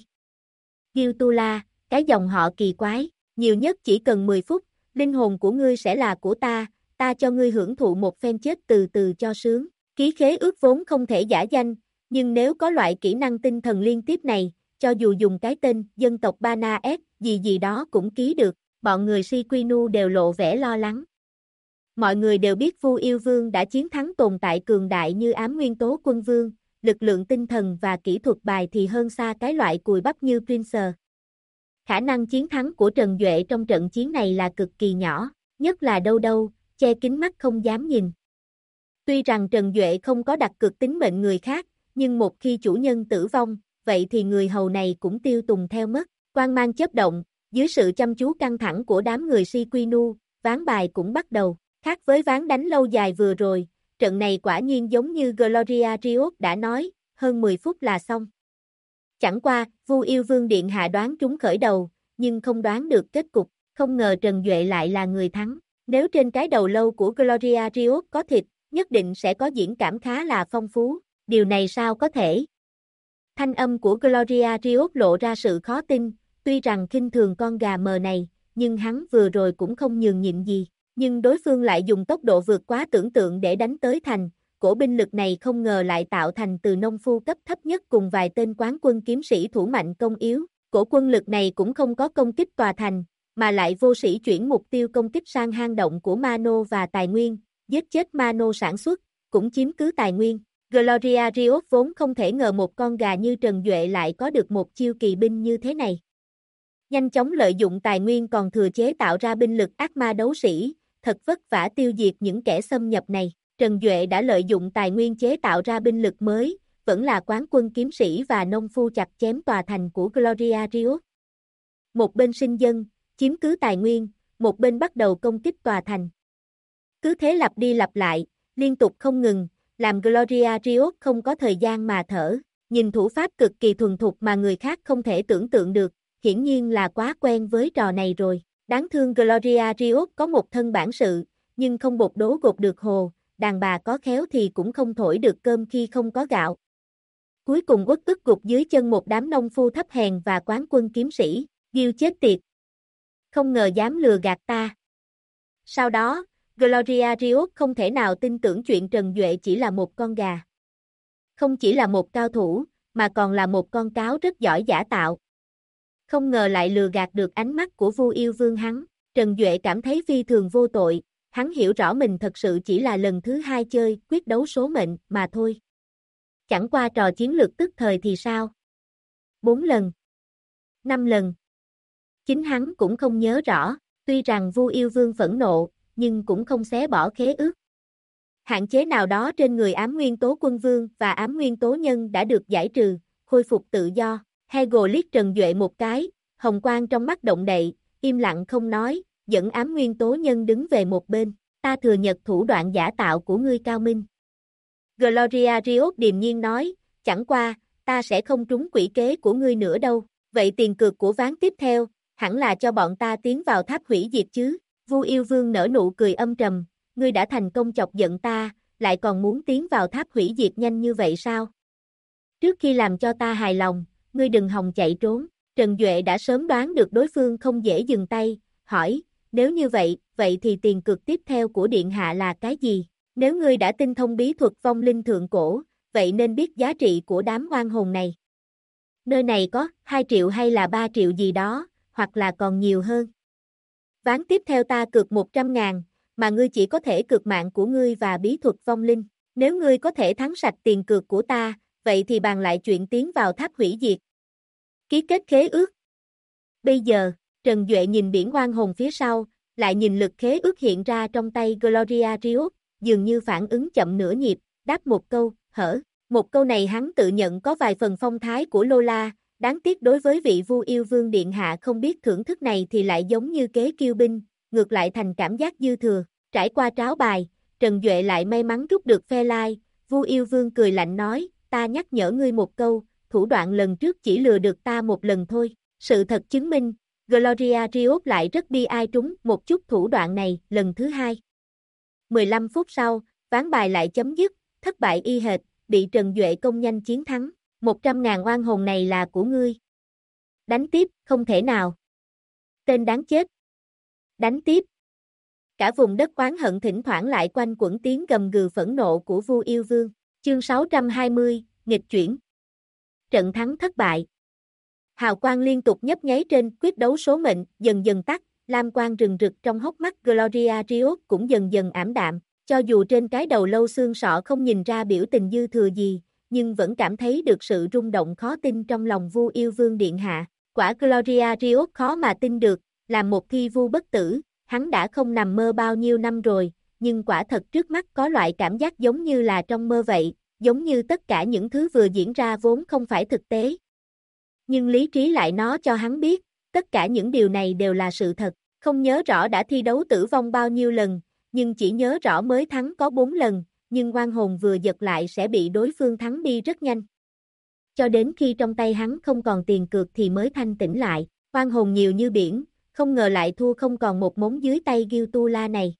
S1: Giltula, cái dòng họ kỳ quái, nhiều nhất chỉ cần 10 phút, linh hồn của ngươi sẽ là của ta cho ngươi hưởng thụ một phen chết từ từ cho sướng. Ký khế ước vốn không thể giả danh, nhưng nếu có loại kỹ năng tinh thần liên tiếp này, cho dù dùng cái tên dân tộc Bana S gì gì đó cũng ký được, bọn người Siquinu đều lộ vẻ lo lắng. Mọi người đều biết Vu Yêu Vương đã chiến thắng tồn tại cường đại như ám nguyên tố quân vương, lực lượng tinh thần và kỹ thuật bài thì hơn xa cái loại cùi bắp như Prince. Khả năng chiến thắng của Trần Duệ trong trận chiến này là cực kỳ nhỏ, nhất là đâu, che kín mắt không dám nhìn. Tuy rằng Trần Duệ không có đặt cược tính mệnh người khác, nhưng một khi chủ nhân tử vong, vậy thì người hầu này cũng tiêu tùng theo mất. Quang mang chớp động, dưới sự chăm chú căng thẳng của đám người Siquinu, ván bài cũng bắt đầu. Khác với ván đánh lâu dài vừa rồi, trận này quả nhiên giống như Gloria Riot đã nói, hơn 10 phút là xong. Chẳng qua, Vu Yêu Vương Điện Hạ đoán trúng khởi đầu, nhưng không đoán được kết cục, không ngờ Trần Duệ lại là người thắng. Nếu trên cái đầu lâu của Gloria Riot có thịt, nhất định sẽ có diễn cảm khá là phong phú, điều này sao có thể? Thanh âm của Gloria Riot lộ ra sự khó tin, tuy rằng khinh thường con gà mờ này, nhưng hắn vừa rồi cũng không nhường nhịn gì, nhưng đối phương lại dùng tốc độ vượt quá tưởng tượng để đánh tới thành, cổ binh lực này không ngờ lại tạo thành từ nông phu cấp thấp nhất cùng vài tên quán quân kiếm sĩ thủ mạnh công yếu, cổ quân lực này cũng không có công kích tòa thành, mà lại vô sĩ chuyển mục tiêu công kích sang hang động của Mano và tài nguyên, giết chết Mano sản xuất, cũng chiếm cứ tài nguyên. Gloria Riot vốn không thể ngờ một con gà như Trần Duệ lại có được một chiêu kỳ binh như thế này. Nhanh chóng lợi dụng tài nguyên còn thừa chế tạo ra binh lực ác ma đấu sĩ, thật vất vả tiêu diệt những kẻ xâm nhập này. Trần Duệ đã lợi dụng tài nguyên chế tạo ra binh lực mới, vẫn là quán quân kiếm sĩ và nông phu chặt chém tòa thành của Gloria Riot. Một bên sinh dân, chiếm cứ tài nguyên, một bên bắt đầu công kích tòa thành. Cứ thế lặp đi lặp lại, liên tục không ngừng, làm Gloria Riot không có thời gian mà thở. Nhìn thủ pháp cực kỳ thuần thục mà người khác không thể tưởng tượng được, hiển nhiên là quá quen với trò này rồi. Đáng thương Gloria Riot có một thân bản sự, nhưng không bột đố gột được hồ, đàn bà có khéo thì cũng không thổi được cơm khi không có gạo. Cuối cùng uất ức gục dưới chân một đám nông phu thấp hèn và quán quân kiếm sĩ, Ghiêu chết tiệt. Không ngờ dám lừa gạt ta. Sau đó, Gloria Riot không thể nào tin tưởng chuyện Trần Duệ chỉ là một con gà. Không chỉ là một cao thủ, mà còn là một con cáo rất giỏi giả tạo. Không ngờ lại lừa gạt được ánh mắt của Vu Yêu Vương hắn. Trần Duệ cảm thấy phi thường vô tội, hắn hiểu rõ mình thật sự chỉ là lần thứ 2 chơi quyết đấu số mệnh mà thôi. Chẳng qua trò chiến lược tức thời thì sao? 4 lần, 5 lần. Chính hắn cũng không nhớ rõ, tuy rằng Vu Yêu Vương phẫn nộ, nhưng cũng không xé bỏ khế ước. Hạn chế nào đó trên người ám nguyên tố quân vương và ám nguyên tố nhân đã được giải trừ, khôi phục tự do. Hegel liếc Trần Duệ một cái, hồng quang trong mắt động đậy, im lặng không nói, dẫn ám nguyên tố nhân đứng về một bên. Ta thừa nhận thủ đoạn giả tạo của ngươi cao minh. Gloria Riot điềm nhiên nói, chẳng qua, ta sẽ không trúng quỷ kế của ngươi nữa đâu. Vậy tiền cược của ván tiếp theo, hẳn là cho bọn ta tiến vào tháp hủy diệt chứ. Vu Yêu Vương nở nụ cười âm trầm, ngươi đã thành công chọc giận ta, lại còn muốn tiến vào tháp hủy diệt nhanh như vậy sao? Trước khi làm cho ta hài lòng, ngươi đừng hòng chạy trốn. Trần Duệ đã sớm đoán được đối phương không dễ dừng tay, hỏi, nếu như vậy, vậy thì tiền cược tiếp theo của Điện Hạ là cái gì? Nếu ngươi đã tinh thông bí thuật vong linh thượng cổ, vậy nên biết giá trị của đám oan hồn này. Nơi này có 2 triệu hay là 3 triệu gì đó, hoặc là còn nhiều hơn. Ván tiếp theo ta cược 100.000, mà ngươi chỉ có thể cược mạng của ngươi và bí thuật vong linh. Nếu ngươi có thể thắng sạch tiền cược của ta, vậy thì bàn lại chuyện tiến vào tháp hủy diệt. Ký kết khế ước. Bây giờ, Trần Duệ nhìn biển oan hồn phía sau, lại nhìn lực khế ước hiện ra trong tay Gloria Riot, dường như phản ứng chậm nửa nhịp, đáp một câu, hở. Một câu này hắn tự nhận có vài phần phong thái của Lola, đáng tiếc đối với vị Vu Yêu Vương Điện Hạ không biết thưởng thức này thì lại giống như kế kiêu binh, ngược lại thành cảm giác dư thừa. Trải qua tráo bài, Trần Duệ lại may mắn rút được phe lai, Vu Yêu Vương cười lạnh nói, ta nhắc nhở ngươi một câu, thủ đoạn lần trước chỉ lừa được ta một lần thôi. Sự thật chứng minh, Gloria Riot lại rất bi ai trúng một chút thủ đoạn này lần thứ 2. 15 phút sau, ván bài lại chấm dứt, thất bại y hệt, bị Trần Duệ công nhanh chiến thắng. 100.000 oan hồn này là của ngươi. Đánh tiếp, không thể nào. Tên đáng chết. Đánh tiếp. Cả vùng đất oán hận thỉnh thoảng lại quanh quẩn tiếng gầm gừ phẫn nộ của Vu Yêu Vương. Chương 620, nghịch chuyển. Trận thắng thất bại. Hào quang liên tục nhấp nháy trên quyết đấu số mệnh, dần dần tắt, lam quang rừng rực trong hốc mắt Gloria Riot cũng dần dần ảm đạm, cho dù trên cái đầu lâu xương sọ không nhìn ra biểu tình dư thừa gì, nhưng vẫn cảm thấy được sự rung động khó tin trong lòng Vu Yêu Vương Điện Hạ. Quả Gloria Riot khó mà tin được, làm một thi vu bất tử, hắn đã không nằm mơ bao nhiêu năm rồi, nhưng quả thật trước mắt có loại cảm giác giống như là trong mơ vậy, giống như tất cả những thứ vừa diễn ra vốn không phải thực tế. Nhưng lý trí lại nói cho hắn biết, tất cả những điều này đều là sự thật, không nhớ rõ đã thi đấu tử vong bao nhiêu lần, nhưng chỉ nhớ rõ mới thắng có 4 lần, nhưng oan hồn vừa giật lại sẽ bị đối phương thắng đi rất nhanh. Cho đến khi trong tay hắn không còn tiền cược thì mới thanh tỉnh lại, oan hồn nhiều như biển, không ngờ lại thua không còn một mống dưới tay Gyutula này.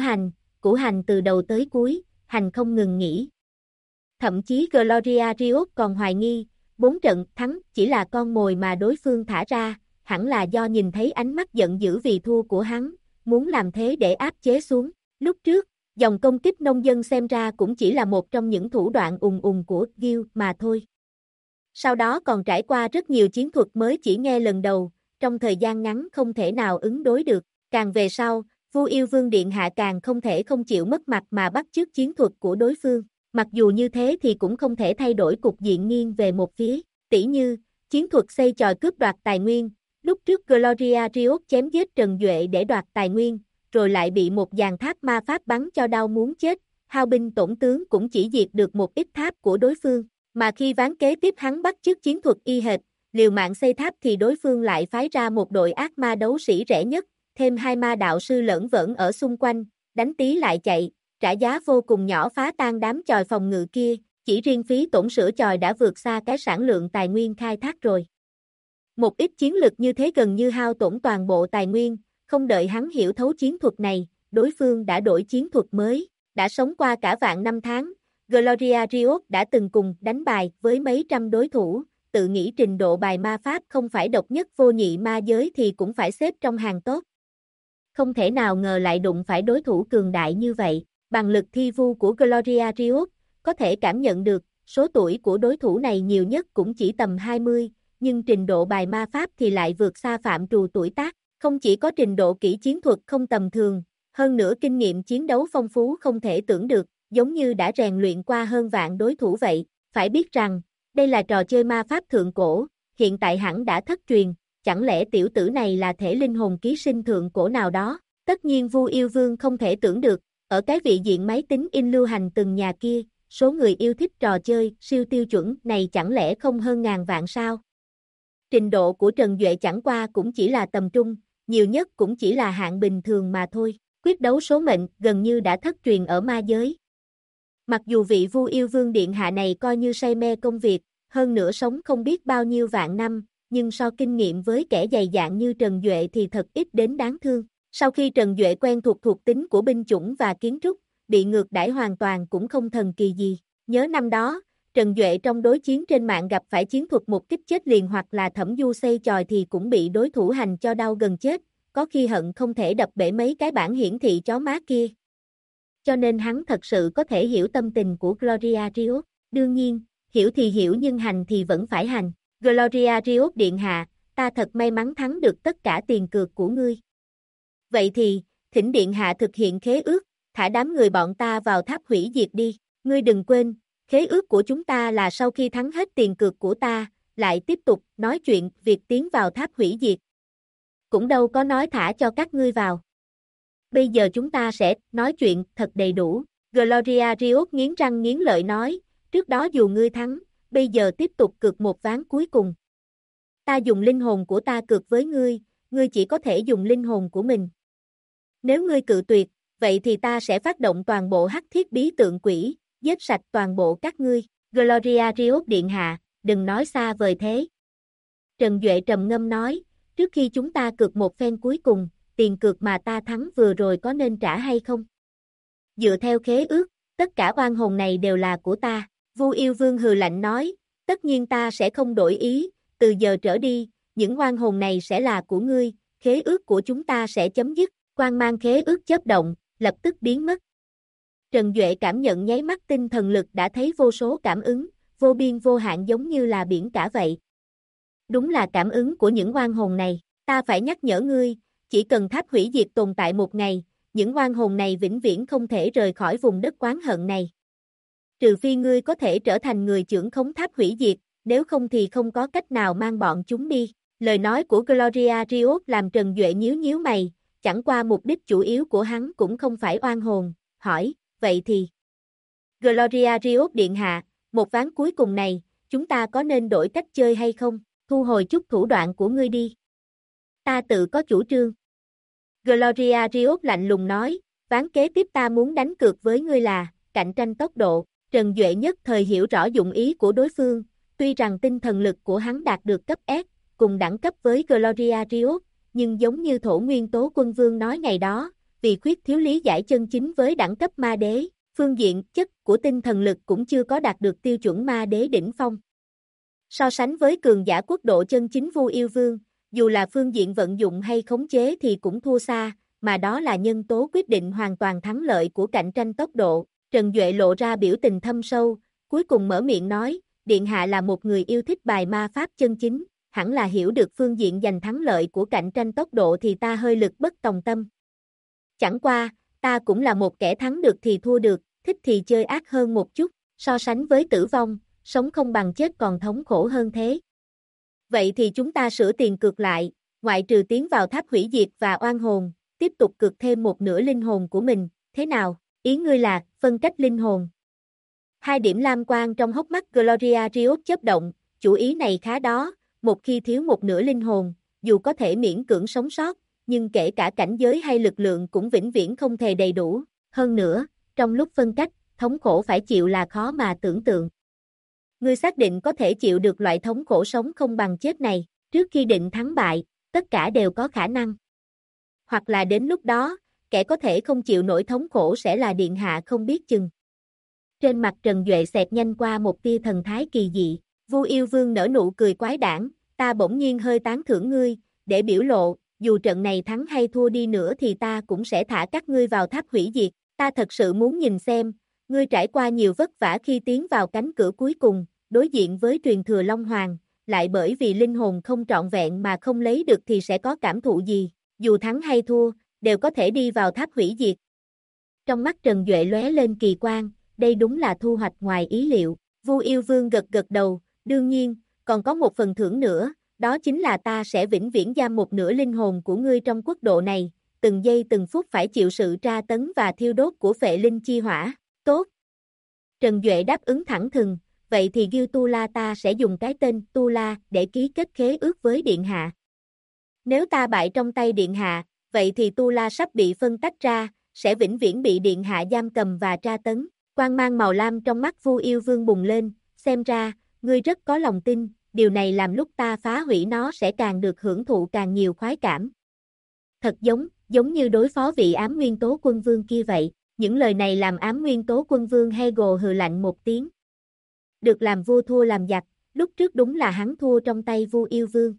S1: Củ hành từ đầu tới cuối, hành không ngừng nghỉ. Thậm chí Gloria Riot còn hoài nghi, 4 trận thắng chỉ là con mồi mà đối phương thả ra, hẳn là do nhìn thấy ánh mắt giận dữ vì thua của hắn, muốn làm thế để áp chế xuống. Lúc trước, dòng công kích nông dân xem ra cũng chỉ là một trong những thủ đoạn của Gil mà thôi. Sau đó còn trải qua rất nhiều chiến thuật mới chỉ nghe lần đầu, trong thời gian ngắn không thể nào ứng đối được. Càng về sau, Vu Yêu Vương Điện Hạ càng không thể không chịu mất mặt mà bắt chước chiến thuật của đối phương. Mặc dù như thế thì cũng không thể thay đổi cục diện nghiêng về một phía. Tỉ như, chiến thuật xây chòi cướp đoạt tài nguyên, lúc trước Gloria Riot chém giết Trần Duệ để đoạt tài nguyên, rồi lại bị một dàn tháp ma pháp bắn cho đau muốn chết, hao binh tổn tướng cũng chỉ diệt được một ít tháp của đối phương. Mà khi ván kế tiếp hắn bắt chước chiến thuật y hệt, liều mạng xây tháp thì đối phương lại phái ra một đội ác ma đấu sĩ rẻ nhất, thêm 2 ma đạo sư lởn vởn ở xung quanh, đánh tí lại chạy, trả giá vô cùng nhỏ phá tan đám chòi phòng ngự kia, chỉ riêng phí tổn sửa chòi đã vượt xa cái sản lượng tài nguyên khai thác rồi. Một ít chiến lực như thế gần như hao tổn toàn bộ tài nguyên, không đợi hắn hiểu thấu chiến thuật này, đối phương đã đổi chiến thuật mới, đã sống qua cả vạn năm tháng. Gloria Riot đã từng cùng đánh bài với mấy trăm đối thủ, tự nghĩ trình độ bài ma pháp không phải độc nhất vô nhị ma giới thì cũng phải xếp trong hàng tốt. Không thể nào ngờ lại đụng phải đối thủ cường đại như vậy, bằng lực thi vu của Gloria Riot, có thể cảm nhận được, số tuổi của đối thủ này nhiều nhất cũng chỉ tầm 20, nhưng trình độ bài ma pháp thì lại vượt xa phạm trù tuổi tác, không chỉ có trình độ kỹ chiến thuật không tầm thường, hơn nữa kinh nghiệm chiến đấu phong phú không thể tưởng được, giống như đã rèn luyện qua hơn vạn đối thủ vậy. Phải biết rằng, đây là trò chơi ma pháp thượng cổ, hiện tại hẳn đã thất truyền, chẳng lẽ tiểu tử này là thể linh hồn ký sinh thượng cổ nào đó? Tất nhiên Vu Yêu Vương không thể tưởng được, ở cái vị diện máy tính in lưu hành từng nhà kia, số người yêu thích trò chơi siêu tiêu chuẩn này chẳng lẽ không hơn ngàn vạn sao? Trình độ của Trần Duệ chẳng qua cũng chỉ là tầm trung, nhiều nhất cũng chỉ là hạng bình thường mà thôi. Quyết đấu số mệnh gần như đã thất truyền ở ma giới. Mặc dù vị Vu Yêu Vương Điện Hạ này coi như say mê công việc, hơn nữa sống không biết bao nhiêu vạn năm, nhưng so kinh nghiệm với kẻ dày dạn như Trần Duệ thì thật ít đến đáng thương. Sau khi Trần Duệ quen thuộc tính của binh chủng và kiến trúc, bị ngược đãi hoàn toàn cũng không thần kỳ gì. Nhớ năm đó, Trần Duệ trong đối chiến trên mạng gặp phải chiến thuật một kích chết liền hoặc là thẩm du xây chòi thì cũng bị đối thủ hành cho đau gần chết, có khi hận không thể đập bể mấy cái bảng hiển thị chó má kia. Cho nên hắn thật sự có thể hiểu tâm tình của Gloria Riot. Đương nhiên, hiểu thì hiểu nhưng hành thì vẫn phải hành. Gloria Riot Điện Hạ, ta thật may mắn thắng được tất cả tiền cược của ngươi. Vậy thì, thỉnh Điện Hạ thực hiện khế ước, thả đám người bọn ta vào tháp hủy diệt đi. Ngươi đừng quên, khế ước của chúng ta là sau khi thắng hết tiền cược của ta, lại tiếp tục nói chuyện việc tiến vào tháp hủy diệt. Cũng đâu có nói thả cho các ngươi vào. Bây giờ chúng ta sẽ nói chuyện thật đầy đủ. Gloria Riot nghiến răng nghiến lợi nói, trước đó dù ngươi thắng, bây giờ tiếp tục cược một ván cuối cùng. Ta dùng linh hồn của ta cược với ngươi, ngươi chỉ có thể dùng linh hồn của mình. Nếu ngươi cự tuyệt, vậy thì ta sẽ phát động toàn bộ hắc thiết bí tượng quỷ, giết sạch toàn bộ các ngươi. Gloria Riot Điện Hạ, đừng nói xa vời thế. Trần Duệ trầm ngâm nói, trước khi chúng ta cược một phen cuối cùng, tiền cược mà ta thắng vừa rồi có nên trả hay không? Dựa theo khế ước, tất cả oan hồn này đều là của ta. Vu Yêu Vương hừ lạnh nói, tất nhiên ta sẽ không đổi ý, từ giờ trở đi, những oan hồn này sẽ là của ngươi, khế ước của chúng ta sẽ chấm dứt. Quang mang khế ước chớp động, lập tức biến mất. Trần Duệ cảm nhận nháy mắt tinh thần lực đã thấy vô số cảm ứng, vô biên vô hạn giống như là biển cả vậy. Đúng là cảm ứng của những oan hồn này, ta phải nhắc nhở ngươi, chỉ cần tháp hủy diệt tồn tại một ngày, những oan hồn này vĩnh viễn không thể rời khỏi vùng đất oán hận này. Trừ phi ngươi có thể trở thành người trưởng khống tháp hủy diệt, nếu không thì không có cách nào mang bọn chúng đi. Lời nói của Gloria Riot làm Trần Duệ nhíu nhíu mày, chẳng qua mục đích chủ yếu của hắn cũng không phải oan hồn, hỏi, vậy thì... Gloria Riot Điện Hạ, một ván cuối cùng này, chúng ta có nên đổi cách chơi hay không? Thu hồi chút thủ đoạn của ngươi đi. Ta tự có chủ trương. Gloria Riot lạnh lùng nói, Ván kế tiếp ta muốn đánh cược với ngươi là cạnh tranh tốc độ. Trần Duệ nhất thời hiểu rõ dụng ý của đối phương, tuy rằng tinh thần lực của hắn đạt được cấp S, cùng đẳng cấp với Gloria Riot, nhưng giống như Thổ Nguyên Tố Quân Vương nói ngày đó, vì khuyết thiếu lý giải chân chính với đẳng cấp ma đế, phương diện chất của tinh thần lực cũng chưa có đạt được tiêu chuẩn ma đế đỉnh phong. So sánh với cường giả quốc độ chân chính Vu Yêu Vương, dù là phương diện vận dụng hay khống chế thì cũng thua xa, mà đó là nhân tố quyết định hoàn toàn thắng lợi của cạnh tranh tốc độ. Trần Duệ lộ ra biểu tình thâm sâu, cuối cùng mở miệng nói, Điện Hạ là một người yêu thích bài ma pháp chân chính, hẳn là hiểu được phương diện giành thắng lợi của cạnh tranh tốc độ thì ta hơi lực bất tòng tâm. Chẳng qua, ta cũng là một kẻ thắng được thì thua được, thích thì chơi ác hơn một chút, so sánh với tử vong, sống không bằng chết còn thống khổ hơn thế. Vậy thì chúng ta sửa tiền cược lại, ngoại trừ tiến vào tháp hủy diệt và oan hồn, tiếp tục cược thêm một nửa linh hồn của mình, thế nào? Ý ngươi là, phân cách linh hồn. 2 điểm lam quang trong hốc mắt Gloria Riot chớp động, chủ ý này khá đó, một khi thiếu một nửa linh hồn, dù có thể miễn cưỡng sống sót, nhưng kể cả cảnh giới hay lực lượng cũng vĩnh viễn không thể đầy đủ. Hơn nữa, trong lúc phân cách, thống khổ phải chịu là khó mà tưởng tượng. Ngươi xác định có thể chịu được loại thống khổ sống không bằng chết này, trước khi định thắng bại, tất cả đều có khả năng. Hoặc là đến lúc đó, kẻ có thể không chịu nổi thống khổ sẽ là Điện Hạ không biết chừng. Trên mặt Trần Duệ xẹt nhanh qua một tia thần thái kỳ dị, Vu Yêu Vương nở nụ cười quái đản, ta bỗng nhiên hơi tán thưởng ngươi, để biểu lộ, dù trận này thắng hay thua đi nữa thì ta cũng sẽ thả các ngươi vào tháp hủy diệt, ta thật sự muốn nhìn xem, ngươi trải qua nhiều vất vả khi tiến vào cánh cửa cuối cùng, đối diện với truyền thừa Long Hoàng, lại bởi vì linh hồn không trọn vẹn mà không lấy được thì sẽ có cảm thụ gì, dù thắng hay thua, đều có thể đi vào tháp hủy diệt. Trong mắt Trần Duệ lóe lên kỳ quang, đây đúng là thu hoạch ngoài ý liệu, Vu Yêu Vương gật gật đầu, đương nhiên, còn có một phần thưởng nữa, đó chính là ta sẽ vĩnh viễn giam một nửa linh hồn của ngươi trong quốc độ này, từng giây từng phút phải chịu sự tra tấn và thiêu đốt của phệ linh chi hỏa, tốt. Trần Duệ đáp ứng thẳng thừng, vậy thì Gil Tula ta sẽ dùng cái tên Tula để ký kết khế ước với Điện Hạ. Nếu ta bại trong tay Điện Hạ, vậy thì Tula sắp bị phân tách ra, sẽ vĩnh viễn bị Điện Hạ giam cầm và tra tấn. Quang mang màu lam trong mắt Vu Yêu Vương bùng lên, xem ra, ngươi rất có lòng tin, điều này làm lúc ta phá hủy nó sẽ càng được hưởng thụ càng nhiều khoái cảm. Thật giống như đối phó vị ám nguyên tố quân vương kia vậy, những lời này làm ám nguyên tố quân vương Hegel hừ lạnh một tiếng. Được làm vua thua làm giặc, lúc trước đúng là hắn thua trong tay Vu Yêu Vương.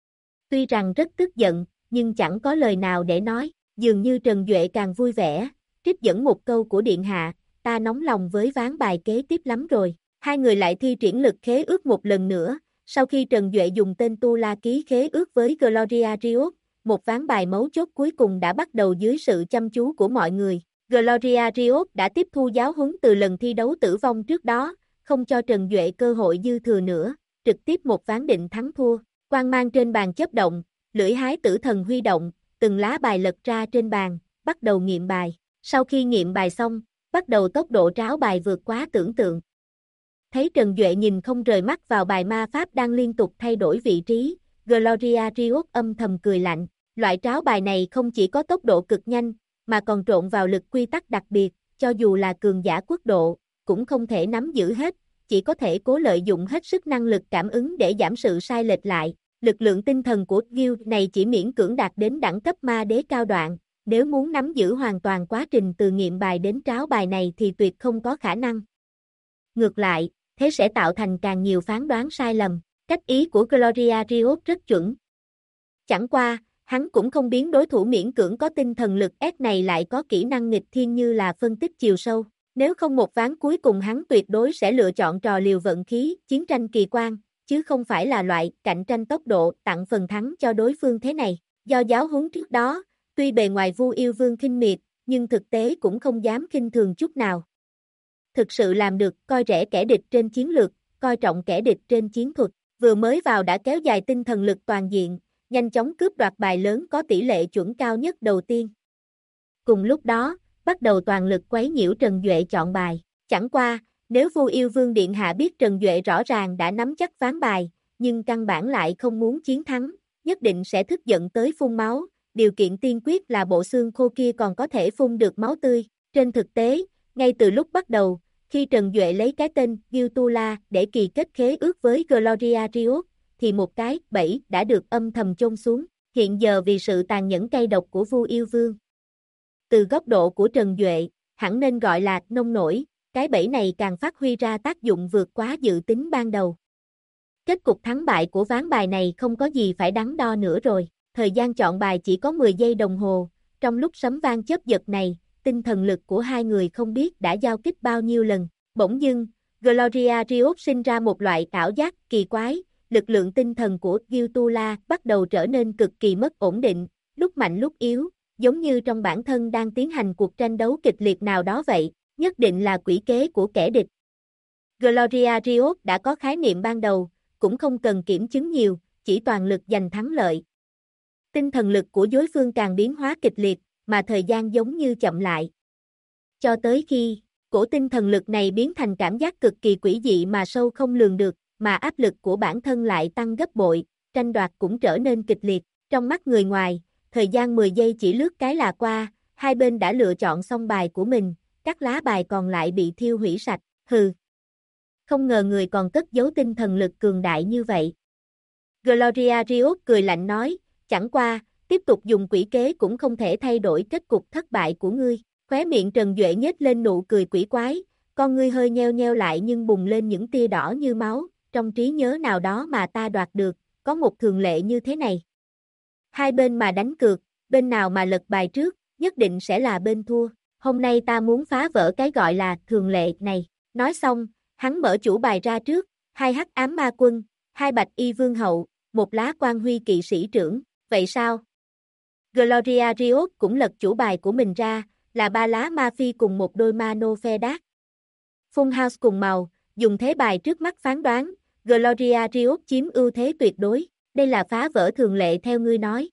S1: Tuy rằng rất tức giận, nhưng chẳng có lời nào để nói, dường như Trần Duệ càng vui vẻ, trích dẫn một câu của Điện Hạ, ta nóng lòng với ván bài kế tiếp lắm rồi. Hai người lại thi triển lực khế ước một lần nữa, sau khi Trần Duệ dùng tên Tula ký khế ước với Gloria Riot, một ván bài mấu chốt cuối cùng đã bắt đầu dưới sự chăm chú của mọi người. Gloria Riot đã tiếp thu giáo huấn từ lần thi đấu tử vong trước đó, không cho Trần Duệ cơ hội dư thừa nữa, trực tiếp một ván định thắng thua. Quang mang trên bàn chớp động, lưỡi hái tử thần huy động, từng lá bài lật ra trên bàn, bắt đầu nghiệm bài. Sau khi nghiệm bài xong, bắt đầu tốc độ tráo bài vượt quá tưởng tượng. Thấy Trần Duệ nhìn không rời mắt vào bài ma pháp đang liên tục thay đổi vị trí, Gloria Riot âm thầm cười lạnh. Loại tráo bài này không chỉ có tốc độ cực nhanh, mà còn trộn vào lực quy tắc đặc biệt, cho dù là cường giả quốc độ, cũng không thể nắm giữ hết, chỉ có thể cố lợi dụng hết sức năng lực cảm ứng để giảm sự sai lệch lại. Lực lượng tinh thần của guild này chỉ miễn cưỡng đạt đến đẳng cấp ma đế cao đoạn, nếu muốn nắm giữ hoàn toàn quá trình từ nghiệm bài đến tráo bài này thì tuyệt không có khả năng. Ngược lại, thế sẽ tạo thành càng nhiều phán đoán sai lầm, cách ý của Gloria Riot rất chuẩn. Chẳng qua, hắn cũng không biến đối thủ miễn cưỡng có tinh thần lực S này lại có kỹ năng nghịch thiên như là phân tích chiều sâu. Nếu không một ván cuối cùng hắn tuyệt đối sẽ lựa chọn trò liều vận khí, chiến tranh kỳ quan, chứ không phải là loại cạnh tranh tốc độ tặng phần thắng cho đối phương thế này. Do giáo huấn trước đó, tuy bề ngoài Vu Yêu Vương khinh miệt, nhưng thực tế cũng không dám khinh thường chút nào. Thực sự làm được coi rẻ kẻ địch trên chiến lược, coi trọng kẻ địch trên chiến thuật, vừa mới vào đã kéo dài tinh thần lực toàn diện, nhanh chóng cướp đoạt bài lớn có tỷ lệ chuẩn cao nhất đầu tiên. Cùng lúc đó, bắt đầu toàn lực quấy nhiễu Trần Duệ chọn bài. Chẳng qua, nếu Vu Yêu Vương Điện Hạ biết Trần Duệ rõ ràng đã nắm chắc ván bài, nhưng căn bản lại không muốn chiến thắng, nhất định sẽ tức giận tới phun máu, điều kiện tiên quyết là bộ xương khô kia còn có thể phun được máu tươi. Trên thực tế, ngay từ lúc bắt đầu, khi Trần Duệ lấy cái tên Gyutula để kỳ kết khế ước với Gloria Riot, thì một cái bẫy đã được âm thầm chôn xuống. Hiện giờ vì sự tàn nhẫn cay độc của Vu Yêu Vương, từ góc độ của Trần Duệ, hẳn nên gọi là nông nổi, cái bẫy này càng phát huy ra tác dụng vượt quá dự tính ban đầu. Kết cục thắng bại của ván bài này không có gì phải đắn đo nữa rồi. Thời gian chọn bài chỉ có 10 giây đồng hồ, trong lúc sấm vang chớp giật này, tinh thần lực của hai người không biết đã giao kích bao nhiêu lần. Bỗng dưng, Gloria Riot sinh ra một loại ảo giác kỳ quái, lực lượng tinh thần của Gyutula bắt đầu trở nên cực kỳ mất ổn định, lúc mạnh lúc yếu, giống như trong bản thân đang tiến hành cuộc tranh đấu kịch liệt nào đó vậy, nhất định là quỷ kế của kẻ địch. Gloria Riot đã có khái niệm ban đầu, cũng không cần kiểm chứng nhiều, chỉ toàn lực giành thắng lợi. Tinh thần lực của đối phương càng biến hóa kịch liệt, mà thời gian giống như chậm lại. Cho tới khi, cổ tinh thần lực này biến thành cảm giác cực kỳ quỷ dị mà sâu không lường được, mà áp lực của bản thân lại tăng gấp bội, tranh đoạt cũng trở nên kịch liệt. Trong mắt người ngoài, thời gian 10 giây chỉ lướt cái là qua, hai bên đã lựa chọn xong bài của mình, các lá bài còn lại bị thiêu hủy sạch, hừ. Không ngờ người còn cất giấu tinh thần lực cường đại như vậy. Gloria Riot cười lạnh nói, chẳng qua, tiếp tục dùng quỷ kế cũng không thể thay đổi kết cục thất bại của ngươi. Khóe miệng Trần Duệ nhếch lên nụ cười quỷ quái, con ngươi hơi nheo nheo lại nhưng bùng lên những tia đỏ như máu, trong trí nhớ nào đó mà ta đoạt được, có một thường lệ như thế này. Hai bên mà đánh cược, bên nào mà lật bài trước, nhất định sẽ là bên thua. Hôm nay ta muốn phá vỡ cái gọi là thường lệ này. Nói xong, hắn mở chủ bài ra trước, 2 hắc ám ma quân, 2 bạch y vương hậu, 1 lá quan huy kỵ sĩ trưởng. Vậy sao? Gloria Riot cũng lật chủ bài của mình ra, là 3 lá ma phi cùng 1 đôi ma nô phe đát. Full house cùng màu, dùng thế bài trước mắt phán đoán, Gloria Riot chiếm ưu thế tuyệt đối, đây là phá vỡ thường lệ theo ngươi nói.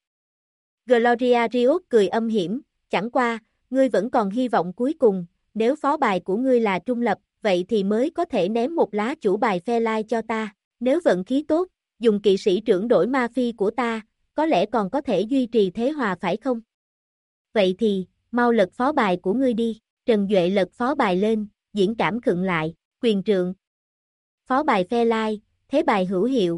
S1: Gloria Riot cười âm hiểm, chẳng qua, ngươi vẫn còn hy vọng cuối cùng, nếu phó bài của ngươi là trung lập, vậy thì mới có thể ném 1 lá chủ bài phe lai cho ta, nếu vận khí tốt, dùng kỵ sĩ trưởng đổi ma phi của ta, có lẽ còn có thể duy trì thế hòa phải không? Vậy thì, mau lật phó bài của ngươi đi. Trần Duệ lật phó bài lên, diễn cảm khựng lại, quyền trượng. Phó bài phe lai, thế bài hữu hiệu.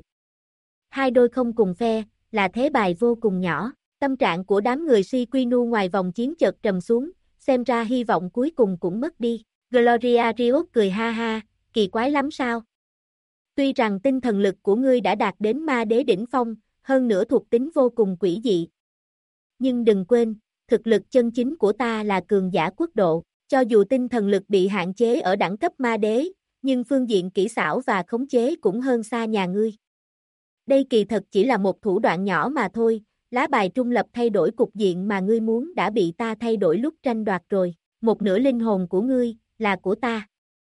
S1: 2 đôi không cùng phe, là thế bài vô cùng nhỏ. Tâm trạng của đám người Sequinu ngoài vòng chiến chợt trầm xuống, xem ra hy vọng cuối cùng cũng mất đi. Gloria Riot cười ha ha, kỳ quái lắm sao? Tuy rằng tinh thần lực của ngươi đã đạt đến ma đế đỉnh phong, hơn nữa thuộc tính vô cùng quỷ dị. Nhưng đừng quên, thực lực chân chính của ta là cường giả quốc độ, cho dù tinh thần lực bị hạn chế ở đẳng cấp ma đế, nhưng phương diện kỹ xảo và khống chế cũng hơn xa nhà ngươi. Đây kỳ thật chỉ là một thủ đoạn nhỏ mà thôi, lá bài trung lập thay đổi cục diện mà ngươi muốn đã bị ta thay đổi lúc tranh đoạt rồi, 1/2 linh hồn của ngươi, là của ta.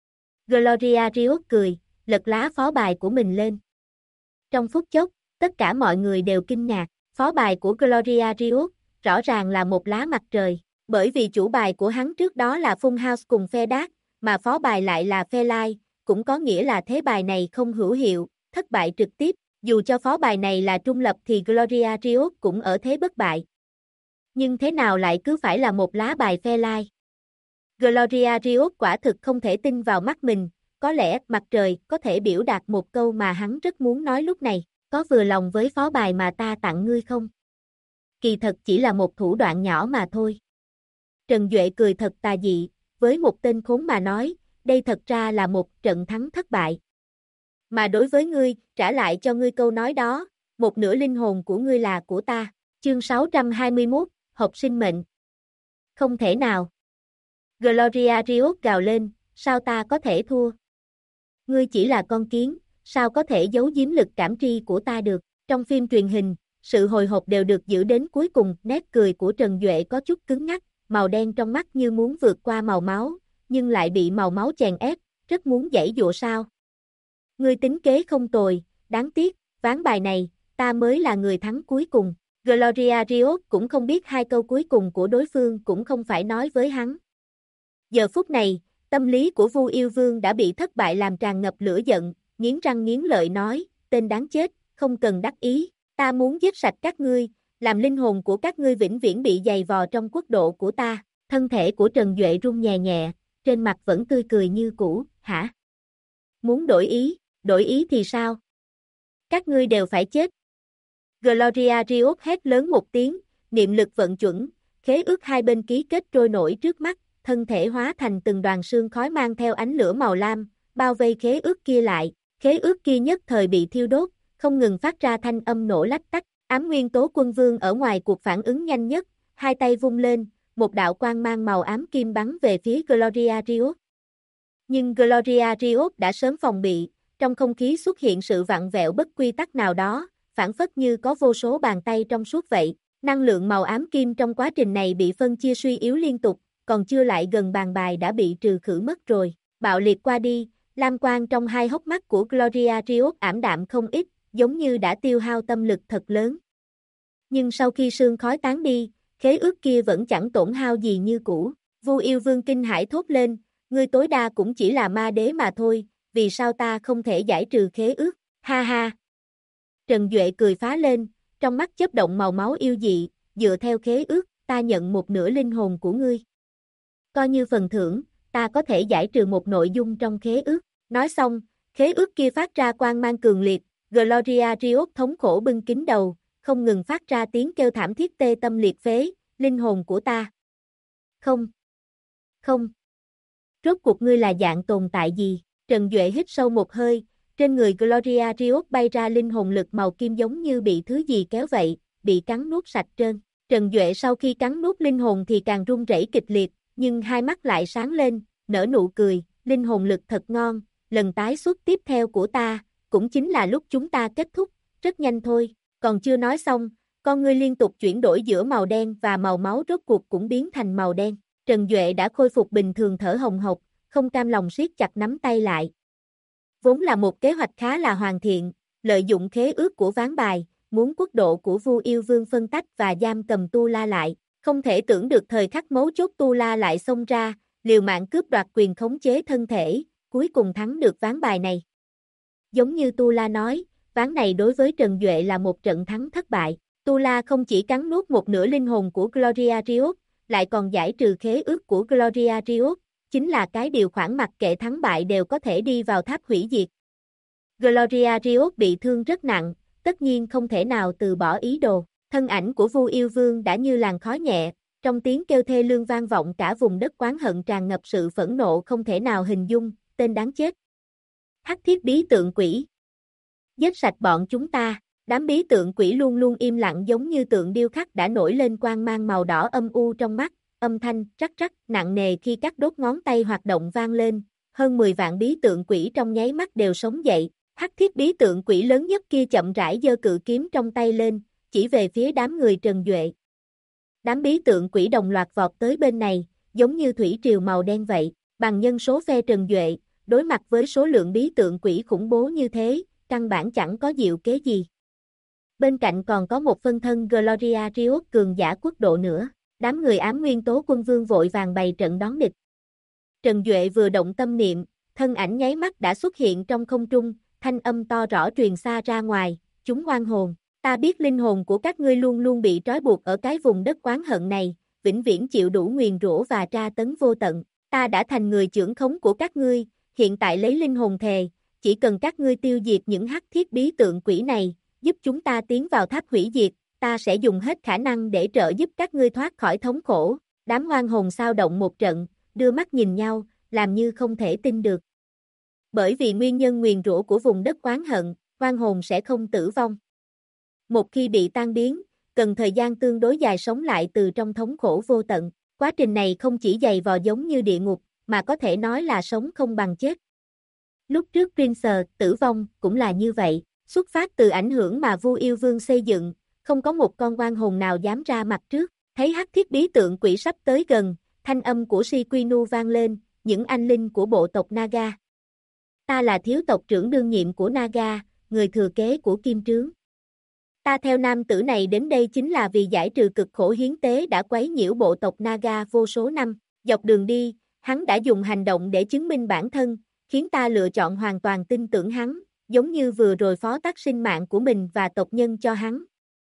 S1: Gloria Riot cười, lật lá phó bài của mình lên. Trong phút chốc, tất cả mọi người đều kinh ngạc, phó bài của Gloria Riot, rõ ràng là 1 lá mặt trời, bởi vì chủ bài của hắn trước đó là Full House cùng phe đát, mà phó bài lại là phe lai, cũng có nghĩa là thế bài này không hữu hiệu, thất bại trực tiếp, dù cho phó bài này là trung lập thì Gloria Riot cũng ở thế bất bại. Nhưng thế nào lại cứ phải là 1 lá bài phe lai? Gloria Riot quả thực không thể tin vào mắt mình, có lẽ mặt trời có thể biểu đạt một câu mà hắn rất muốn nói lúc này, có vừa lòng với phó bài mà ta tặng ngươi không? Kỳ thật chỉ là một thủ đoạn nhỏ mà thôi. Trần Duệ cười thật tà dị, với một tên khốn mà nói, đây thật ra là một trận thắng thất bại. Mà đối với ngươi, trả lại cho ngươi câu nói đó, 1/2 linh hồn của ngươi là của ta. Chương 621, học sinh mệnh. Không thể nào. Gloria Riot gào lên, sao ta có thể thua? Ngươi chỉ là con kiến, sao có thể giấu giếm lực cảm tri của ta được? Trong phim truyền hình, sự hồi hộp đều được giữ đến cuối cùng, nét cười của Trần Duệ có chút cứng ngắc, màu đen trong mắt như muốn vượt qua màu máu, nhưng lại bị màu máu chèn ép, rất muốn giãy giụa sao. Ngươi tính kế không tồi, đáng tiếc, ván bài này, ta mới là người thắng cuối cùng. Gloria Riot cũng không biết 2 câu cuối cùng của đối phương cũng không phải nói với hắn. Giờ phút này, tâm lý của Vu Yêu Vương đã bị thất bại làm tràn ngập lửa giận, nghiến răng nghiến lợi nói, tên đáng chết, không cần đắc ý, ta muốn giết sạch các ngươi, làm linh hồn của các ngươi vĩnh viễn bị giày vò trong quốc độ của ta. Thân thể của Trần Duệ rung nhẹ nhẹ, trên mặt vẫn tươi cười như cũ, hả? Muốn đổi ý thì sao? Các ngươi đều phải chết. Gloria Riot hét lớn một tiếng, niệm lực vận chuẩn, khế ước hai bên ký kết trôi nổi trước mắt, thân thể hóa thành từng đoàn sương khói mang theo ánh lửa màu lam, bao vây khế ước kia lại, khế ước kia nhất thời bị thiêu đốt, không ngừng phát ra thanh âm nổ lách tách. Ám Nguyên Tố Quân Vương ở ngoài cuộc phản ứng nhanh nhất, hai tay vung lên, một đạo quang mang màu ám kim bắn về phía Gloria Riot. Nhưng Gloria Riot đã sớm phòng bị, trong không khí xuất hiện sự vặn vẹo bất quy tắc nào đó, phản phất như có vô số bàn tay trong suốt vậy. Năng lượng màu ám kim trong quá trình này bị phân chia suy yếu liên tục, còn chưa lại gần bàn bài đã bị trừ khử mất rồi. Bạo liệt qua đi, lam quang trong hai hốc mắt của Gloria Riot ảm đạm không ít, giống như đã tiêu hao tâm lực thật lớn. Nhưng sau khi sương khói tán đi, khế ước kia vẫn chẳng tổn hao gì như cũ. Vu Yêu Vương kinh hãi thốt lên, ngươi tối đa cũng chỉ là ma đế mà thôi, vì sao ta không thể giải trừ khế ước, ha ha. Trần Duệ cười phá lên, trong mắt chớp động màu máu yêu dị, dựa theo khế ước, ta nhận một nửa linh hồn của ngươi. Coi như phần thưởng, ta có thể giải trừ một nội dung trong khế ước. Nói xong, khế ước kia phát ra quang mang cường liệt, Gloria Riot thống khổ bưng kín đầu, không ngừng phát ra tiếng kêu thảm thiết tê tâm liệt phế, linh hồn của ta. Không. Không. Rốt cuộc ngươi là dạng tồn tại gì? Trần Duệ hít sâu một hơi, trên người Gloria Riot bay ra linh hồn lực màu kim giống như bị thứ gì kéo vậy, bị cắn nuốt sạch trơn. Trần Duệ sau khi cắn nuốt linh hồn thì càng run rẩy kịch liệt, nhưng hai mắt lại sáng lên, nở nụ cười, linh hồn lực thật ngon, lần tái xuất tiếp theo của ta, cũng chính là lúc chúng ta kết thúc, rất nhanh thôi. Còn chưa nói xong, con ngươi liên tục chuyển đổi giữa màu đen và màu máu rốt cuộc cũng biến thành màu đen. Trần Duệ đã khôi phục bình thường thở hồng hộc, không cam lòng siết chặt nắm tay lại. Vốn là một kế hoạch khá là hoàn thiện, lợi dụng khế ước của ván bài, muốn quốc độ của Vu Yêu Vương phân tách và giam cầm Tu La lại. Không thể tưởng được thời khắc mấu chốt Tu La lại xông ra, liều mạng cướp đoạt quyền khống chế thân thể, cuối cùng thắng được ván bài này. Giống như Tu La nói, ván này đối với Trần Duệ là một trận thắng thất bại. Tu La không chỉ cắn nuốt một nửa linh hồn của Gloria Riot, lại còn giải trừ khế ước của Gloria Riot, chính là cái điều khoản mặc kệ thắng bại đều có thể đi vào tháp hủy diệt. Gloria Riot bị thương rất nặng, tất nhiên không thể nào từ bỏ ý đồ. Thân ảnh của Vu Yêu Vương đã như làn khói nhẹ, trong tiếng kêu thê lương vang vọng cả vùng đất oán hận tràn ngập sự phẫn nộ không thể nào hình dung, tên đáng chết. Hắc thiết bí tượng quỷ. Giết sạch bọn chúng ta. Đám bí tượng quỷ luôn luôn im lặng giống như tượng điêu khắc đã nổi lên quang mang màu đỏ âm u trong mắt, âm thanh rắc rắc nặng nề khi các đốt ngón tay hoạt động vang lên, hơn 10 vạn bí tượng quỷ trong nháy mắt đều sống dậy. Hắc thiết bí tượng quỷ lớn nhất kia chậm rãi giơ cự kiếm trong tay lên, chỉ về phía đám người Trần Duệ. Đám bí tượng quỷ đồng loạt vọt tới bên này, giống như thủy triều màu đen vậy, bằng nhân số phe Trần Duệ, đối mặt với số lượng bí tượng quỷ khủng bố như thế, căn bản chẳng có diệu kế gì. Bên cạnh còn có một phân thân Gloria Riot cường giả quốc độ nữa, đám người Ám Nguyên Tố Quân Vương vội vàng bày trận đón địch. Trần Duệ vừa động tâm niệm, thân ảnh nháy mắt đã xuất hiện trong không trung, thanh âm to rõ truyền xa ra ngoài, chúng oan hồn, ta biết linh hồn của các ngươi luôn luôn bị trói buộc ở cái vùng đất oán hận này, vĩnh viễn chịu đủ nguyền rủa và tra tấn vô tận, ta đã thành người chưởng khống của các ngươi, hiện tại lấy linh hồn thề, chỉ cần các ngươi tiêu diệt những hắc thiết bí tượng quỷ này, giúp chúng ta tiến vào tháp hủy diệt, ta sẽ dùng hết khả năng để trợ giúp các ngươi thoát khỏi thống khổ. Đám oan hồn xao động một trận, đưa mắt nhìn nhau, làm như không thể tin được. Bởi vì nguyên nhân nguyền rủa của vùng đất oán hận, oan hồn sẽ không tử vong. Một khi bị tan biến, cần thời gian tương đối dài sống lại từ trong thống khổ vô tận. Quá trình này không chỉ dày vò giống như địa ngục, mà có thể nói là sống không bằng chết. Lúc trước Prince tử vong cũng là như vậy, xuất phát từ ảnh hưởng mà Vu Yêu Vương xây dựng, không có một con oan hồn nào dám ra mặt trước. Thấy hắc thiết bí tượng quỷ sắp tới gần, thanh âm của Shikinu vang lên, những anh linh của bộ tộc Naga. Ta là thiếu tộc trưởng đương nhiệm của Naga, người thừa kế của Kim Trướng. Ta theo nam tử này đến đây chính là vì giải trừ cực khổ hiến tế đã quấy nhiễu bộ tộc Naga vô số năm. Dọc đường đi, hắn đã dùng hành động để chứng minh bản thân, khiến ta lựa chọn hoàn toàn tin tưởng hắn, giống như vừa rồi phó thác sinh mạng của mình và tộc nhân cho hắn.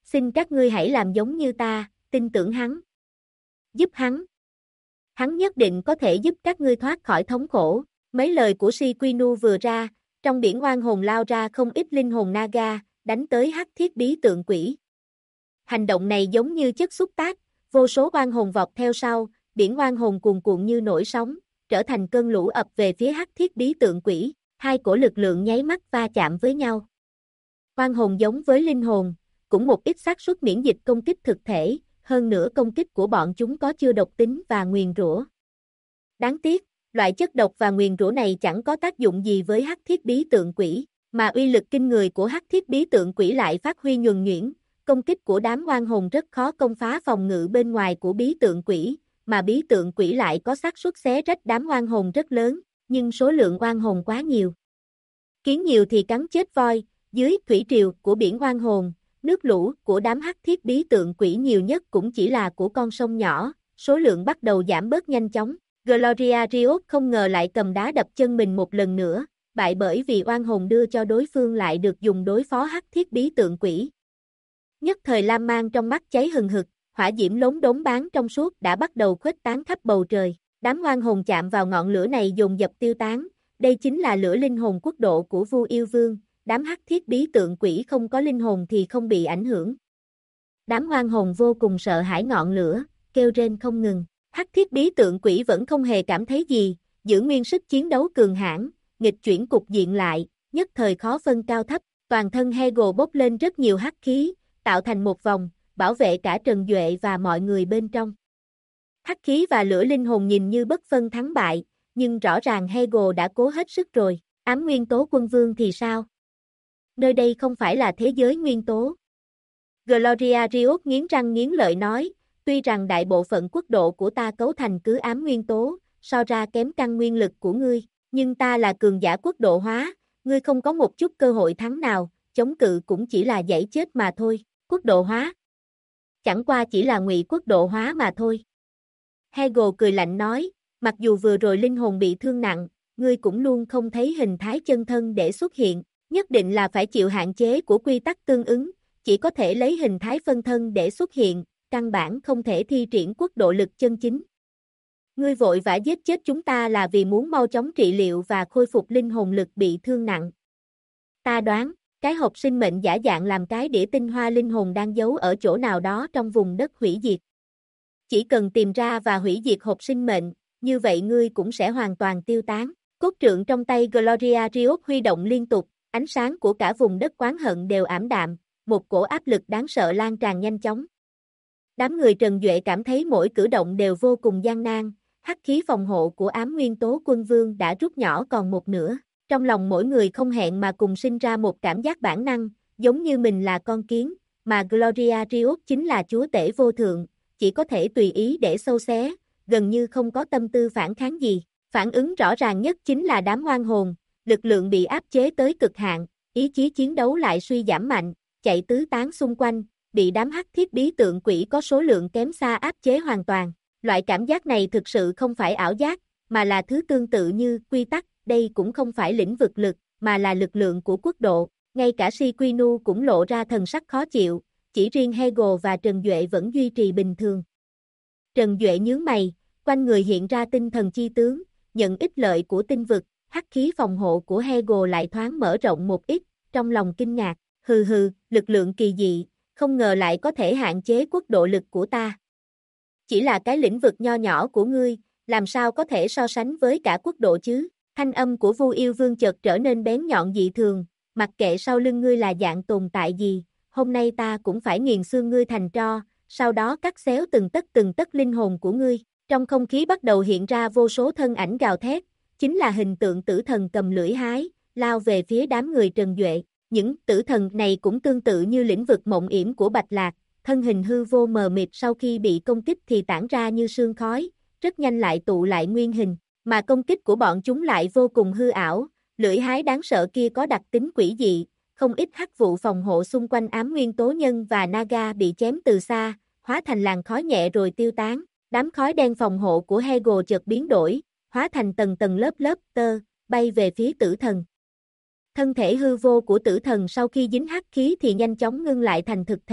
S1: Xin các ngươi hãy làm giống như ta, tin tưởng hắn. Giúp hắn. Hắn nhất định có thể giúp các ngươi thoát khỏi thống khổ. Mấy lời của Shikinu vừa ra, trong biển oan hồn lao ra không ít linh hồn Naga, đánh tới hắc thiết bí tượng quỷ. Hành động này giống như chất xúc tác, vô số oan hồn vọt theo sau, biển oan hồn cuồn cuộn như nổi sóng, trở thành cơn lũ ập về phía hắc thiết bí tượng quỷ, hai cổ lực lượng nháy mắt va chạm với nhau. Oan hồn giống với linh hồn, cũng một ít xác suất miễn dịch công kích thực thể, hơn nữa công kích của bọn chúng có chưa độc tính và nguyền rủa. Đáng tiếc, loại chất độc và nguyền rủa này chẳng có tác dụng gì với hắc thiết bí tượng quỷ, mà uy lực kinh người của hắc thiết bí tượng quỷ lại phát huy nhuần nhuyễn, công kích của đám oan hồn rất khó công phá phòng ngự bên ngoài của bí tượng quỷ, mà bí tượng quỷ lại có xác suất xé rách đám oan hồn rất lớn, nhưng số lượng oan hồn quá nhiều. Kiến nhiều thì cắn chết voi, dưới thủy triều của biển oan hồn, nước lũ của đám hắc thiết bí tượng quỷ nhiều nhất cũng chỉ là của con sông nhỏ, số lượng bắt đầu giảm bớt nhanh chóng. Gloria Riot không ngờ lại cầm đá đập chân mình một lần nữa, bại bởi vì oan hồn đưa cho đối phương lại được dùng đối phó hắc thiết bí tượng quỷ. Nhất thời lam mang trong mắt cháy hừng hực, hỏa diễm lốm đốm bán trong suốt đã bắt đầu khuếch tán khắp bầu trời, đám oan hồn chạm vào ngọn lửa này dồn dập tiêu tán, đây chính là lửa linh hồn quốc độ của Vu Yêu Vương, đám hắc thiết bí tượng quỷ không có linh hồn thì không bị ảnh hưởng. Đám oan hồn vô cùng sợ hãi ngọn lửa, kêu rên không ngừng. Hắc thiết bí tượng quỷ vẫn không hề cảm thấy gì, giữ nguyên sức chiến đấu cường hãn, nghịch chuyển cục diện lại, nhất thời khó phân cao thấp, toàn thân Hegel bốc lên rất nhiều hắc khí, tạo thành một vòng, bảo vệ cả Trần Duệ và mọi người bên trong. Hắc khí và lửa linh hồn nhìn như bất phân thắng bại, nhưng rõ ràng Hegel đã cố hết sức rồi, ám nguyên tố quân vương thì sao? Nơi đây không phải là thế giới nguyên tố. Gloria Riot nghiến răng nghiến lợi nói, tuy rằng đại bộ phận quốc độ của ta cấu thành cứ ám nguyên tố, so ra kém căn nguyên lực của ngươi, nhưng ta là cường giả quốc độ hóa, ngươi không có một chút cơ hội thắng nào, chống cự cũng chỉ là dãy chết mà thôi, quốc độ hóa. Chẳng qua chỉ là ngụy quốc độ hóa mà thôi. Hegel cười lạnh nói, mặc dù vừa rồi linh hồn bị thương nặng, ngươi cũng luôn không thấy hình thái chân thân để xuất hiện, nhất định là phải chịu hạn chế của quy tắc tương ứng, chỉ có thể lấy hình thái phân thân để xuất hiện, căn bản không thể thi triển quốc độ lực chân chính. Ngươi vội vã giết chết chúng ta là vì muốn mau chóng trị liệu và khôi phục linh hồn lực bị thương nặng. Ta đoán, cái hộp sinh mệnh giả dạng làm cái đĩa tinh hoa linh hồn đang giấu ở chỗ nào đó trong vùng đất hủy diệt. Chỉ cần tìm ra và hủy diệt hộp sinh mệnh, như vậy ngươi cũng sẽ hoàn toàn tiêu tán. Cốt trượng trong tay Gloria Riot huy động liên tục, ánh sáng của cả vùng đất oán hận đều ảm đạm, một cổ áp lực đáng sợ lan tràn nhanh chóng. Đám người Trần Duệ cảm thấy mỗi cử động đều vô cùng gian nan, hắc khí phòng hộ của ám nguyên tố quân vương đã rút nhỏ còn một nửa. Trong lòng mỗi người không hẹn mà cùng sinh ra một cảm giác bản năng, giống như mình là con kiến, mà Gloria Riot chính là chúa tể vô thượng, chỉ có thể tùy ý để xâu xé, gần như không có tâm tư phản kháng gì. Phản ứng rõ ràng nhất chính là đám oan hồn, lực lượng bị áp chế tới cực hạn, ý chí chiến đấu lại suy giảm mạnh, chạy tứ tán xung quanh, bị đám hắc thiết bí tượng quỷ có số lượng kém xa áp chế hoàn toàn. Loại cảm giác này thực sự không phải ảo giác, mà là thứ tương tự như quy tắc, đây cũng không phải lĩnh vực lực, mà là lực lượng của quốc độ. Ngay cả Shikinu cũng lộ ra thần sắc khó chịu, chỉ riêng Hegel và Trần Duệ vẫn duy trì bình thường. Trần Duệ nhướng mày, quanh người hiện ra tinh thần chi tướng, nhận ích lợi của tinh vực, hắc khí phòng hộ của Hegel lại thoáng mở rộng một ít, trong lòng kinh ngạc, hừ hừ, lực lượng kỳ dị, không ngờ lại có thể hạn chế quốc độ lực của ta. Chỉ là cái lĩnh vực nho nhỏ của ngươi, làm sao có thể so sánh với cả quốc độ chứ? Thanh âm của Vu Yêu Vương chợt trở nên bén nhọn dị thường, mặc kệ sau lưng ngươi là dạng tồn tại gì, hôm nay ta cũng phải nghiền xương ngươi thành tro, sau đó cắt xéo từng tấc linh hồn của ngươi. Trong không khí bắt đầu hiện ra vô số thân ảnh gào thét, chính là hình tượng tử thần cầm lưỡi hái, lao về phía đám người Trần Duệ. Những tử thần này cũng tương tự như lĩnh vực mộng yểm của Bạch Lạc, thân hình hư vô mờ mịt sau khi bị công kích thì tản ra như sương khói, rất nhanh lại tụ lại nguyên hình, mà công kích của bọn chúng lại vô cùng hư ảo, lưỡi hái đáng sợ kia có đặc tính quỷ dị, không ít hắc vụ phòng hộ xung quanh ám nguyên tố nhân và Naga bị chém từ xa, hóa thành làn khói nhẹ rồi tiêu tán, đám khói đen phòng hộ của Hegel chợt biến đổi, hóa thành tầng tầng lớp lớp tơ, bay về phía tử thần. Thân thể hư vô của tử thần sau khi dính hắc khí thì nhanh chóng ngưng lại thành thực thể,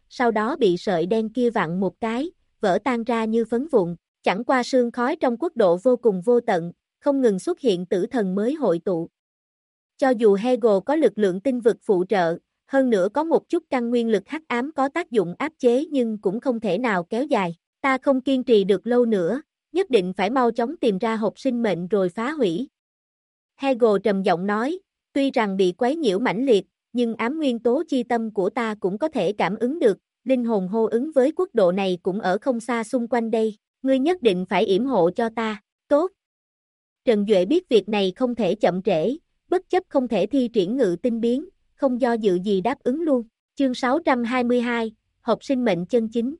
S1: sau đó bị sợi đen kia vặn một cái, vỡ tan ra như phấn vụn. Chẳng qua sương khói trong quốc độ vô cùng vô tận, không ngừng xuất hiện tử thần mới hội tụ. Cho dù Hegel có lực lượng tinh vực phụ trợ, hơn nữa có một chút căn nguyên lực hắc ám có tác dụng áp chế nhưng cũng không thể nào kéo dài. Ta không kiên trì được lâu nữa, nhất định phải mau chóng tìm ra hộp sinh mệnh rồi phá hủy. Hegel trầm giọng nói, tuy rằng bị quấy nhiễu mãnh liệt, nhưng ám nguyên tố chi tâm của ta cũng có thể cảm ứng được, linh hồn hô ứng với quốc độ này cũng ở không xa xung quanh đây, ngươi nhất định phải yểm hộ cho ta, tốt. Trần Duệ biết việc này không thể chậm trễ, bất chấp không thể thi triển ngự tinh biến, không do dự gì đáp ứng luôn. Chương 622, hộp sinh mệnh chân chính.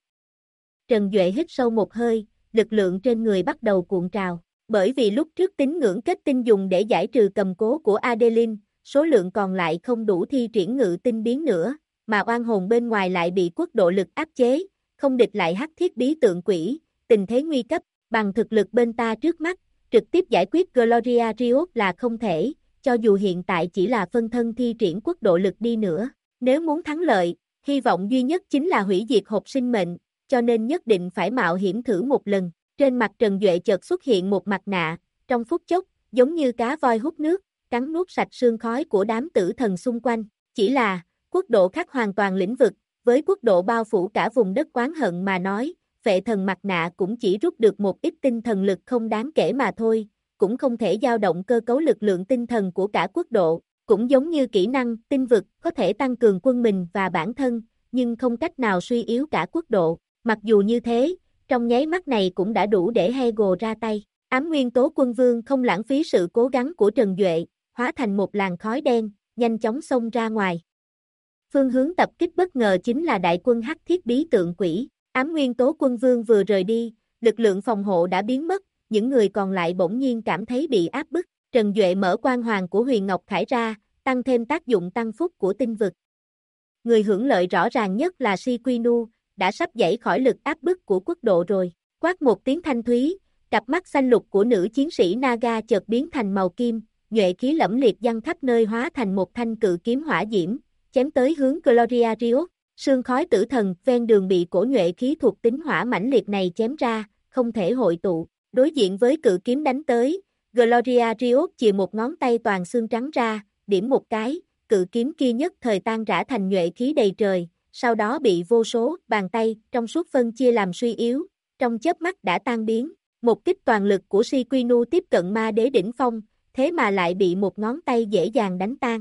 S1: Trần Duệ hít sâu một hơi, lực lượng trên người bắt đầu cuộn trào. Bởi vì lúc trước tín ngưỡng kết tinh dùng để giải trừ cầm cố của Adeline, số lượng còn lại không đủ thi triển ngự tinh biến nữa, mà oan hồn bên ngoài lại bị quốc độ lực áp chế, không địch lại hắc thiết bí tượng quỷ, tình thế nguy cấp, bằng thực lực bên ta trước mắt, trực tiếp giải quyết Gloria Riot là không thể, cho dù hiện tại chỉ là phân thân thi triển quốc độ lực đi nữa. Nếu muốn thắng lợi, hy vọng duy nhất chính là hủy diệt hộp sinh mệnh, cho nên nhất định phải mạo hiểm thử một lần. Trên mặt Trần Duệ chợt xuất hiện một mặt nạ, trong phút chốc, giống như cá voi hút nước, cắn nuốt sạch sương khói của đám tử thần xung quanh. Chỉ là, quốc độ khác hoàn toàn lĩnh vực, với quốc độ bao phủ cả vùng đất oán hận mà nói, phệ thần mặt nạ cũng chỉ rút được một ít tinh thần lực không đáng kể mà thôi, cũng không thể dao động cơ cấu lực lượng tinh thần của cả quốc độ. Cũng giống như kỹ năng tinh vực có thể tăng cường quân mình và bản thân, nhưng không cách nào suy yếu cả quốc độ. Mặc dù như thế, trong nháy mắt này cũng đã đủ để Hegel ra tay. Ám nguyên tố quân vương không lãng phí sự cố gắng của Trần Duệ, hóa thành một làn khói đen, nhanh chóng xông ra ngoài. Phương hướng tập kích bất ngờ chính là đại quân hắc thiết bí tượng quỷ. Ám nguyên tố quân vương vừa rời đi, lực lượng phòng hộ đã biến mất, những người còn lại bỗng nhiên cảm thấy bị áp bức. Trần Duệ mở quan hoàng của Huyền Ngọc Khải ra, tăng thêm tác dụng tăng phúc của tinh vực. Người hưởng lợi rõ ràng nhất là Siquinu, đã sắp giãy khỏi lực áp bức của quốc độ rồi. Quát một tiếng thanh thúy, cặp mắt xanh lục của nữ chiến sĩ Naga chợt biến thành màu kim, nhuệ khí lẫm liệt văng khắp nơi hóa thành một thanh cự kiếm hỏa diễm, chém tới hướng Gloria Riot. Sương khói tử thần ven đường bị cổ nhuệ khí thuộc tính hỏa mãnh liệt này chém ra, không thể hội tụ. Đối diện với cự kiếm đánh tới, Gloria Riot chìa một ngón tay toàn xương trắng ra, điểm một cái, cự kiếm kia nhất thời tan rã thành nhuệ khí đầy trời, sau đó bị vô số bàn tay trong suốt phân chia làm suy yếu, trong chớp mắt đã tan biến. Một kích toàn lực của Siquinu tiếp cận ma đế đỉnh phong, thế mà lại bị một ngón tay dễ dàng đánh tan.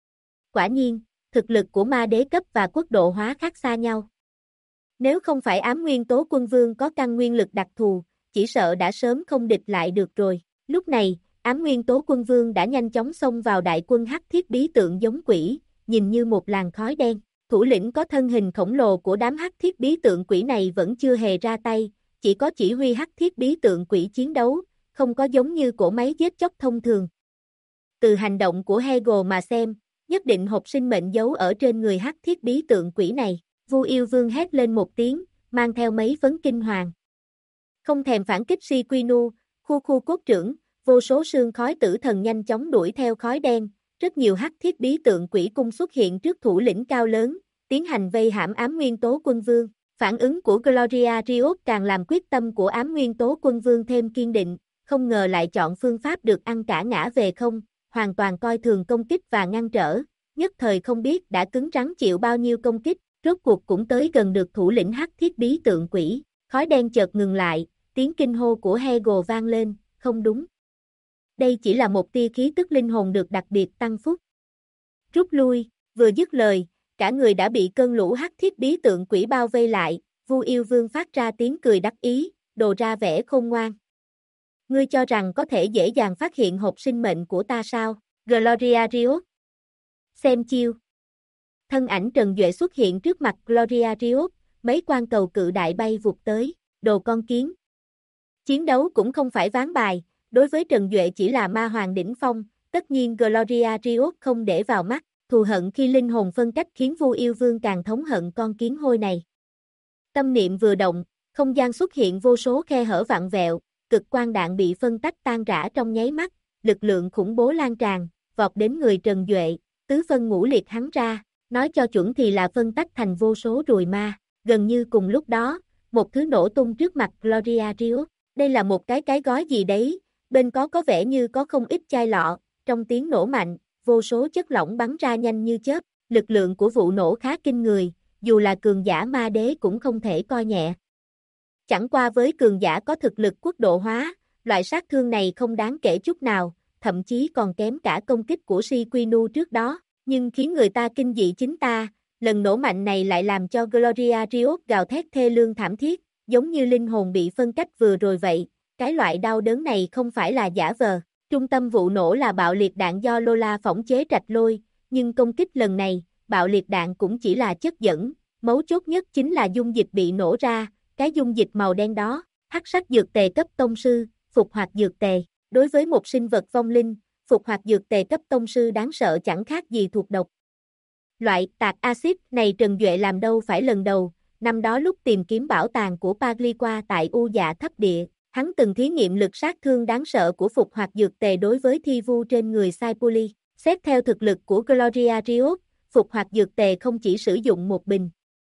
S1: Quả nhiên, thực lực của ma đế cấp và quốc độ hóa khác xa nhau. Nếu không phải ám nguyên tố quân vương có căn nguyên lực đặc thù, chỉ sợ đã sớm không địch lại được rồi. Lúc này, ám nguyên tố quân vương đã nhanh chóng xông vào đại quân hắc thiết bí tượng giống quỷ, nhìn như một làn khói đen. Thủ lĩnh có thân hình khổng lồ của đám hắc thiết bí tượng quỷ này vẫn chưa hề ra tay, chỉ có chỉ huy hắc thiết bí tượng quỷ chiến đấu, không có giống như cỗ máy giết chóc thông thường. Từ hành động của Hegel mà xem, nhất định hộp sinh mệnh giấu ở trên người hắc thiết bí tượng quỷ này. Vu Yêu Vương hét lên một tiếng, mang theo mấy phấn kinh hoàng. Không thèm phản kích Siquinu, khu cốt trưởng, vô số sương khói tử thần nhanh chóng đuổi theo khói đen, rất nhiều hắc thiết bí tượng quỷ cung xuất hiện trước thủ lĩnh cao lớn, tiến hành vây hãm ám nguyên tố quân vương. Phản ứng của Gloria Riot càng làm quyết tâm của ám nguyên tố quân vương thêm kiên định, không ngờ lại chọn phương pháp được ăn cả ngã về không, hoàn toàn coi thường công kích và ngăn trở, nhất thời không biết đã cứng rắn chịu bao nhiêu công kích, rốt cuộc cũng tới gần được thủ lĩnh hắc thiết bí tượng quỷ. Khói đen chợt ngừng lại, tiếng kinh hô của Hegel vang lên, không đúng. Đây chỉ là một tia khí tức linh hồn được đặc biệt tăng phúc. Rút lui, vừa dứt lời, cả người đã bị cơn lũ hắc thiết bí tượng quỷ bao vây lại, Vu Yêu Vương phát ra tiếng cười đắc ý, đồ ra vẻ khôn ngoan. Ngươi cho rằng có thể dễ dàng phát hiện hộp sinh mệnh của ta sao, Gloria Riot? Xem chiêu. Thân ảnh Trần Duệ xuất hiện trước mặt Gloria Riot, mấy quan cầu cự đại bay vụt tới, đồ con kiến. Chiến đấu cũng không phải ván bài, đối với Trần Duệ chỉ là ma hoàng đỉnh phong, tất nhiên Gloria Riot không để vào mắt, thù hận khi linh hồn phân cách khiến Vu Yêu Vương càng thống hận con kiến hôi này. Tâm niệm vừa động, không gian xuất hiện vô số khe hở vặn vẹo, cực quang đạn bị phân tách tan rã trong nháy mắt, lực lượng khủng bố lan tràn, vọt đến người Trần Duệ, tứ phân ngũ liệt hắn ra, nói cho chuẩn thì là phân tách thành vô số ruồi ma. Gần như cùng lúc đó, một thứ nổ tung trước mặt Gloria Rios. Đây là một cái gói gì đấy, bên có vẻ như có không ít chai lọ, trong tiếng nổ mạnh, vô số chất lỏng bắn ra nhanh như chớp, lực lượng của vụ nổ khá kinh người, dù là cường giả ma đế cũng không thể coi nhẹ. Chẳng qua với cường giả có thực lực quốc độ hóa, loại sát thương này không đáng kể chút nào, thậm chí còn kém cả công kích của Shikinu trước đó, nhưng khiến người ta kinh dị chính ta, lần nổ mạnh này lại làm cho Gloria Rios gào thét thê lương thảm thiết, giống như linh hồn bị phân cách vừa rồi vậy, cái loại đau đớn này không phải là giả vờ. Trung tâm vụ nổ là bạo liệt đạn do Lola phỏng chế trạch lôi, nhưng công kích lần này, bạo liệt đạn cũng chỉ là chất dẫn, mấu chốt nhất chính là dung dịch bị nổ ra, cái dung dịch màu đen đó, hắc sắc dược tề cấp tông sư, phục hoạt dược tề. Đối với một sinh vật vong linh, phục hoạt dược tề cấp tông sư đáng sợ chẳng khác gì thuộc độc. Loại tạc axit này Trần Duệ làm đâu phải lần đầu, năm đó lúc tìm kiếm bảo tàng của Pagliqua tại U Dạ Thấp Địa, hắn từng thí nghiệm lực sát thương đáng sợ của phục hoạt dược tề đối với thi vu trên người Saipuli. Xét theo thực lực của Gloria Rios, phục hoạt dược tề không chỉ sử dụng một bình.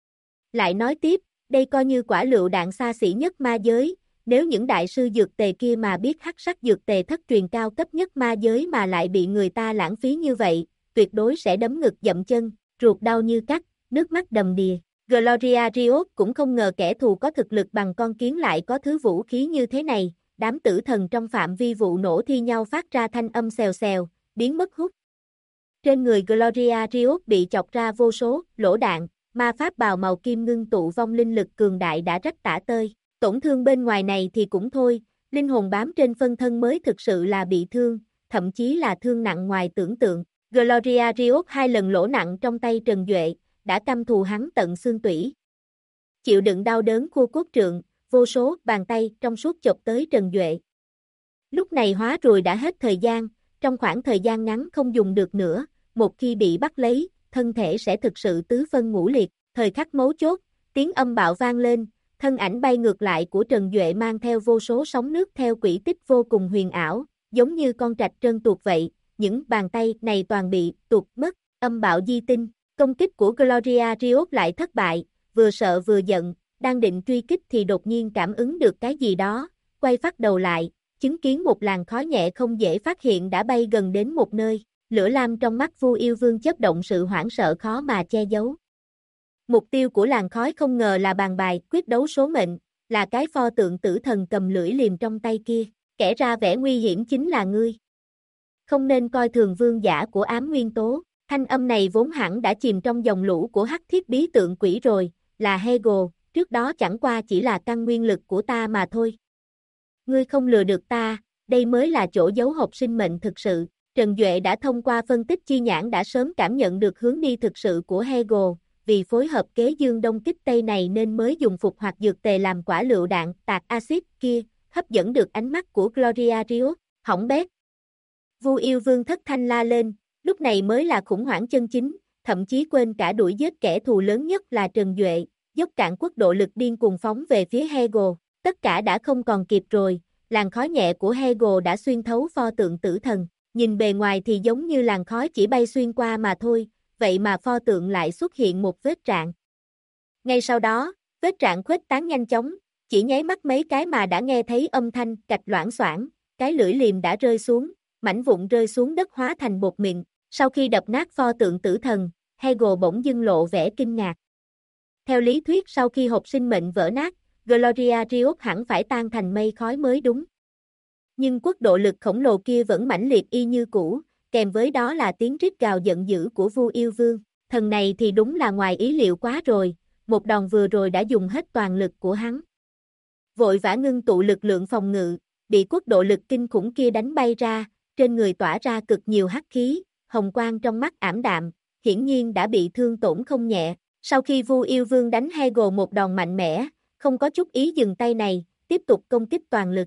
S1: Lại nói tiếp, đây coi như quả lựu đạn xa xỉ nhất ma giới, nếu những đại sư dược tề kia mà biết hắc sắc dược tề thất truyền cao cấp nhất ma giới mà lại bị người ta lãng phí như vậy, tuyệt đối sẽ đấm ngực dậm chân, ruột đau như cắt, nước mắt đầm đìa. Gloria Rios cũng không ngờ kẻ thù có thực lực bằng con kiến lại có thứ vũ khí như thế này, đám tử thần trong phạm vi vụ nổ thi nhau phát ra thanh âm xèo xèo, biến mất hút. Trên người Gloria Rios bị chọc ra vô số lỗ đạn, ma pháp bào màu kim ngưng tụ vong linh lực cường đại đã rách tả tơi. Tổn thương bên ngoài này thì cũng thôi, linh hồn bám trên phân thân mới thực sự là bị thương, thậm chí là thương nặng ngoài tưởng tượng. Gloria Rios 2 lần lỗ nặng trong tay Trần Duệ, đã căm thù hắn tận xương tủy. Chịu đựng đau đớn khua cốt trượng, vô số bàn tay trong suốt chộp tới Trần Duệ. Lúc này hóa rồi đã hết thời gian, trong khoảng thời gian ngắn không dùng được nữa, một khi bị bắt lấy, thân thể sẽ thực sự tứ phân ngũ liệt. Thời khắc mấu chốt, tiếng âm bạo vang lên, thân ảnh bay ngược lại của Trần Duệ mang theo vô số sóng nước theo quỹ tích vô cùng huyền ảo, giống như con trạch trơn tuột vậy, những bàn tay này toàn bị tuột mất, âm bạo di tinh. Công kích của Gloria Rios lại thất bại, vừa sợ vừa giận, đang định truy kích thì đột nhiên cảm ứng được cái gì đó, quay phát đầu lại, chứng kiến một làn khói nhẹ không dễ phát hiện đã bay gần đến một nơi, lửa lam trong mắt Vu Yêu Vương chớp động sự hoảng sợ khó mà che giấu. Mục tiêu của làn khói không ngờ là bàn bài quyết đấu số mệnh, là cái pho tượng tử thần cầm lưỡi liềm trong tay kia, kẻ ra vẻ nguy hiểm chính là ngươi. Không nên coi thường vương giả của ám nguyên tố. Thanh âm này vốn hẳn đã chìm trong dòng lũ của hắc thiết bí tượng quỷ rồi, là Hegel, trước đó chẳng qua chỉ là căn nguyên lực của ta mà thôi. Ngươi không lừa được ta, đây mới là chỗ giấu hộp sinh mệnh thực sự. Trần Duệ đã thông qua phân tích chi nhãn đã sớm cảm nhận được hướng đi thực sự của Hegel, vì phối hợp kế dương đông kích tây này nên mới dùng phục hoạt dược tề làm quả lựu đạn tạc axit kia, hấp dẫn được ánh mắt của Gloria Rios, hỏng bét. Vu Yêu Vương thất thanh la lên. Lúc này mới là khủng hoảng chân chính, thậm chí quên cả đuổi giết kẻ thù lớn nhất là Trần Duệ, dốc cạn quốc độ lực điên cuồng phóng về phía Hegel, tất cả đã không còn kịp rồi, làn khói nhẹ của Hegel đã xuyên thấu pho tượng tử thần, nhìn bề ngoài thì giống như làn khói chỉ bay xuyên qua mà thôi, vậy mà pho tượng lại xuất hiện một vết rạn. Ngay sau đó, vết rạn khuếch tán nhanh chóng, chỉ nháy mắt mấy cái mà đã nghe thấy âm thanh cạch loảng xoảng, cái lưỡi liềm đã rơi xuống, mảnh vụn rơi xuống đất hóa thành bột mịn. Sau khi đập nát pho tượng tử thần, Hegel bỗng dưng lộ vẻ kinh ngạc. Theo lý thuyết sau khi hộp sinh mệnh vỡ nát, Gloria Rios hẳn phải tan thành mây khói mới đúng. Nhưng quốc độ lực khổng lồ kia vẫn mãnh liệt y như cũ, kèm với đó là tiếng rít gào giận dữ của Vu Yêu Vương. Thần này thì đúng là ngoài ý liệu quá rồi, một đòn vừa rồi đã dùng hết toàn lực của hắn. Vội vã ngưng tụ lực lượng phòng ngự, bị quốc độ lực kinh khủng kia đánh bay ra, trên người tỏa ra cực nhiều hắc khí. Hồng quang trong mắt ảm đạm, hiển nhiên đã bị thương tổn không nhẹ. Sau khi Vu Yêu Vương đánh Hegel một đòn mạnh mẽ, không có chút ý dừng tay này, tiếp tục công kích toàn lực.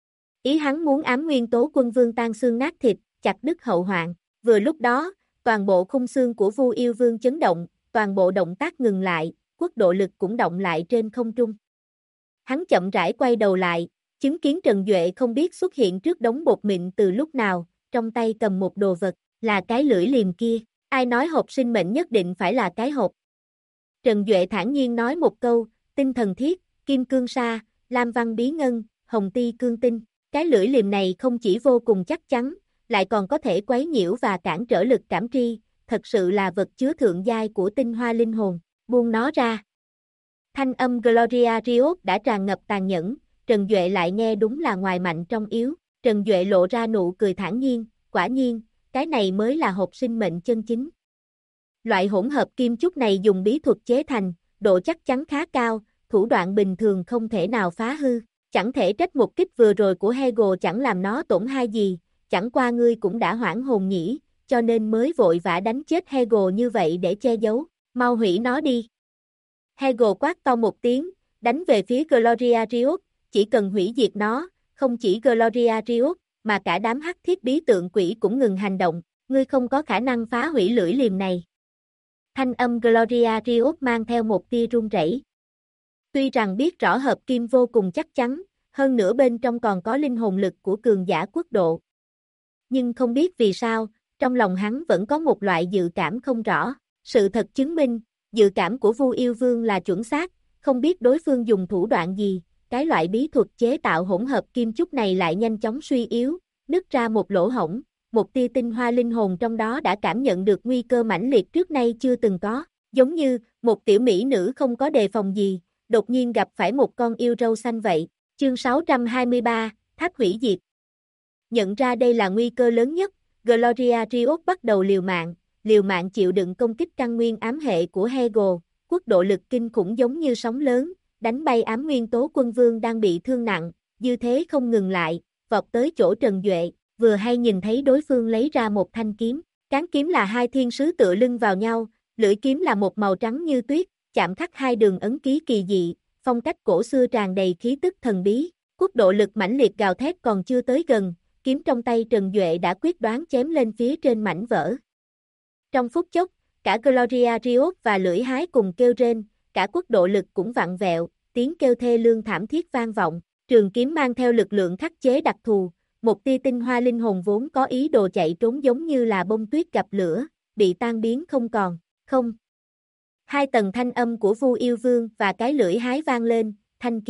S1: Ý hắn muốn ám nguyên tố quân vương tan xương nát thịt, chặt đứt hậu hoạn. Vừa lúc đó, toàn bộ khung xương của Vu Yêu Vương chấn động, toàn bộ động tác ngừng lại, quốc độ lực cũng động lại trên không trung. Hắn chậm rãi quay đầu lại, chứng kiến Trần Duệ không biết xuất hiện trước đống bột mịn từ lúc nào, trong tay cầm một đồ vật. Là cái lưỡi liềm kia, Ai nói hộp sinh mệnh nhất định phải là cái hộp? Trần Duệ thản nhiên nói một câu, tinh thần thiết, kim cương sa, lam văn bí ngân, hồng ti cương tinh. Cái lưỡi liềm này không chỉ vô cùng chắc chắn, lại còn có thể quấy nhiễu và cản trở lực cảm tri, thật sự là vật chứa thượng giai của tinh hoa linh hồn. Buông nó ra. Thanh âm Gloria Riot đã tràn ngập tàn nhẫn, Trần Duệ lại nghe đúng là ngoài mạnh trong yếu. Trần Duệ lộ ra nụ cười thản nhiên, quả nhiên, cái này mới là hộp sinh mệnh chân chính. Loại hỗn hợp kim chúc này dùng bí thuật chế thành, độ chắc chắn khá cao, thủ đoạn bình thường không thể nào phá hư. Chẳng thể trách một kích vừa rồi của Hegel chẳng làm nó tổn hại gì, chẳng qua ngươi cũng đã hoảng hồn nhỉ, cho nên mới vội vã đánh chết Hegel như vậy để che giấu, mau hủy nó đi. Hegel quát to một tiếng, đánh về phía Gloria Riot, chỉ cần hủy diệt nó, không chỉ Gloria Riot, mà cả đám hắc thiết bí tượng quỷ cũng ngừng hành động, ngươi không có khả năng phá hủy lưỡi liềm này. Thanh âm Gloria Riot mang theo một tia run rẩy. Tuy rằng biết rõ hợp kim vô cùng chắc chắn, hơn nữa bên trong còn có linh hồn lực của cường giả quốc độ. Nhưng không biết vì sao, trong lòng hắn vẫn có một loại dự cảm không rõ. Sự thật chứng minh, dự cảm của Vu Yêu Vương là chuẩn xác, không biết đối phương dùng thủ đoạn gì, cái loại bí thuật chế tạo hỗn hợp kim chúc này lại nhanh chóng suy yếu, nứt ra một lỗ hổng, một tia tinh hoa linh hồn trong đó đã cảm nhận được nguy cơ mãnh liệt trước nay chưa từng có, giống như một tiểu mỹ nữ không có đề phòng gì, đột nhiên gặp phải một con yêu râu xanh vậy. Chương 623, Tháp hủy diệt. Nhận ra đây là nguy cơ lớn nhất, Gloria Riot bắt đầu liều mạng chịu đựng công kích căn nguyên ám hệ của Hegel, quốc độ lực kinh khủng giống như sóng lớn, đánh bay ám nguyên tố quân vương đang bị thương nặng, dư thế không ngừng lại, vọt tới chỗ Trần Duệ, vừa hay nhìn thấy đối phương lấy ra một thanh kiếm, cán kiếm là hai thiên sứ tựa lưng vào nhau, lưỡi kiếm là một màu trắng như tuyết, chạm khắc hai đường ấn ký kỳ dị, phong cách cổ xưa tràn đầy khí tức thần bí, quốc độ lực mãnh liệt gào thét còn chưa tới gần, kiếm trong tay Trần Duệ đã quyết đoán chém lên phía trên mảnh vỡ. Trong phút chốc, cả Gloria Riot và lưỡi hái cùng kêu rên, cả quốc độ lực cũng vặn vẹo, tiếng kêu thê lương thảm thiết vang vọng, trường kiếm mang theo lực lượng khắc chế đặc thù, một tia tinh hoa linh hồn vốn có ý đồ chạy trốn giống như là bông tuyết gặp lửa, bị tan biến không còn, không. Hai tầng thanh âm của Vu Yêu Vương và cái lưỡi hái vang lên, thanh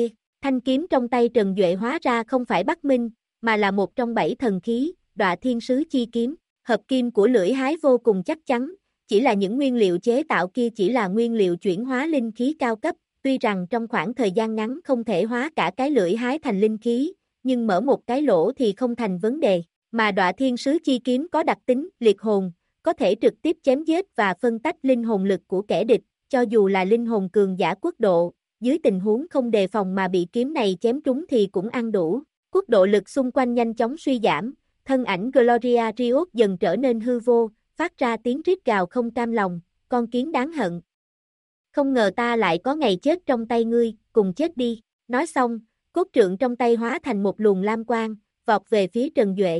S1: kiếm trong tay Trần Duệ hóa ra không phải Bắc Minh, mà là một trong 7 thần khí, Đọa Thiên Sứ Chi Kiếm, hợp kim của lưỡi hái vô cùng chắc chắn, chỉ là những nguyên liệu chế tạo kia chỉ là nguyên liệu chuyển hóa linh khí cao cấp, tuy rằng trong khoảng thời gian ngắn không thể hóa cả cái lưỡi hái thành linh khí, nhưng mở một cái lỗ thì không thành vấn đề, mà Đọa Thiên Sứ Chi Kiếm có đặc tính liệt hồn, có thể trực tiếp chém giết và phân tách linh hồn lực của kẻ địch, cho dù là linh hồn cường giả quốc độ, dưới tình huống không đề phòng mà bị kiếm này chém trúng thì cũng ăn đủ. Quốc độ lực xung quanh nhanh chóng suy giảm, thân ảnh Gloria Riot dần trở nên hư vô, phát ra tiếng rít gào không cam lòng, con kiến đáng hận. Không ngờ ta lại có ngày chết trong tay ngươi, cùng chết đi. Nói xong, cốt trượng trong tay hóa thành một luồng lam quang, vọt về phía Trần Duệ.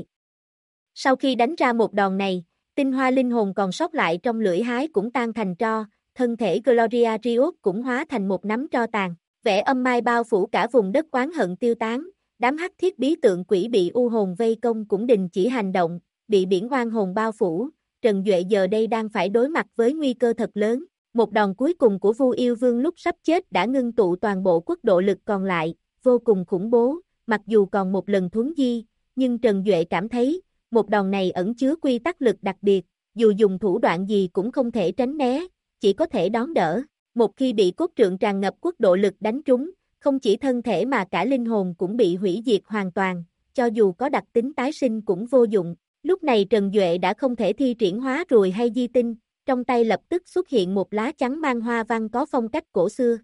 S1: Sau khi đánh ra một đòn này, tinh hoa linh hồn còn sót lại trong lưỡi hái cũng tan thành tro, thân thể Gloria Riot cũng hóa thành một nắm tro tàn, vẻ âm mai bao phủ cả vùng đất oán hận tiêu tán, đám hắc thiết bí tượng quỷ bị u hồn vây công cũng đình chỉ hành động, bị biển oan hồn bao phủ, Trần Duệ giờ đây đang phải đối mặt với nguy cơ thật lớn, một đòn cuối cùng của Vu Yêu Vương lúc sắp chết đã ngưng tụ toàn bộ quốc độ lực còn lại, vô cùng khủng bố, mặc dù còn một lần thuấn di, nhưng Trần Duệ cảm thấy, một đòn này ẩn chứa quy tắc lực đặc biệt, dù dùng thủ đoạn gì cũng không thể tránh né, chỉ có thể đón đỡ. Một khi bị cốt trượng tràn ngập quốc độ lực đánh trúng, không chỉ thân thể mà cả linh hồn cũng bị hủy diệt hoàn toàn, cho dù có đặc tính tái sinh cũng vô dụng. Lúc này Trần Duệ đã không thể thi triển hóa ruồi hay di tinh, trong tay lập tức xuất hiện một lá chắn mang hoa văn có phong cách cổ xưa.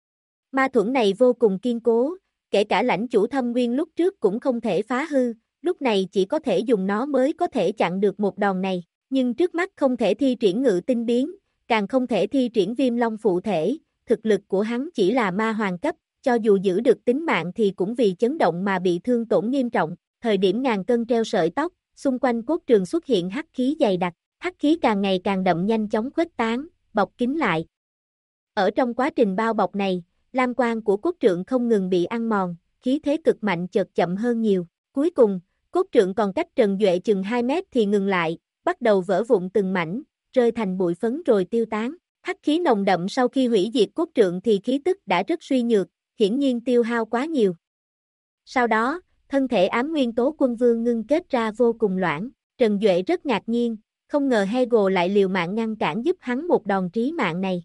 S1: Ma thuẫn này vô cùng kiên cố, kể cả lãnh chủ Thâm Nguyên lúc trước cũng không thể phá hư, lúc này chỉ có thể dùng nó mới có thể chặn được một đòn này, nhưng trước mắt không thể thi triển ngự tinh biến, càng không thể thi triển viêm long phụ thể, thực lực của hắn chỉ là ma hoàng cấp, cho dù giữ được tính mạng thì cũng vì chấn động mà bị thương tổn nghiêm trọng, thời điểm ngàn cân treo sợi tóc, xung quanh cốt trường xuất hiện hắc khí dày đặc, hắc khí càng ngày càng đậm nhanh chóng khuếch tán, bọc kín lại. Ở trong quá trình bao bọc này, lam quang của cốt trượng không ngừng bị ăn mòn, khí thế cực mạnh chợt chậm hơn nhiều, cuối cùng, cốt trượng còn cách Trần Duệ chừng 2 mét thì ngừng lại, bắt đầu vỡ vụn từng mảnh, rơi thành bụi phấn rồi tiêu tán. Hắc khí nồng đậm sau khi hủy diệt cốt trượng thì khí tức đã rất suy nhược, hiển nhiên tiêu hao quá nhiều. Sau đó, thân thể ám nguyên tố quân vương ngưng kết ra vô cùng loãng. Trần Duệ rất ngạc nhiên, không ngờ Hego lại liều mạng ngăn cản giúp hắn một đòn trí mạng này.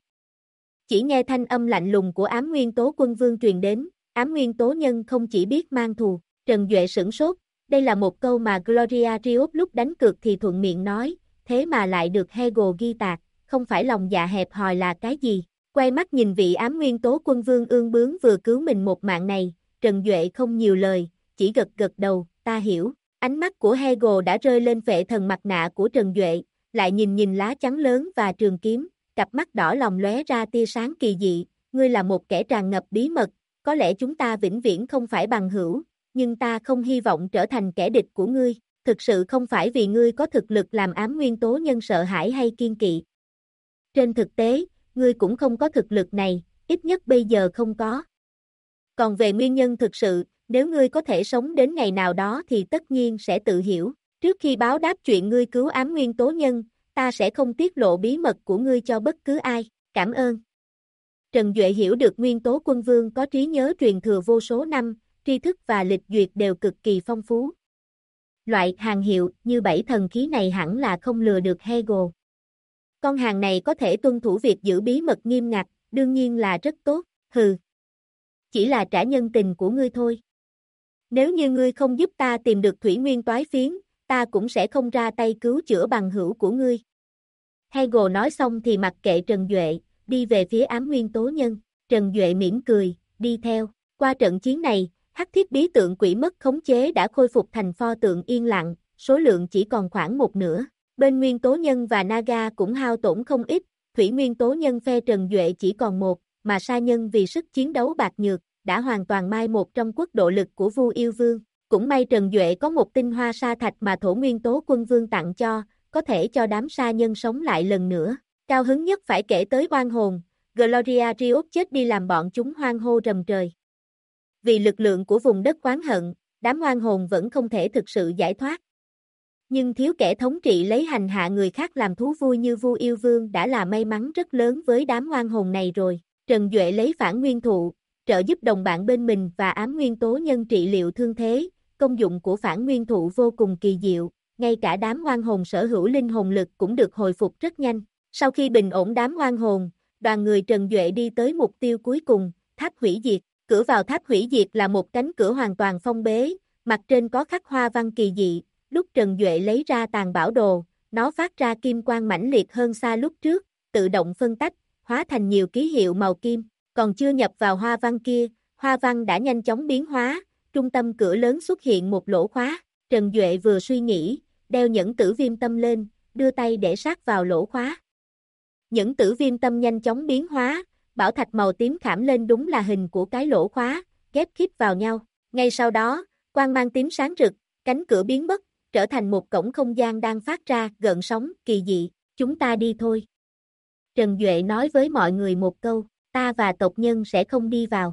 S1: Chỉ nghe thanh âm lạnh lùng của ám nguyên tố quân vương truyền đến, ám nguyên tố nhân không chỉ biết mang thù. Trần Duệ sửng sốt, đây là một câu mà Gloria Triop lúc đánh cược thì thuận miệng nói, thế mà lại được Hego ghi tạc, không phải lòng dạ hẹp hòi là cái gì. Quay mắt nhìn vị ám nguyên tố quân vương ương bướng vừa cứu mình một mạng này, Trần Duệ không nhiều lời, chỉ gật gật đầu, ta hiểu. Ánh mắt của Hego đã rơi lên phệ thần mặt nạ của Trần Duệ, lại nhìn lá chắn lớn và trường kiếm, cặp mắt đỏ lòng lóe ra tia sáng kỳ dị, ngươi là một kẻ tràn ngập bí mật, có lẽ chúng ta vĩnh viễn không phải bằng hữu, nhưng ta không hy vọng trở thành kẻ địch của ngươi, thực sự không phải vì ngươi có thực lực làm ám nguyên tố nhân sợ hãi hay kiên kỵ. Trên thực tế, ngươi cũng không có thực lực này, ít nhất bây giờ không có. Còn về nguyên nhân thực sự, nếu ngươi có thể sống đến ngày nào đó thì tất nhiên sẽ tự hiểu. Trước khi báo đáp chuyện ngươi cứu ám nguyên tố nhân, ta sẽ không tiết lộ bí mật của ngươi cho bất cứ ai, cảm ơn. Trần Duệ hiểu được nguyên tố quân vương có trí nhớ truyền thừa vô số năm, tri thức và lịch duyệt đều cực kỳ phong phú. Loại hàng hiệu như 7 thần khí này hẳn là không lừa được Hego. Con hàng này có thể tuân thủ việc giữ bí mật nghiêm ngặt, đương nhiên là rất tốt, hừ. Chỉ là trả nhân tình của ngươi thôi. Nếu như ngươi không giúp ta tìm được thủy nguyên toái phiến, ta cũng sẽ không ra tay cứu chữa bằng hữu của ngươi. Hego nói xong thì mặc kệ Trần Duệ, đi về phía ám nguyên tố nhân. Trần Duệ mỉm cười, đi theo. Qua trận chiến này, hắc thiết bí tượng quỷ mất khống chế đã khôi phục thành pho tượng yên lặng, số lượng chỉ còn khoảng một nửa. Bên nguyên tố nhân và Naga cũng hao tổn không ít, thủy nguyên tố nhân phe Trần Duệ chỉ còn một, mà sa nhân vì sức chiến đấu bạc nhược, đã hoàn toàn mai một trong quốc độ lực của Vu Yêu Vương. Cũng may Trần Duệ có một tinh hoa sa thạch mà thổ nguyên tố quân vương tặng cho, có thể cho đám sa nhân sống lại lần nữa. Cao hứng nhất phải kể tới oan hồn, Gloria Triop chết đi làm bọn chúng hoan hô rầm trời. Vì lực lượng của vùng đất oán hận, đám oan hồn vẫn không thể thực sự giải thoát. Nhưng thiếu kẻ thống trị lấy hành hạ người khác làm thú vui như Vu Yêu Vương đã là may mắn rất lớn với đám oan hồn này rồi. Trần Duệ lấy phản nguyên thụ, trợ giúp đồng bạn bên mình và ám nguyên tố nhân trị liệu thương thế, công dụng của phản nguyên thụ vô cùng kỳ diệu, ngay cả đám oan hồn sở hữu linh hồn lực cũng được hồi phục rất nhanh. Sau khi bình ổn đám oan hồn, đoàn người Trần Duệ đi tới mục tiêu cuối cùng, tháp hủy diệt. Cửa vào tháp hủy diệt là một cánh cửa hoàn toàn phong bế, mặt trên có khắc hoa văn kỳ dị. Lúc Trần Duệ lấy ra tàn bảo đồ, nó phát ra kim quang mãnh liệt hơn xa lúc trước, tự động phân tách, hóa thành nhiều ký hiệu màu kim. Còn chưa nhập vào hoa văn kia, hoa văn đã nhanh chóng biến hóa, trung tâm cửa lớn xuất hiện một lỗ khóa. Trần Duệ vừa suy nghĩ, đeo nhẫn tử viêm tâm lên, đưa tay để sát vào lỗ khóa. Nhẫn tử viêm tâm nhanh chóng biến hóa, bảo thạch màu tím khảm lên đúng là hình của cái lỗ khóa, ghép khít vào nhau. Ngay sau đó, quang mang tím sáng rực, cánh cửa biến mất, trở thành một cổng không gian đang phát ra gợn sóng kỳ dị. Chúng ta đi thôi. Trần Duệ nói với mọi người một câu, ta và tộc nhân sẽ không đi vào.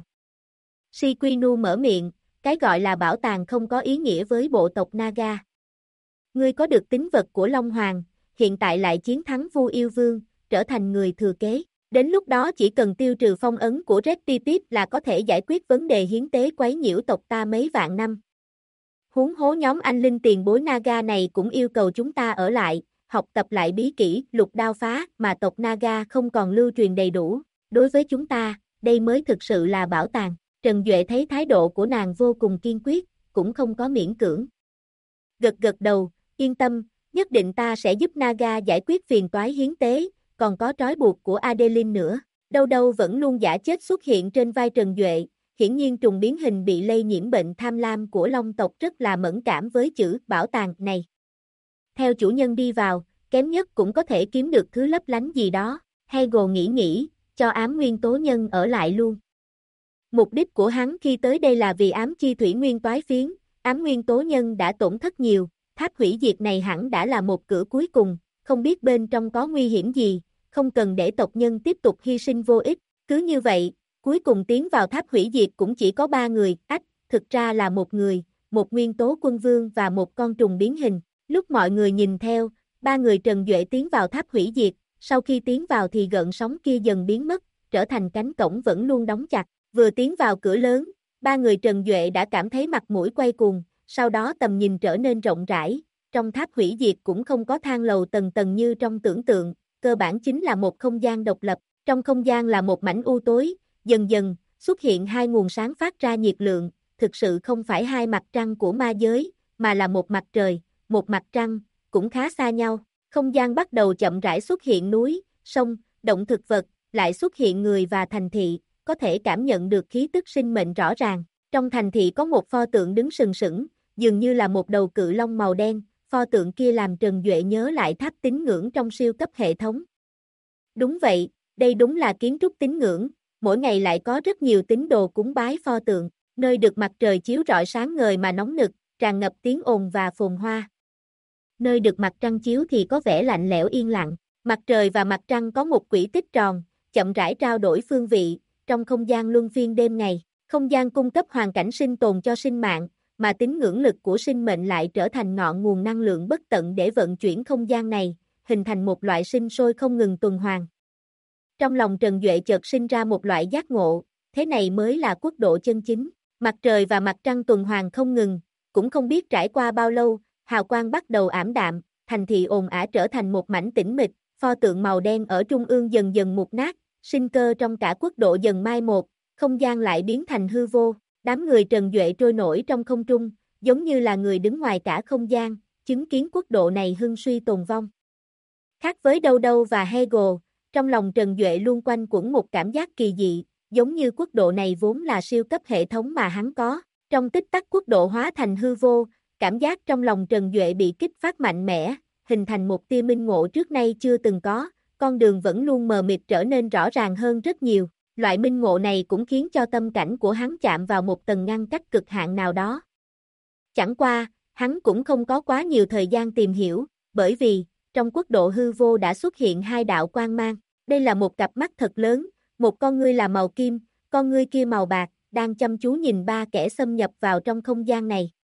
S1: Shiquinu mở miệng, cái gọi là bảo tàng không có ý nghĩa với bộ tộc Naga. Ngươi có được tín vật của Long Hoàng, hiện tại lại chiến thắng Vu Yêu Vương, trở thành người thừa kế. Đến lúc đó chỉ cần tiêu trừ phong ấn của Retitip là có thể giải quyết vấn đề hiến tế quấy nhiễu tộc ta mấy vạn năm. Huống hố nhóm anh linh tiền bối Naga này cũng yêu cầu chúng ta ở lại, học tập lại bí kỹ lục đao phá mà tộc Naga không còn lưu truyền đầy đủ. Đối với chúng ta, đây mới thực sự là bảo tàng. Trần Duệ thấy thái độ của nàng vô cùng kiên quyết, cũng không có miễn cưỡng. Gật gật đầu, yên tâm, nhất định ta sẽ giúp Naga giải quyết phiền toái hiến tế, còn có trói buộc của Adeline nữa. Đâu đâu vẫn luôn giả chết xuất hiện trên vai Trần Duệ, hiển nhiên trùng biến hình bị lây nhiễm bệnh tham lam của Long tộc rất là mẫn cảm với chữ bảo tàng này. Theo chủ nhân đi vào, kém nhất cũng có thể kiếm được thứ lấp lánh gì đó. Hego nghĩ, cho ám nguyên tố nhân ở lại luôn. Mục đích của hắn khi tới đây là vì ám chi thủy nguyên toái phiến, ám nguyên tố nhân đã tổn thất nhiều, tháp hủy diệt này hẳn đã là một cửa cuối cùng, không biết bên trong có nguy hiểm gì, không cần để tộc nhân tiếp tục hy sinh vô ích. Cứ như vậy, cuối cùng tiến vào tháp hủy diệt cũng chỉ có 3 người, thực ra là một người, một nguyên tố quân vương và một con trùng biến hình. Lúc mọi người nhìn theo, ba người Trần Duệ tiến vào tháp hủy diệt, sau khi tiến vào thì gợn sóng kia dần biến mất, trở thành cánh cổng vẫn luôn đóng chặt, vừa tiến vào cửa lớn, ba người Trần Duệ đã cảm thấy mặt mũi quay cuồng, sau đó tầm nhìn trở nên rộng rãi, trong tháp hủy diệt cũng không có thang lầu tầng tầng như trong tưởng tượng, cơ bản chính là một không gian độc lập, trong không gian là một mảnh u tối, dần dần, xuất hiện hai nguồn sáng phát ra nhiệt lượng, thực sự không phải hai mặt trăng của ma giới, mà là một mặt trời, một mặt trăng, cũng khá xa nhau, không gian bắt đầu chậm rãi xuất hiện núi, sông, động thực vật, lại xuất hiện người và thành thị, có thể cảm nhận được khí tức sinh mệnh rõ ràng, trong thành thị có một pho tượng đứng sừng sững, dường như là một đầu cự long màu đen, pho tượng kia làm Trần Duệ nhớ lại tháp tín ngưỡng trong siêu cấp hệ thống. Đúng vậy, đây đúng là kiến trúc tín ngưỡng, mỗi ngày lại có rất nhiều tín đồ cúng bái pho tượng, nơi được mặt trời chiếu rọi sáng ngời mà nóng nực, tràn ngập tiếng ồn và phồn hoa. Nơi được mặt trăng chiếu thì có vẻ lạnh lẽo yên lặng, mặt trời và mặt trăng có một quỹ tích tròn, chậm rãi trao đổi phương vị, trong không gian luân phiên đêm ngày, không gian cung cấp hoàn cảnh sinh tồn cho sinh mạng, mà tín ngưỡng lực của sinh mệnh lại trở thành ngọn nguồn năng lượng bất tận để vận chuyển không gian này, hình thành một loại sinh sôi không ngừng tuần hoàn. Trong lòng Trần Duệ chợt sinh ra một loại giác ngộ, thế này mới là quốc độ chân chính, mặt trời và mặt trăng tuần hoàn không ngừng, cũng không biết trải qua bao lâu, hào quang bắt đầu ảm đạm, thành thị ồn ào trở thành một mảnh tĩnh mịch, pho tượng màu đen ở trung ương dần dần mục nát, sinh cơ trong cả quốc độ dần mai một, không gian lại biến thành hư vô, đám người Trần Duệ trôi nổi trong không trung, giống như là người đứng ngoài cả không gian, chứng kiến quốc độ này hưng suy tồn vong. Khác với Đâu Đâu và Hegel, trong lòng Trần Duệ luôn quanh quẩn một cảm giác kỳ dị, giống như quốc độ này vốn là siêu cấp hệ thống mà hắn có, trong tích tắc quốc độ hóa thành hư vô, cảm giác trong lòng Trần Duệ bị kích phát mạnh mẽ, hình thành một tia minh ngộ trước nay chưa từng có, con đường vẫn luôn mờ mịt trở nên rõ ràng hơn rất nhiều. Loại minh ngộ này cũng khiến cho tâm cảnh của hắn chạm vào một tầng ngăn cách cực hạn nào đó. Chẳng qua, hắn cũng không có quá nhiều thời gian tìm hiểu, bởi vì, trong quốc độ hư vô đã xuất hiện hai đạo quang mang. Đây là một cặp mắt thật lớn, một con ngươi là màu kim, con ngươi kia màu bạc, đang chăm chú nhìn ba kẻ xâm nhập vào trong không gian này.